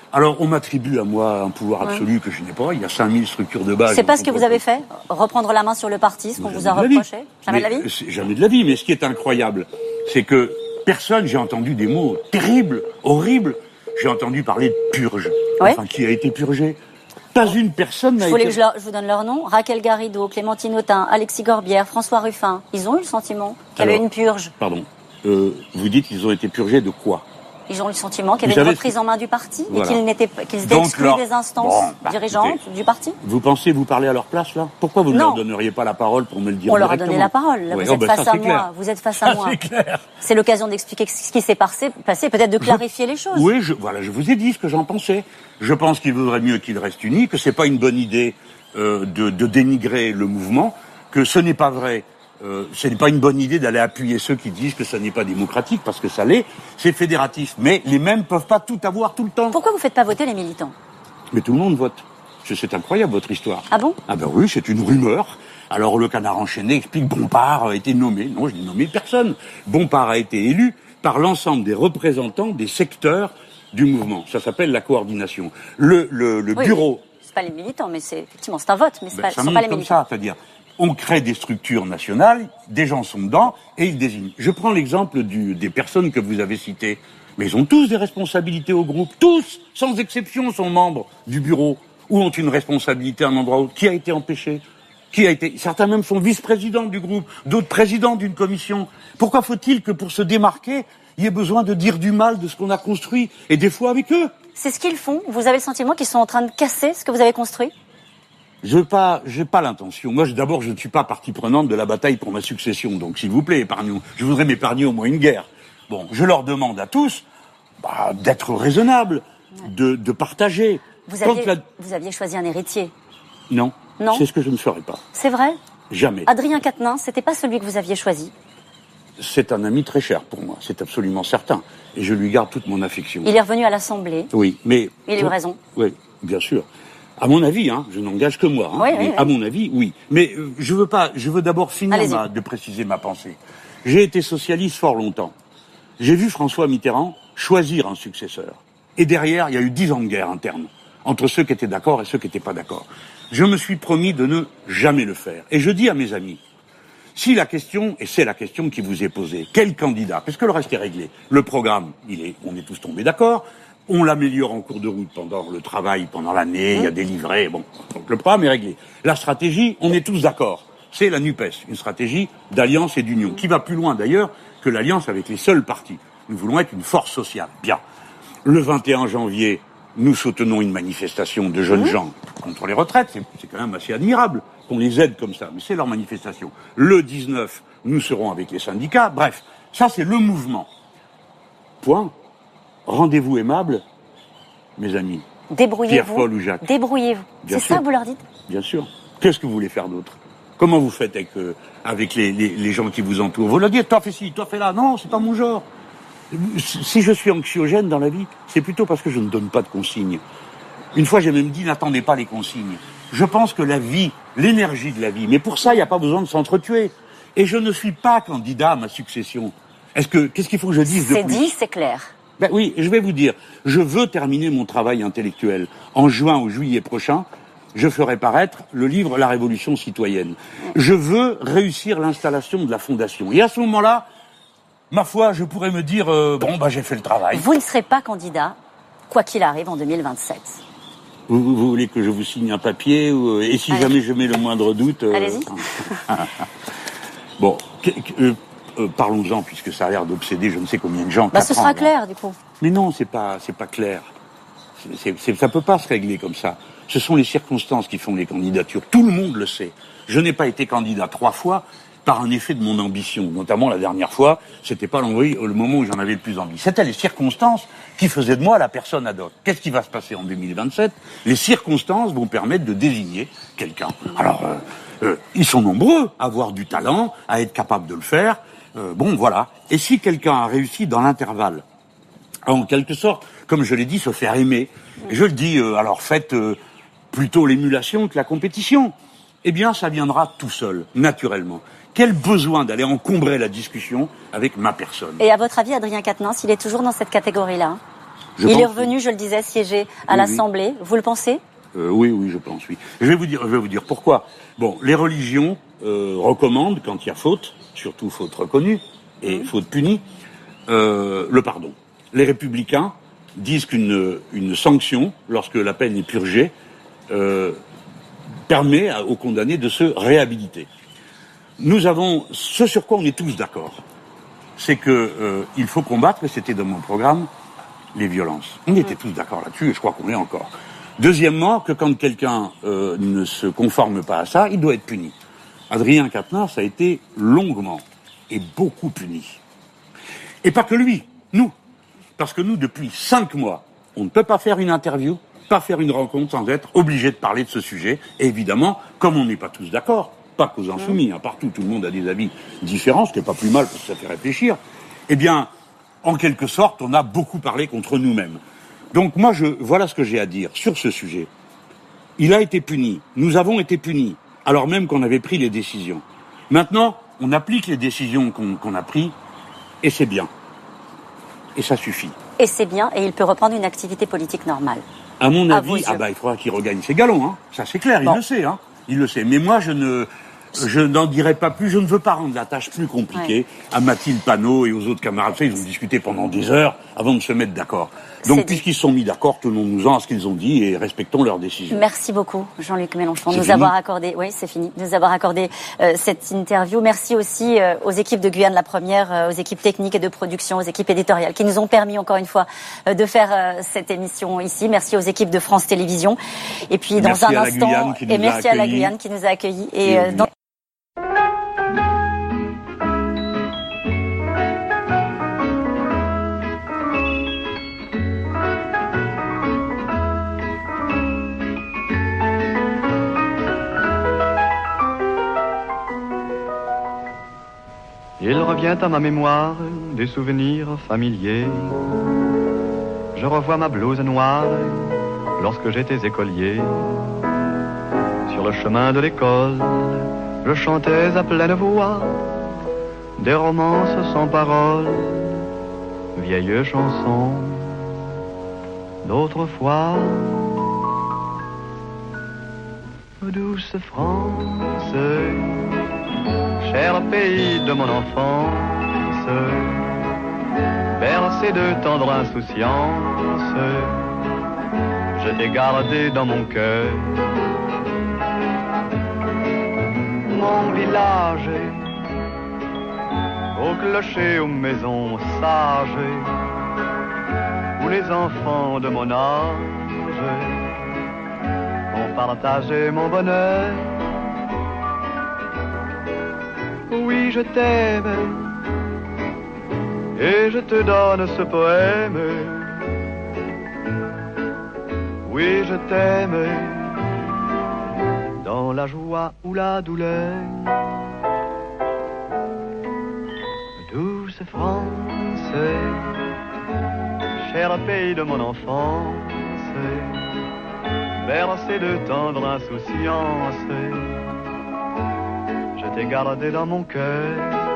Alors, on m'attribue à moi un pouvoir absolu ouais. que je n'ai pas. Il y a cinq mille structures de base. C'est pas ce que vous avez fait? Reprendre la main sur le parti, ce qu'on vous a reproché? Jamais de la vie? Jamais de la vie. Mais ce qui est incroyable, c'est que personne, j'ai entendu des mots terribles, horribles. J'ai entendu parler de purge. Ouais. Enfin, qui a été purgé? Pas une personne n'a été... Je voulais que je, leur, je vous donne leur nom. Raquel Garrido, Clémentine Autain, Alexis Gorbière, François Ruffin. Ils ont eu le sentiment qu'il y avait une purge. Pardon. Euh, vous dites qu'ils ont été purgés de quoi? Ils ont eu le sentiment qu'il y avait une reprise en main du parti voilà. et qu'ils n'étaient, qu'ils étaient exclus leur... des instances bon, bah, dirigeantes écoutez, du parti. Vous pensez vous parler à leur place, là? Pourquoi vous ne leur donneriez pas la parole pour me le dire? On leur a donné la parole. Là, oui, vous, oh, êtes bah, face ça, à moi. vous êtes face à ça, moi. C'est clair. C'est l'occasion d'expliquer ce qui s'est passé, passé peut-être de clarifier je... les choses. Oui, je, voilà, je vous ai dit ce que j'en pensais. Je pense qu'il vaudrait mieux qu'ils restent unis, que c'est pas une bonne idée euh, de, de dénigrer le mouvement, que ce n'est pas vrai. Euh, ce n'est pas une bonne idée d'aller appuyer ceux qui disent que ça n'est pas démocratique, parce que ça l'est, c'est fédératif. Mais les mêmes peuvent pas tout avoir tout le temps. Pourquoi vous faites pas voter les militants? Mais tout le monde vote. C'est incroyable, votre histoire. Ah bon? Ah ben oui, c'est une rumeur. Alors le Canard enchaîné explique Bompard a été nommé. Non, je n'ai nommé personne. Bompard a été élu par l'ensemble des représentants des secteurs du mouvement. Ça s'appelle la coordination. Le, le, le oui, bureau... C'est pas les militants, mais c'est effectivement c'est un vote, mais ce ben, ne sont pas les comme militants. Ça, c'est-à-dire... On crée des structures nationales, des gens sont dedans, et ils désignent. Je prends l'exemple du, des personnes que vous avez citées. Mais ils ont tous des responsabilités au groupe. Tous, sans exception, sont membres du bureau, ou ont une responsabilité à un endroit ou autre. Qui a été empêché? Qui a été... Certains même sont vice-présidents du groupe, d'autres présidents d'une commission. Pourquoi faut-il que pour se démarquer, il y ait besoin de dire du mal de ce qu'on a construit, et des fois avec eux? C'est ce qu'ils font. Vous avez le sentiment qu'ils sont en train de casser ce que vous avez construit? Je n'ai pas, j'ai pas l'intention. Moi, d'abord, je ne suis pas partie prenante de la bataille pour ma succession. Donc, s'il vous plaît, épargnons. Je voudrais m'épargner au moins une guerre. Bon, je leur demande à tous bah, d'être raisonnables, ouais. de, de partager. Vous aviez, la... vous aviez choisi un héritier? Non. Non. C'est ce que je ne ferai pas. C'est vrai? Jamais. Adrien Quatennens, c'était pas celui que vous aviez choisi? C'est un ami très cher pour moi, c'est absolument certain. Et je lui garde toute mon affection. Il est revenu à l'Assemblée. Oui, mais... Il a eu raison. Oui, bien sûr. À mon avis, hein, je n'engage que moi. Hein, oui, mais oui, oui. À mon avis, oui. Mais euh, je veux pas. Je veux d'abord finir ma, de préciser ma pensée. J'ai été socialiste fort longtemps. J'ai vu François Mitterrand choisir un successeur. Et derrière, il y a eu dix ans de guerre interne entre ceux qui étaient d'accord et ceux qui n'étaient pas d'accord. Je me suis promis de ne jamais le faire. Et je dis à mes amis, si la question, et c'est la question qui vous est posée, quel candidat? Parce que le reste est réglé. Le programme, il est, on est tous tombés d'accord. On l'améliore en cours de route pendant le travail, pendant l'année, il y a des livrets, bon. Donc le programme est réglé. La stratégie, on est tous d'accord. C'est la NUPES, une stratégie d'alliance et d'union, qui va plus loin d'ailleurs que l'alliance avec les seuls partis. Nous voulons être une force sociale. Bien. Le vingt et un janvier, nous soutenons une manifestation de jeunes gens contre les retraites. C'est, c'est quand même assez admirable qu'on les aide comme ça, mais c'est leur manifestation. Le dix-neuf, nous serons avec les syndicats. Bref, ça c'est le mouvement. Point. Rendez-vous aimable, mes amis. Débrouillez-vous. Pierre, Paul ou Jacques. Débrouillez-vous. C'est ça que vous leur dites? Bien sûr. Qu'est-ce que vous voulez faire d'autre? Comment vous faites avec, euh, avec les, les, les gens qui vous entourent? Vous leur dites, toi fais ci, toi fais là. Non, c'est pas mon genre. Si je suis anxiogène dans la vie, c'est plutôt parce que je ne donne pas de consignes. Une fois, j'ai même dit, n'attendez pas les consignes. Je pense que la vie, l'énergie de la vie, mais pour ça, il n'y a pas besoin de s'entretuer. Et je ne suis pas candidat à ma succession. Est-ce que, qu'est-ce qu'il faut que je dise de plus? C'est dit, c'est clair. Ben oui, je vais vous dire, je veux terminer mon travail intellectuel. En juin ou juillet prochain, je ferai paraître le livre La Révolution citoyenne. Je veux réussir l'installation de la fondation. Et à ce moment-là, ma foi, je pourrais me dire, euh, bon, bah j'ai fait le travail. Vous ne serez pas candidat, quoi qu'il arrive, en deux mille vingt-sept. Vous, vous, vous voulez que je vous signe un papier ou, Et si Allez. jamais je mets le moindre doute... Euh... Allez-y. Bon, que, que, euh, Euh, parlons-en, puisque ça a l'air d'obséder je ne sais combien de gens. Bah, ce sera ans, clair, du coup. Mais non, c'est pas, c'est pas clair. C'est, c'est, ça peut pas se régler comme ça. Ce sont les circonstances qui font les candidatures. Tout le monde le sait. Je n'ai pas été candidat trois fois par un effet de mon ambition. Notamment la dernière fois, c'était pas le moment où j'en avais le plus envie. C'était les circonstances qui faisaient de moi la personne ad hoc. Qu'est-ce qui va se passer en deux mille vingt-sept? Les circonstances vont permettre de désigner quelqu'un. Alors, euh, euh, ils sont nombreux à avoir du talent, à être capables de le faire. Euh, bon, voilà. Et si quelqu'un a réussi dans l'intervalle, en quelque sorte, comme je l'ai dit, se faire aimer, et je le dis, euh, alors faites euh, plutôt l'émulation que la compétition, eh bien, ça viendra tout seul, naturellement. Quel besoin d'aller encombrer la discussion avec ma personne? Et à votre avis, Adrien Quatennens, il est toujours dans cette catégorie-là? Je Il pense est revenu, je le disais, siéger à oui, l'Assemblée. Oui. Vous le pensez? euh, Oui, oui, je pense, oui. Je vais vous dire, je vais vous dire pourquoi. Bon, les religions euh, recommandent, quand il y a faute, surtout faute reconnue et mmh. faute punie, euh, le pardon. Les républicains disent qu'une une sanction, lorsque la peine est purgée, euh, permet à, aux condamnés de se réhabiliter. Nous avons, ce sur quoi on est tous d'accord, c'est que euh, il faut combattre, et c'était dans mon programme, les violences. On était tous d'accord là-dessus, et je crois qu'on est encore. Deuxièmement, que quand quelqu'un euh, ne se conforme pas à ça, il doit être puni. Adrien Quatennens a été longuement et beaucoup puni. Et pas que lui, nous. Parce que nous, depuis cinq mois, on ne peut pas faire une interview, pas faire une rencontre sans être obligé de parler de ce sujet. Et évidemment, comme on n'est pas tous d'accord, pas qu'aux Insoumis, hein, partout, tout le monde a des avis différents, ce qui n'est pas plus mal parce que ça fait réfléchir, eh bien, en quelque sorte, on a beaucoup parlé contre nous-mêmes. Donc moi, je, voilà ce que j'ai à dire sur ce sujet. Il a été puni, nous avons été punis, alors même qu'on avait pris les décisions. Maintenant, on applique les décisions qu'on, qu'on a prises, et c'est bien. Et ça suffit. Et c'est bien, et il peut reprendre une activité politique normale. À mon avis, ah bah, il faudra qu'il regagne ses galons, hein. Ça c'est clair, bon. il le sait, hein. Il le sait. Mais moi, je ne... Je n'en dirai pas plus, je ne veux pas rendre la tâche plus compliquée ouais. à Mathilde Panot et aux autres camarades. Ils ont discuté pendant des heures avant de se mettre d'accord. Donc, puisqu'ils se sont mis d'accord, tenons-nous-en à ce qu'ils ont dit et respectons leurs décisions. Merci beaucoup, Jean-Luc Mélenchon, de nous fini avoir accordé, oui, c'est fini, de nous avoir accordé euh, cette interview. Merci aussi euh, aux équipes de Guyane la Première, euh, aux équipes techniques et de production, aux équipes éditoriales qui nous ont permis encore une fois euh, de faire euh, cette émission ici. Merci aux équipes de France Télévisions. Et puis, dans merci un instant, et merci à la Guyane qui nous a accueillis. Et, et euh, dans... Il revient à ma mémoire des souvenirs familiers. Je revois ma blouse noire lorsque j'étais écolier. Sur le chemin de l'école, je chantais à pleine voix des romances sans paroles, vieilles chansons d'autrefois. Douce France, cher pays de mon enfance, bercé de tendre insouciance, je t'ai gardé dans mon cœur. Mon village, au clocher, aux maisons sages, où les enfants de mon âge ont partagé mon bonheur. Oui, je t'aime, et je te donne ce poème. Oui, je t'aime, dans la joie ou la douleur. Douce France, cher pays de mon enfance, bercé de tendre insouciance, je t'ai gardé dans mon cœur.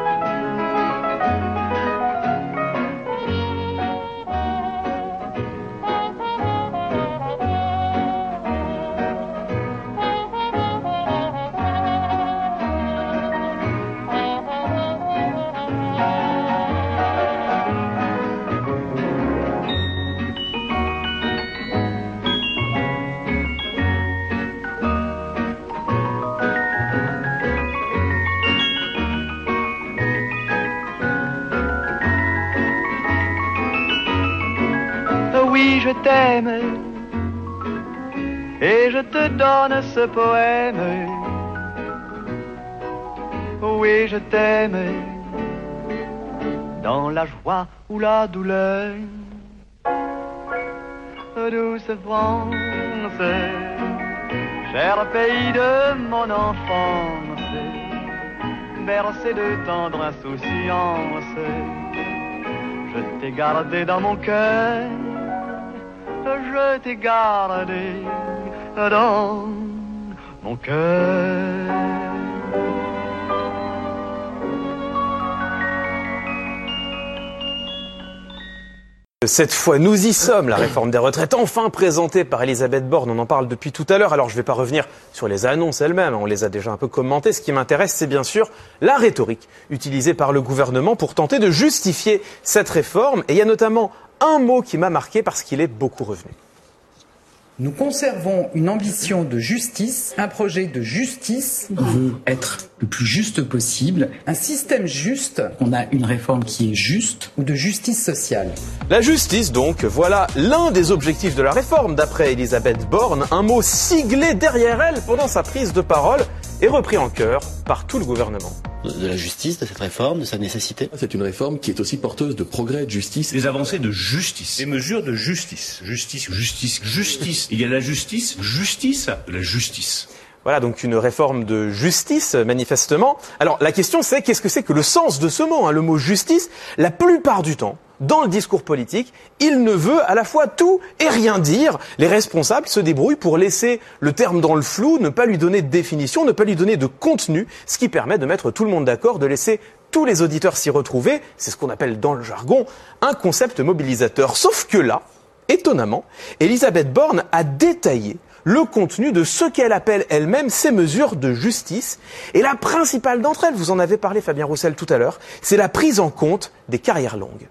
Oui, je t'aime, et je te donne ce poème. Oui, je t'aime, dans la joie ou la douleur. Douce France, cher pays de mon enfance, bercé de tendre insouciance, je t'ai gardé dans mon cœur. Je t'ai gardé dans mon cœur. Cette fois, nous y sommes, la réforme des retraites, enfin présentée par Elisabeth Borne. On en parle depuis tout à l'heure. Alors, je ne vais pas revenir sur les annonces elles-mêmes. On les a déjà un peu commentées. Ce qui m'intéresse, c'est bien sûr la rhétorique utilisée par le gouvernement pour tenter de justifier cette réforme. Et il y a notamment un mot qui m'a marqué parce qu'il est beaucoup revenu. Nous conservons une ambition de justice, un projet de justice. On veut être le plus juste possible, un système juste. On a une réforme qui est juste ou de justice sociale. La justice, donc, voilà l'un des objectifs de la réforme, d'après Elisabeth Borne, un mot siglé derrière elle pendant sa prise de parole et repris en chœur par tout le gouvernement. De la justice, de cette réforme, de sa nécessité. C'est une réforme qui est aussi porteuse de progrès, de justice. Des avancées de justice, des mesures de justice. Justice, justice, justice. Il y a la justice, justice, de la justice. Voilà, donc une réforme de justice, manifestement. Alors, la question c'est, qu'est-ce que c'est que le sens de ce mot, hein, le mot justice? La plupart du temps, dans le discours politique, il ne veut à la fois tout et rien dire. Les responsables se débrouillent pour laisser le terme dans le flou, ne pas lui donner de définition, ne pas lui donner de contenu, ce qui permet de mettre tout le monde d'accord, de laisser tous les auditeurs s'y retrouver. C'est ce qu'on appelle dans le jargon un concept mobilisateur. Sauf que là, étonnamment, Elisabeth Borne a détaillé le contenu de ce qu'elle appelle elle-même ces mesures de justice. Et la principale d'entre elles, vous en avez parlé Fabien Roussel tout à l'heure, c'est la prise en compte des carrières longues.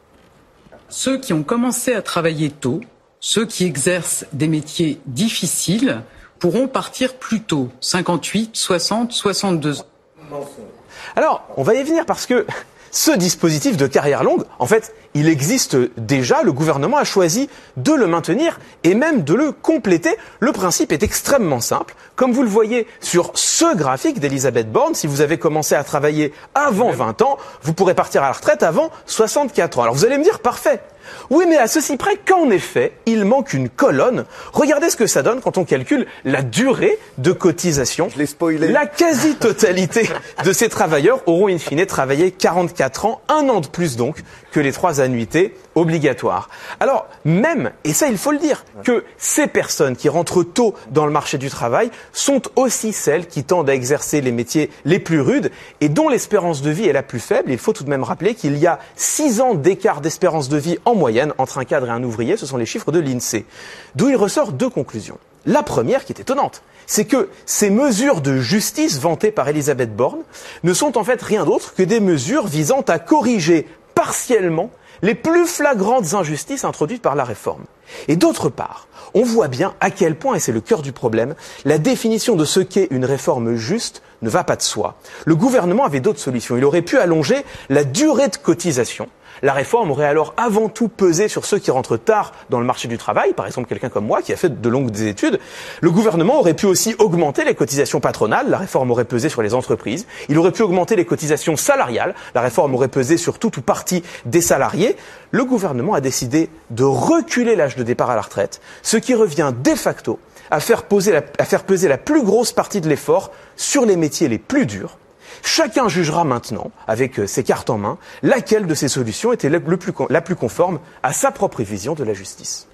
Ceux qui ont commencé à travailler tôt, ceux qui exercent des métiers difficiles, pourront partir plus tôt, cinquante-huit, soixante, soixante-deux ans. Alors, on va y venir parce que ce dispositif de carrière longue, en fait, il existe déjà, le gouvernement a choisi de le maintenir et même de le compléter. Le principe est extrêmement simple. Comme vous le voyez sur ce graphique d'Elisabeth Borne, si vous avez commencé à travailler avant vingt ans, vous pourrez partir à la retraite avant soixante-quatre ans. Alors vous allez me dire, parfait. Oui, mais à ceci près qu'en effet, il manque une colonne. Regardez ce que ça donne quand on calcule la durée de cotisation. Je l'ai spoilé. La quasi-totalité de ces travailleurs auront in fine travaillé quarante-quatre ans, un an de plus donc que les trois annuités obligatoires. Alors, même, et ça il faut le dire, que ces personnes qui rentrent tôt dans le marché du travail sont aussi celles qui tendent à exercer les métiers les plus rudes et dont l'espérance de vie est la plus faible. Il faut tout de même rappeler qu'il y a six ans d'écart d'espérance de vie en moyenne entre un cadre et un ouvrier, ce sont les chiffres de l'INSEE. D'où il ressort deux conclusions. La première, qui est étonnante, c'est que ces mesures de justice vantées par Elisabeth Borne ne sont en fait rien d'autre que des mesures visant à corriger partiellement les plus flagrantes injustices introduites par la réforme. Et d'autre part, on voit bien à quel point, et c'est le cœur du problème, la définition de ce qu'est une réforme juste ne va pas de soi. Le gouvernement avait d'autres solutions. Il aurait pu allonger la durée de cotisation. La réforme aurait alors avant tout pesé sur ceux qui rentrent tard dans le marché du travail, par exemple quelqu'un comme moi qui a fait de longues études. Le gouvernement aurait pu aussi augmenter les cotisations patronales, la réforme aurait pesé sur les entreprises. Il aurait pu augmenter les cotisations salariales, la réforme aurait pesé sur tout ou partie des salariés. Le gouvernement a décidé de reculer l'âge de départ à la retraite, ce qui revient de facto à faire, poser la, à faire peser la plus grosse partie de l'effort sur les métiers les plus durs. Chacun jugera maintenant, avec ses cartes en main, laquelle de ces solutions était le plus, la plus conforme à sa propre vision de la justice.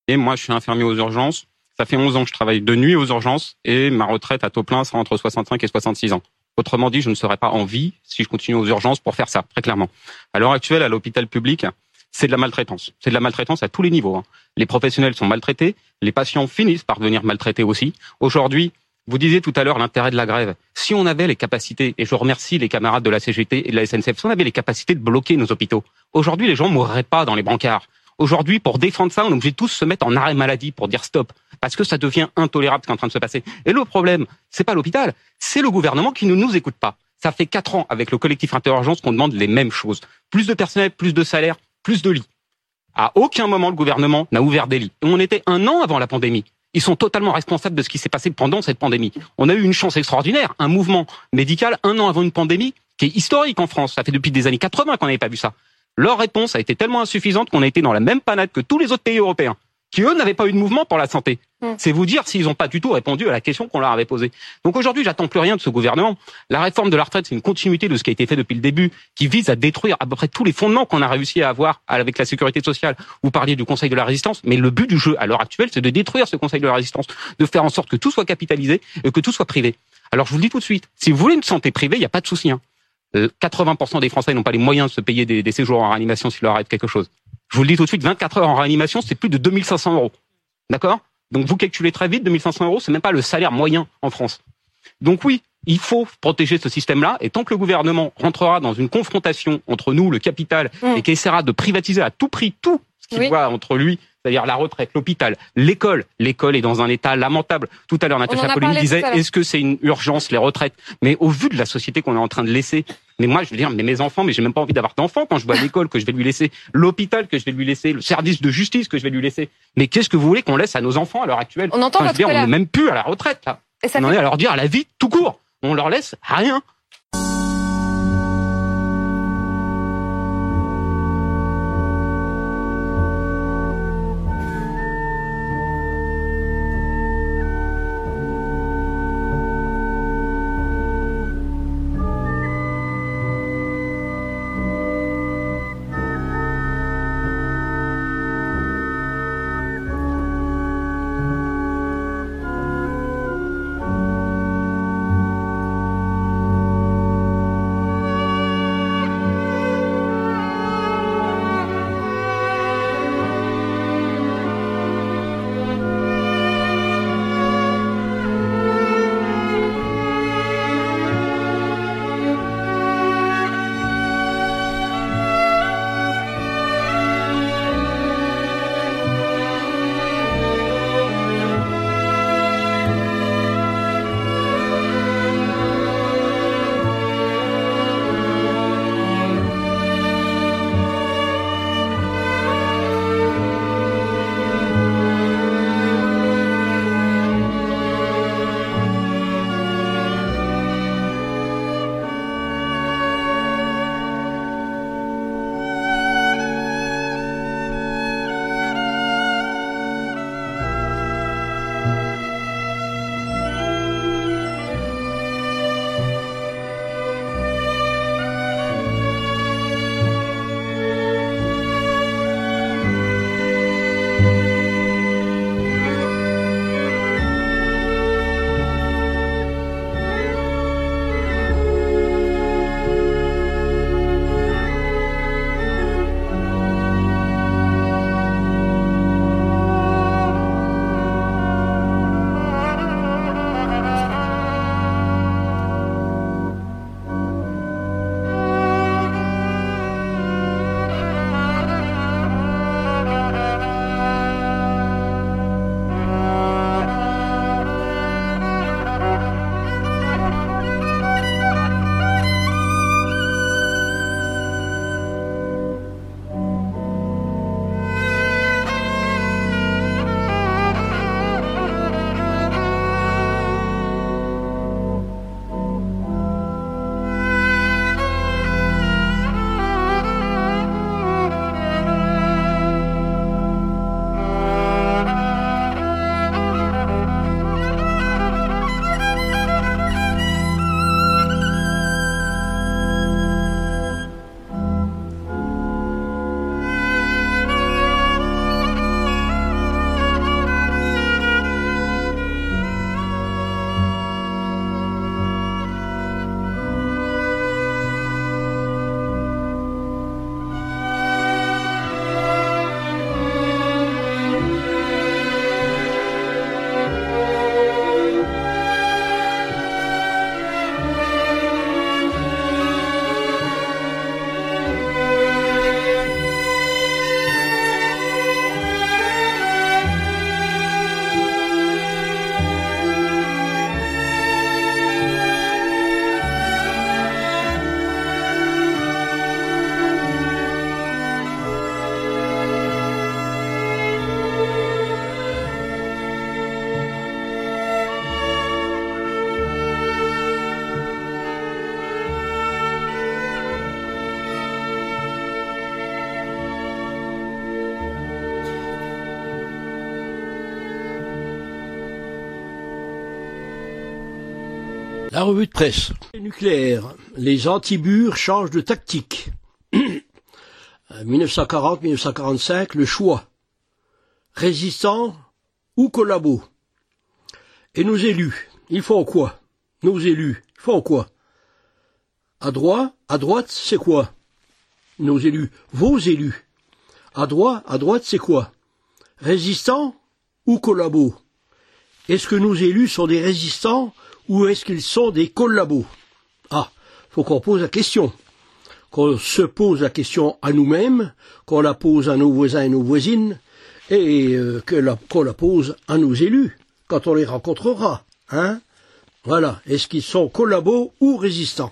Et moi, je suis infirmier aux urgences. Ça fait onze ans que je travaille de nuit aux urgences et ma retraite à taux plein sera entre soixante-cinq et soixante-six ans. Autrement dit, je ne serai pas en vie si je continue aux urgences pour faire ça, très clairement. À l'heure actuelle, à l'hôpital public, c'est de la maltraitance. C'est de la maltraitance à tous les niveaux. Hein. Les professionnels sont maltraités, les patients finissent par devenir maltraités aussi. Aujourd'hui, vous disiez tout à l'heure l'intérêt de la grève. Si on avait les capacités, et je remercie les camarades de la C G T et de la S N C F, si on avait les capacités de bloquer nos hôpitaux, aujourd'hui les gens ne mourraient pas dans les brancards. Aujourd'hui, pour défendre ça, on est obligé de tous se mettre en arrêt maladie pour dire stop. Parce que ça devient intolérable ce qui est en train de se passer. Et le problème, c'est pas l'hôpital, c'est le gouvernement qui ne nous écoute pas. Ça fait quatre ans avec le collectif Interurgence qu'on demande les mêmes choses. Plus de personnel, plus de salaire, plus de lits. À aucun moment le gouvernement n'a ouvert des lits. Et on était un an avant la pandémie. Ils sont totalement responsables de ce qui s'est passé pendant cette pandémie. On a eu une chance extraordinaire, un mouvement médical un an avant une pandémie qui est historique en France. Ça fait depuis des années quatre-vingts qu'on n'avait pas vu ça. Leur réponse a été tellement insuffisante qu'on a été dans la même panade que tous les autres pays européens, qui eux n'avaient pas eu de mouvement pour la santé. Mmh. C'est vous dire s'ils n'ont pas du tout répondu à la question qu'on leur avait posée. Donc aujourd'hui, j'attends plus rien de ce gouvernement. La réforme de la retraite, c'est une continuité de ce qui a été fait depuis le début, qui vise à détruire à peu près tous les fondements qu'on a réussi à avoir avec la sécurité sociale. Vous parliez du Conseil de la Résistance, mais le but du jeu à l'heure actuelle, c'est de détruire ce Conseil de la Résistance, de faire en sorte que tout soit capitalisé et que tout soit privé. Alors je vous le dis tout de suite, si vous voulez une santé privée, il n'y a pas de souci. Hein. quatre-vingts pour cent des Français n'ont pas les moyens de se payer des, des séjours en réanimation s'il leur arrive quelque chose. Je vous le dis tout de suite, vingt-quatre heures en réanimation, c'est plus de deux mille cinq cents euros. D'accord? Donc vous calculez très vite, deux mille cinq cents euros, c'est même pas le salaire moyen en France. Donc oui, il faut protéger ce système-là, et tant que le gouvernement rentrera dans une confrontation entre nous, le capital, mmh. et qui essaiera de privatiser à tout prix tout ce qu'il oui. voit entre lui, c'est-à-dire la retraite, l'hôpital, l'école. L'école est dans un état lamentable. Tout à l'heure, Natacha Polony disait, est-ce que c'est une urgence, les retraites? Mais au vu de la société qu'on est en train de laisser, mais moi, je veux dire, mais mes enfants, mais j'ai même pas envie d'avoir d'enfants quand je vois l'école que je vais lui laisser, l'hôpital que je vais lui laisser, le service de justice que je vais lui laisser. Mais qu'est-ce que vous voulez qu'on laisse à nos enfants à l'heure actuelle? On entend enfin, votre je veux dire, colère. On n'est même plus à la retraite, là. Et ça on fait... en est à leur dire à la vie tout court. On leur laisse rien. La revue de presse. Nucléaire. Les anti-bures changent de tactique. mille neuf cent quarante à mille neuf cent quarante-cinq, le choix. Résistants ou collabos. Et nos élus, ils font quoi? Nos élus, ils font quoi? À droite, à droite, c'est quoi? Nos élus, vos élus. À droite, à droite, c'est quoi? Résistants ou collabos? Est-ce que nos élus sont des résistants ou est-ce qu'ils sont des collabos? Ah, faut qu'on pose la question. Qu'on se pose la question à nous-mêmes, qu'on la pose à nos voisins et nos voisines, et euh, que la, qu'on la pose à nos élus, quand on les rencontrera. Hein? Voilà. Est-ce qu'ils sont collabos ou résistants?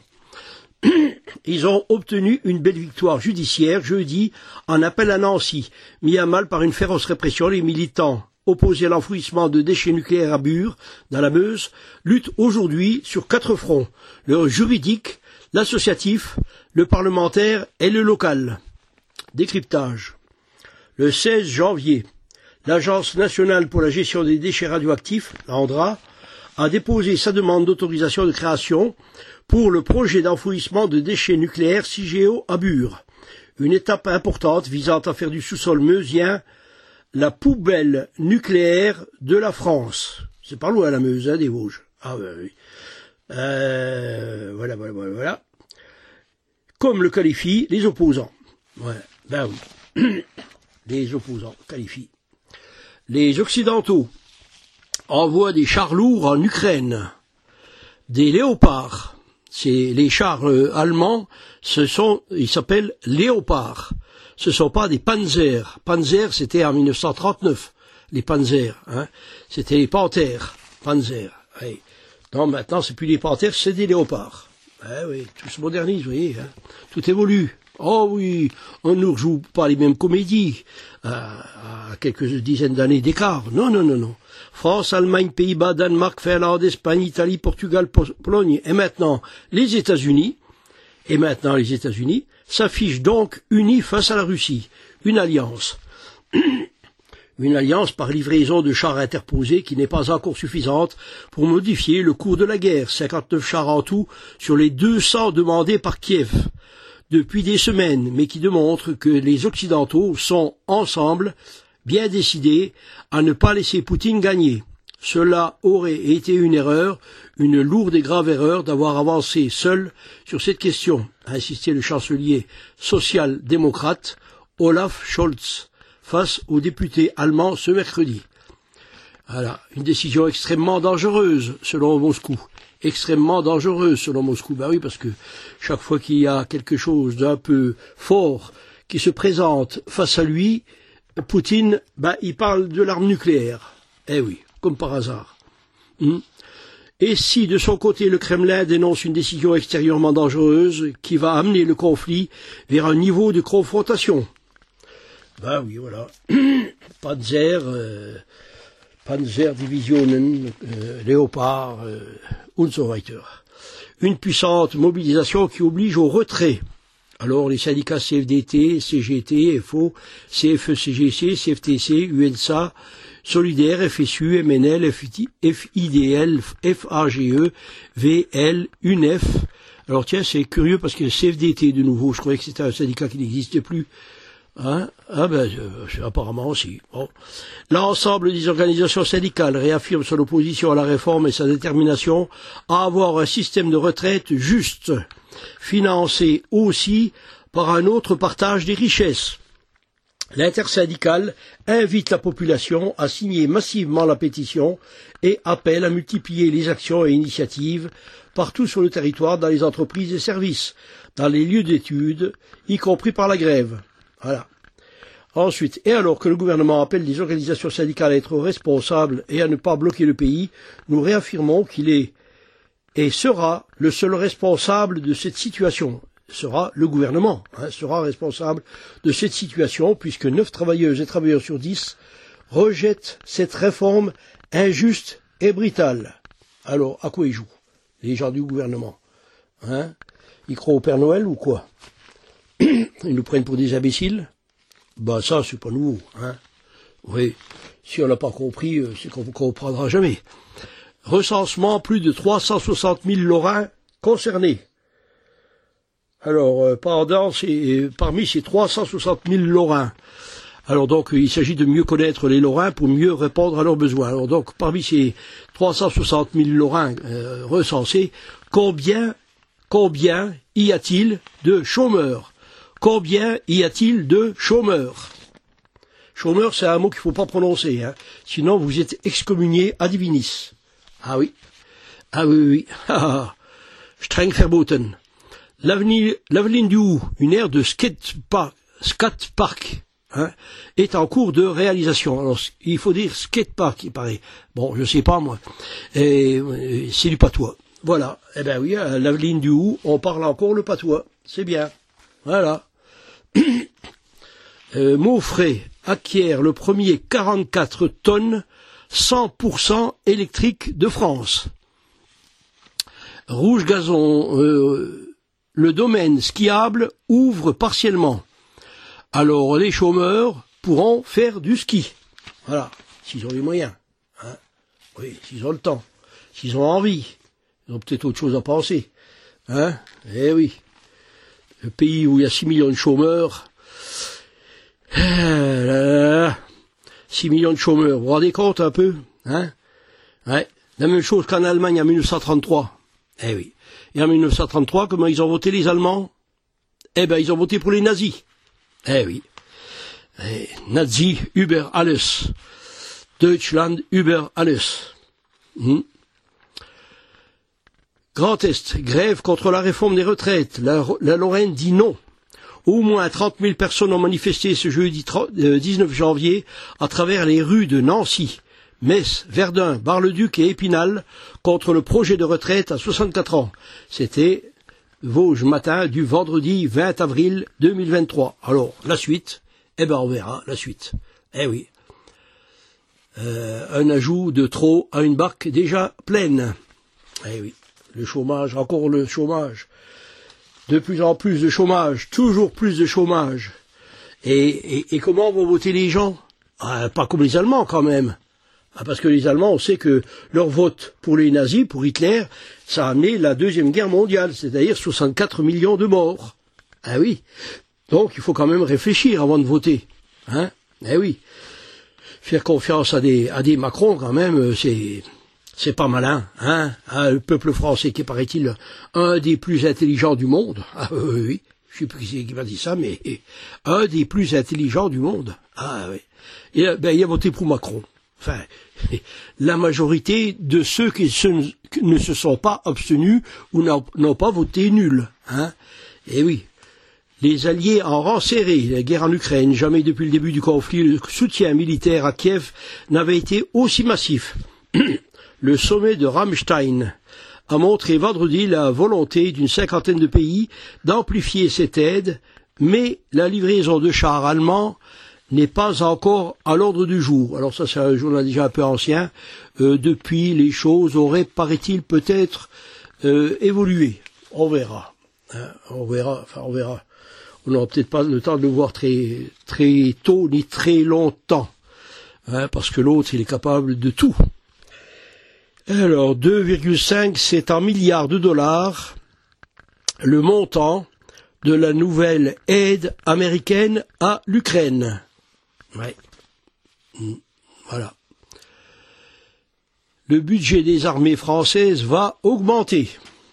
Ils ont obtenu une belle victoire judiciaire jeudi en appel à Nancy, mis à mal par une féroce répression. Les militants opposés à l'enfouissement de déchets nucléaires à Bure, dans la Meuse, luttent aujourd'hui sur quatre fronts, le juridique, l'associatif, le parlementaire et le local. Décryptage. Le seize janvier, l'Agence nationale pour la gestion des déchets radioactifs, l'ANDRA, a déposé sa demande d'autorisation de création pour le projet d'enfouissement de déchets nucléaires Cigéo à Bure. Une étape importante visant à faire du sous-sol meusien la poubelle nucléaire de la France. C'est pas loin la Meuse, hein, des Vosges. Ah oui, oui. Euh, voilà, voilà, voilà, voilà. Comme le qualifient les opposants. Ouais, ben oui. Les opposants qualifient. Les Occidentaux envoient des chars lourds en Ukraine. Des léopards. C'est les chars euh, allemands, ce sont, ils s'appellent léopards. Ce sont pas des Panzer. Panzer, c'était en mille neuf cent trente-neuf, les Panzer. Hein. C'était les panthères. Panzer. Ouais. Non, maintenant, c'est plus des panthères, c'est des léopards. Eh oui, tout se modernise, vous voyez. Hein. Tout évolue. Oh oui, on ne rejoue pas les mêmes comédies à, à quelques dizaines d'années d'écart. Non, non, non, non. France, Allemagne, Pays-Bas, Danemark, Finlande, Espagne, Italie, Portugal, Pologne et maintenant les États-Unis. Et maintenant les États-Unis s'affichent donc unis face à la Russie. Une alliance. Une alliance par livraison de chars interposés qui n'est pas encore suffisante pour modifier le cours de la guerre. cinquante-neuf chars en tout sur les deux cents demandés par Kiev depuis des semaines, mais qui démontrent que les Occidentaux sont ensemble bien décidés à ne pas laisser Poutine gagner. Cela aurait été une erreur, une lourde et grave erreur d'avoir avancé seul sur cette question, a insisté le chancelier social-démocrate Olaf Scholz face aux députés allemands ce mercredi. Voilà, une décision extrêmement dangereuse selon Moscou. Extrêmement dangereuse selon Moscou. Ben oui, parce que chaque fois qu'il y a quelque chose d'un peu fort qui se présente face à lui, Poutine, ben, il parle de l'arme nucléaire. Eh oui, comme par hasard. Hmm. Et si, de son côté, le Kremlin dénonce une décision extérieurement dangereuse qui va amener le conflit vers un niveau de confrontation? Ben oui, voilà. Panzer, euh, Panzer Divisionen, euh, Léopard, euh, und so weiter. Une puissante mobilisation qui oblige au retrait. Alors les syndicats C F D T, C G T, F O, C F E C G C, C F T C, U N S A, Solidaire, F S U, M N L, F I D L, F A G E, V L, U N E F. Alors tiens, c'est curieux parce que C F D T de nouveau, je croyais que c'était un syndicat qui n'existait plus. Hein? Ah ben, euh, apparemment aussi. Bon. L'ensemble des organisations syndicales réaffirme son opposition à la réforme et sa détermination à avoir un système de retraite juste, financé aussi par un autre partage des richesses. L'intersyndicale invite la population à signer massivement la pétition et appelle à multiplier les actions et initiatives partout sur le territoire, dans les entreprises et services, dans les lieux d'études, y compris par la grève. Voilà. Ensuite, et alors que le gouvernement appelle les organisations syndicales à être responsables et à ne pas bloquer le pays, nous réaffirmons qu'il est et sera le seul responsable de cette situation. Sera le gouvernement, hein, sera responsable de cette situation, puisque neuf travailleuses et travailleurs sur dix rejettent cette réforme injuste et brutale. Alors, à quoi ils jouent, les gens du gouvernement? Hein? Ils croient au Père Noël ou quoi? Ils nous prennent pour des imbéciles? Ben ça, c'est pas nouveau. Hein? Oui, si on n'a pas compris, c'est qu'on ne comprendra jamais. recensement, plus de trois cent soixante mille Lorrains concernés. Alors, euh, pendant ces, parmi ces trois cent soixante mille Lorrains, alors donc il s'agit de mieux connaître les Lorrains pour mieux répondre à leurs besoins. Alors donc parmi ces trois cent soixante mille Lorrains euh, recensés, combien, combien y a-t-il de chômeurs? Combien y a-t-il de chômeurs? Chômeur, c'est un mot qu'il ne faut pas prononcer, hein. Sinon vous êtes excommunié ad divinis. Ah oui, ah oui, oui, ah, streng verboten. L'Avenue du Houx, une aire de skatepark, skatepark, hein, est en cours de réalisation. Alors, il faut dire skatepark, il paraît. Bon, je sais pas, moi. Et, et c'est du patois. Voilà. Eh ben oui, à l'Avenue du Houx, on parle encore le patois. C'est bien. Voilà. euh, Maufray acquiert le premier quarante-quatre tonnes cent pour cent électrique de France. Rouge Gazon, euh, le domaine skiable ouvre partiellement. Alors les chômeurs pourront faire du ski. Voilà, s'ils ont les moyens. Hein. Oui, s'ils ont le temps. S'ils ont envie. Ils ont peut-être autre chose à penser. Hein. Eh oui. Le pays où il y a six millions de chômeurs. six millions de chômeurs. Vous vous rendez compte un peu? Hein. Ouais. La même chose qu'en Allemagne en mille neuf cent trente-trois. Eh oui. Et en mille neuf cent trente-trois, comment ils ont voté les Allemands? Eh ben, ils ont voté pour les nazis. Eh oui. Eh, Nazi über alles. Deutschland über alles. Hmm. Grand Est, grève contre la réforme des retraites. La, la Lorraine dit non. Au moins trente mille personnes ont manifesté ce jeudi dix-neuf janvier à travers les rues de Nancy, Metz, Verdun, Bar-le-Duc et Épinal contre le projet de retraite à soixante-quatre ans. C'était Vosges matin du vendredi vingt avril deux mille vingt-trois. Alors, la suite, eh ben on verra la suite. Eh oui. Euh, un ajout de trop à une barque déjà pleine. Eh oui. Le chômage, encore le chômage. De plus en plus de chômage, toujours plus de chômage. Et, et, et comment vont voter les gens? Ah, pas comme les Allemands quand même. Ah, parce que les Allemands, on sait que leur vote pour les nazis, pour Hitler, ça a amené la Deuxième Guerre mondiale, c'est-à-dire soixante-quatre millions de morts. Ah oui. Donc il faut quand même réfléchir avant de voter. Hein? Eh oui. Faire confiance à des, à des Macron quand même, c'est... C'est pas malin, hein, hein, le peuple français qui est, paraît-il, un des plus intelligents du monde. Ah oui, oui, je sais plus qui m'a dit ça, mais un des plus intelligents du monde. Ah oui. Et, ben, il a voté pour Macron. Enfin, la majorité de ceux qui se, ne se sont pas abstenus ou n'ont pas voté nul. Hein. Et oui. Les Alliés en rang serré, la guerre en Ukraine, jamais depuis le début du conflit, le soutien militaire à Kiev n'avait été aussi massif. Le sommet de Ramstein a montré vendredi la volonté d'une cinquantaine de pays d'amplifier cette aide, mais la livraison de chars allemands n'est pas encore à l'ordre du jour. Alors ça, c'est un journal déjà un peu ancien. Euh, depuis, les choses auraient, paraît-il, peut-être euh, évolué. On verra. Hein, on verra. Enfin, on verra. On n'aura peut-être pas le temps de le voir très très tôt ni très longtemps, hein, parce que l'autre, il est capable de tout. Alors, deux virgule cinq, c'est en milliards de dollars le montant de la nouvelle aide américaine à l'Ukraine. Ouais. Voilà. Le budget des armées françaises va augmenter.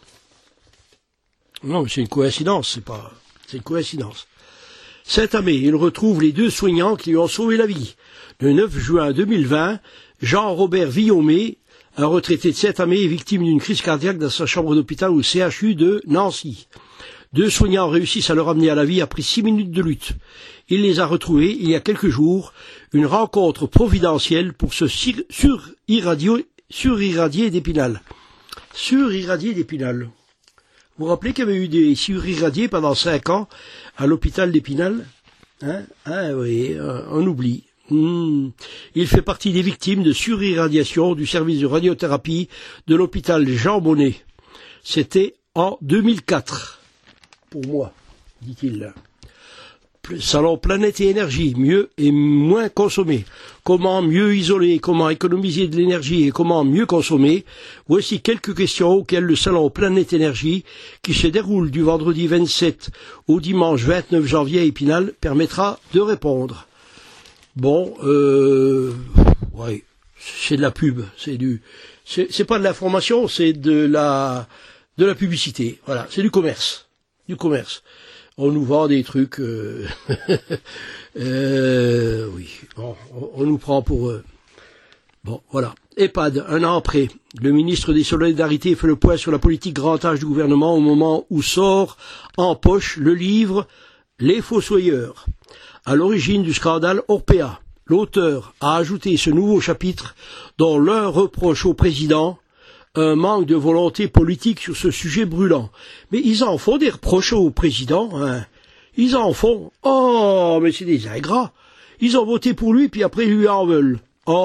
Non, mais c'est une coïncidence, c'est pas, c'est une coïncidence. Cette année, il retrouve les deux soignants qui lui ont sauvé la vie. Le neuf juin deux mille vingt, Jean-Robert Villomé, un retraité de cette année, est victime d'une crise cardiaque dans sa chambre d'hôpital au C H U de Nancy. Deux soignants réussissent à le ramener à la vie après six minutes de lutte. Il les a retrouvés il y a quelques jours, une rencontre providentielle pour se sur-irradier sur d'Épinal. Sur-irradier d'Épinal. Vous vous rappelez qu'il y avait eu des sur-irradiés pendant cinq ans à l'hôpital d'Épinal? Hein? Ah oui, on oublie. Mmh. Il fait partie des victimes de surirradiation du service de radiothérapie de l'hôpital Jean Monnet. C'était en deux mille quatre. Pour moi, dit-il. salon Planète et Énergie, mieux et moins consommer. Comment mieux isoler, comment économiser de l'énergie et comment mieux consommer. Voici quelques questions auxquelles le salon Planète Énergie, qui se déroule du vendredi vingt-sept au dimanche vingt-neuf janvier à Épinal, permettra de répondre. Bon, euh, ouais, c'est de la pub, c'est du, c'est, c'est pas de l'information, c'est de la, de la publicité. Voilà, c'est du commerce, du commerce. On nous vend des trucs, euh, euh, oui, bon, on, on nous prend pour, euh, bon, voilà. EHPAD, un an après, le ministre des Solidarités fait le point sur la politique grand âge du gouvernement au moment où sort en poche le livre Les Fossoyeurs. À l'origine du scandale Orpea, l'auteur a ajouté ce nouveau chapitre dont l'un reproche au président un manque de volonté politique sur ce sujet brûlant. Mais ils en font des reproches au président, hein. Ils en font. Oh, mais c'est des ingrats. Ils ont voté pour lui, puis après ils lui en veulent.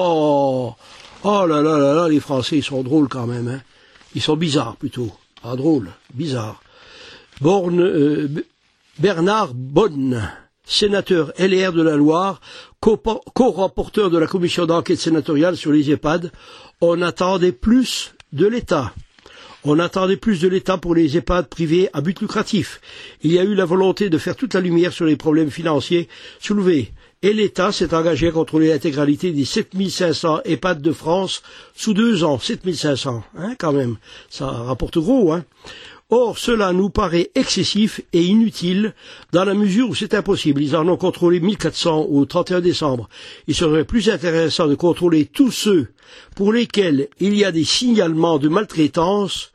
Oh, oh là là là là, les Français, ils sont drôles quand même, hein. Ils sont bizarres, plutôt. Pas drôles, bizarres. Borne, euh, Bernard Bonne, sénateur L R de la Loire, co-rapporteur de la commission d'enquête sénatoriale sur les EHPAD, on attendait plus de l'État. On attendait plus de l'État pour les EHPAD privés à but lucratif. Il y a eu la volonté de faire toute la lumière sur les problèmes financiers soulevés. Et l'État s'est engagé à contrôler l'intégralité des sept mille cinq cents EHPAD de France sous deux ans. sept mille cinq cents, hein, quand même. Ça rapporte gros, hein. Or, cela nous paraît excessif et inutile dans la mesure où c'est impossible. Ils en ont contrôlé mille quatre cents au trente et un décembre. Il serait plus intéressant de contrôler tous ceux pour lesquels il y a des signalements de maltraitance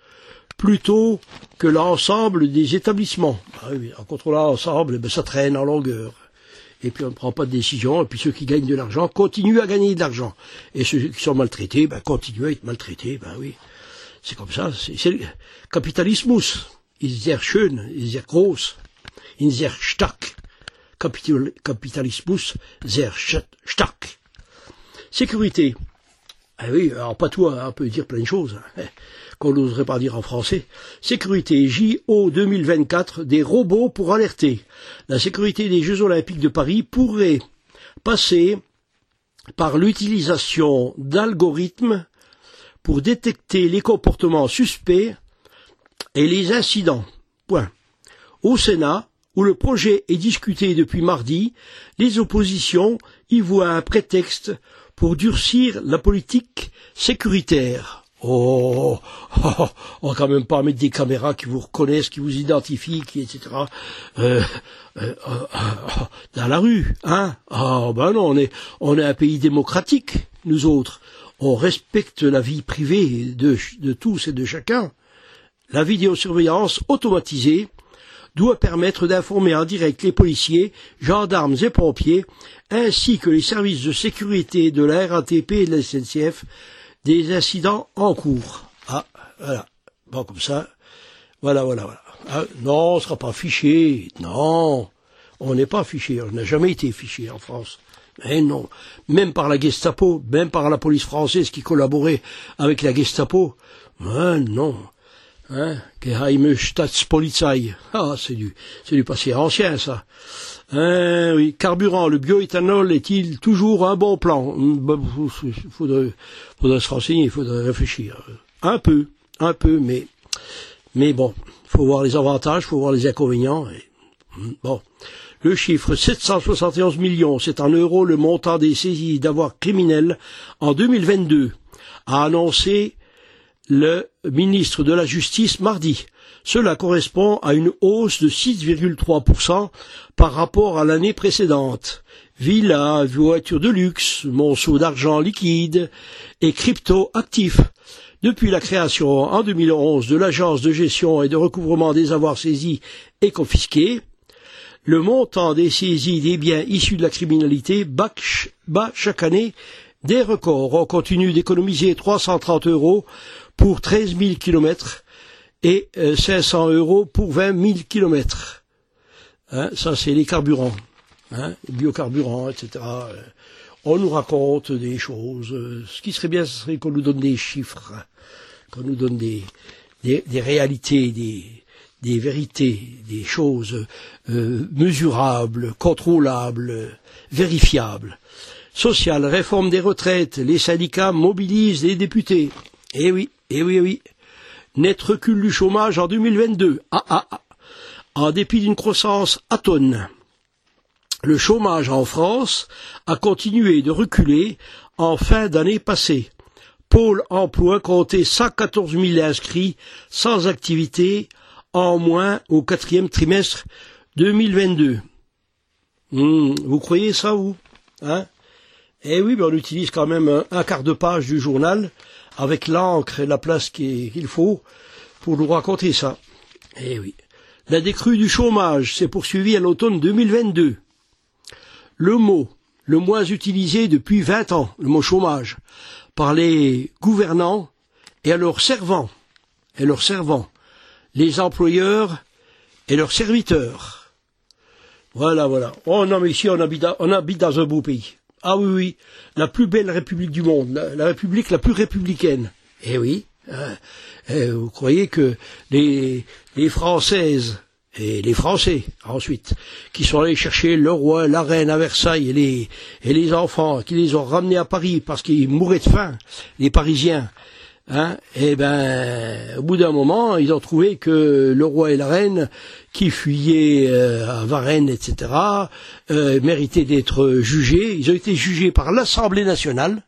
plutôt que l'ensemble des établissements. Ah oui, en contrôlant l'ensemble, ben, ça traîne en longueur. Et puis on ne prend pas de décision, et puis ceux qui gagnent de l'argent continuent à gagner de l'argent. Et ceux qui sont maltraités, ben, continuent à être maltraités, ben oui. C'est comme ça, c'est, c'est le Kapitalismus. Ist sehr schön, ist sehr groß, ist sehr stark. Capital, Kapitalismus, sehr stark. Sécurité. Ah oui, alors pas tout, hein, on peut dire plein de choses, hein, qu'on n'oserait pas dire en français. Sécurité, J O deux mille vingt-quatre, des robots pour alerter. La sécurité des Jeux Olympiques de Paris pourrait passer par l'utilisation d'algorithmes pour détecter les comportements suspects et les incidents. Point. Au Sénat, où le projet est discuté depuis mardi, les oppositions y voient un prétexte pour durcir la politique sécuritaire. Oh, oh, oh, on va quand même pas mettre des caméras qui vous reconnaissent, qui vous identifient, qui, et cetera. Euh, euh, euh, euh, dans la rue, hein? Ah, oh, ben non, on est, on est un pays démocratique, nous autres. On respecte la vie privée de, de tous et de chacun. La vidéosurveillance automatisée doit permettre d'informer en direct les policiers, gendarmes et pompiers, ainsi que les services de sécurité de la R A T P et de la S N C F des incidents en cours. Ah, voilà. Bon, comme ça, voilà, voilà, voilà. Ah, non, on ne sera pas fiché. Non, on n'est pas fiché. On n'a jamais été fiché en France. Mais non, même par la Gestapo, même par la police française qui collaborait avec la Gestapo, hein, non, hein, Geheime Staatspolizei, ah, c'est du, c'est du passé ancien, ça. Hein, oui, carburant, le bioéthanol est-il toujours un bon plan? Il faudrait, faudrait se renseigner, il faudrait réfléchir. Un peu, un peu, mais, mais bon, il faut voir les avantages, il faut voir les inconvénients, et, bon. Le chiffre sept cent soixante et onze millions, c'est en euros le montant des saisies d'avoirs criminels en deux mille vingt-deux, a annoncé le ministre de la Justice mardi. Cela correspond à une hausse de six virgule trois pour cent par rapport à l'année précédente. Villas, voitures de luxe, monceaux d'argent liquide et crypto-actifs. Depuis la création en deux mille onze de l'Agence de gestion et de recouvrement des avoirs saisis et confisqués, le montant des saisies des biens issus de la criminalité bat chaque année des records. On continue d'économiser trois cent trente euros pour treize mille kilomètres et cinq cents euros pour vingt mille kilomètres. Hein, ça, c'est les carburants, hein, les biocarburants, et cetera. On nous raconte des choses. Ce qui serait bien, ce serait qu'on nous donne des chiffres, qu'on nous donne des, des, des réalités, des, des vérités, des choses euh, mesurables, contrôlables, vérifiables. Social, réforme des retraites, les syndicats mobilisent les députés. Eh oui, eh oui, eh oui. Net recul du chômage en deux mille vingt-deux. Ah, ah, ah. En dépit d'une croissance atone, le chômage en France a continué de reculer en fin d'année passée. Pôle emploi comptait cent quatorze mille inscrits sans activité en moins au quatrième trimestre deux mille vingt-deux. Mmh, vous croyez ça, vous, hein? Eh oui, ben on utilise quand même un, un quart de page du journal avec l'encre et la place qu'il faut pour nous raconter ça. Eh oui. La décrue du chômage s'est poursuivie à l'automne deux mille vingt-deux. Le mot le moins utilisé depuis vingt ans, le mot chômage, par les gouvernants et à leurs servants, et leurs servants, les employeurs et leurs serviteurs. Voilà, voilà. Oh non, mais ici on habite, on habite dans un beau pays. Ah oui, oui, la plus belle république du monde, la, la république la plus républicaine. Eh oui, hein, eh, vous croyez que les, les Françaises et les Français, ensuite, qui sont allés chercher le roi, la reine à Versailles et les, et les enfants, qui les ont ramenés à Paris parce qu'ils mouraient de faim, les Parisiens, hein, eh ben, au bout d'un moment, ils ont trouvé que le roi et la reine, qui fuyaient euh, à Varennes, et cetera, euh, méritaient d'être jugés. Ils ont été jugés par l'Assemblée nationale,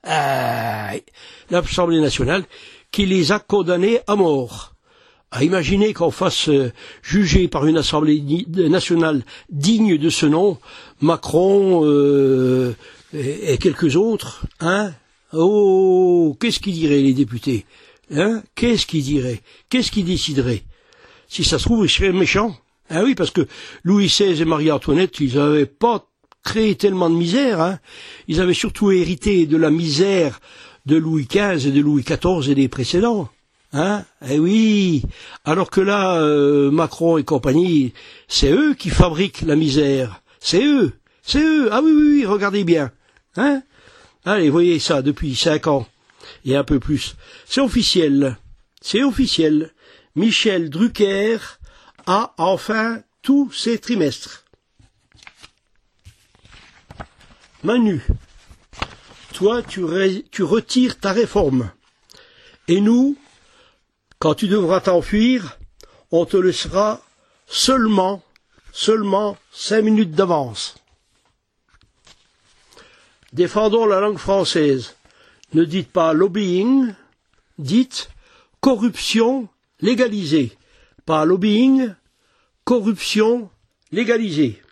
euh, l'Assemblée nationale, qui les a condamnés à mort. À imaginer qu'on fasse euh, juger par une Assemblée nationale digne de ce nom, Macron euh, et, et quelques autres, hein. Oh, qu'est-ce qu'ils diraient les députés, hein? Qu'est-ce qu'ils diraient? Qu'est-ce qu'ils décideraient? Si ça se trouve, ils seraient méchants. Ah oui, parce que Louis seize et Marie-Antoinette, ils n'avaient pas créé tellement de misère, hein. Ils avaient surtout hérité de la misère de Louis quinze et de Louis quatorze et des précédents. Hein? Eh oui. Alors que là, euh, Macron et compagnie, c'est eux qui fabriquent la misère. C'est eux. C'est eux. Ah oui, oui, oui, regardez bien. Hein? Allez, voyez ça depuis cinq ans. Et un peu plus. C'est officiel. C'est officiel. Michel Drucker a enfin tous ses trimestres. Manu, toi, tu, re- tu retires ta réforme. Et nous, quand tu devras t'enfuir, on te laissera seulement, seulement cinq minutes d'avance. Défendons la langue française. Ne dites pas lobbying, dites corruption légalisée. Pas lobbying, corruption légalisée.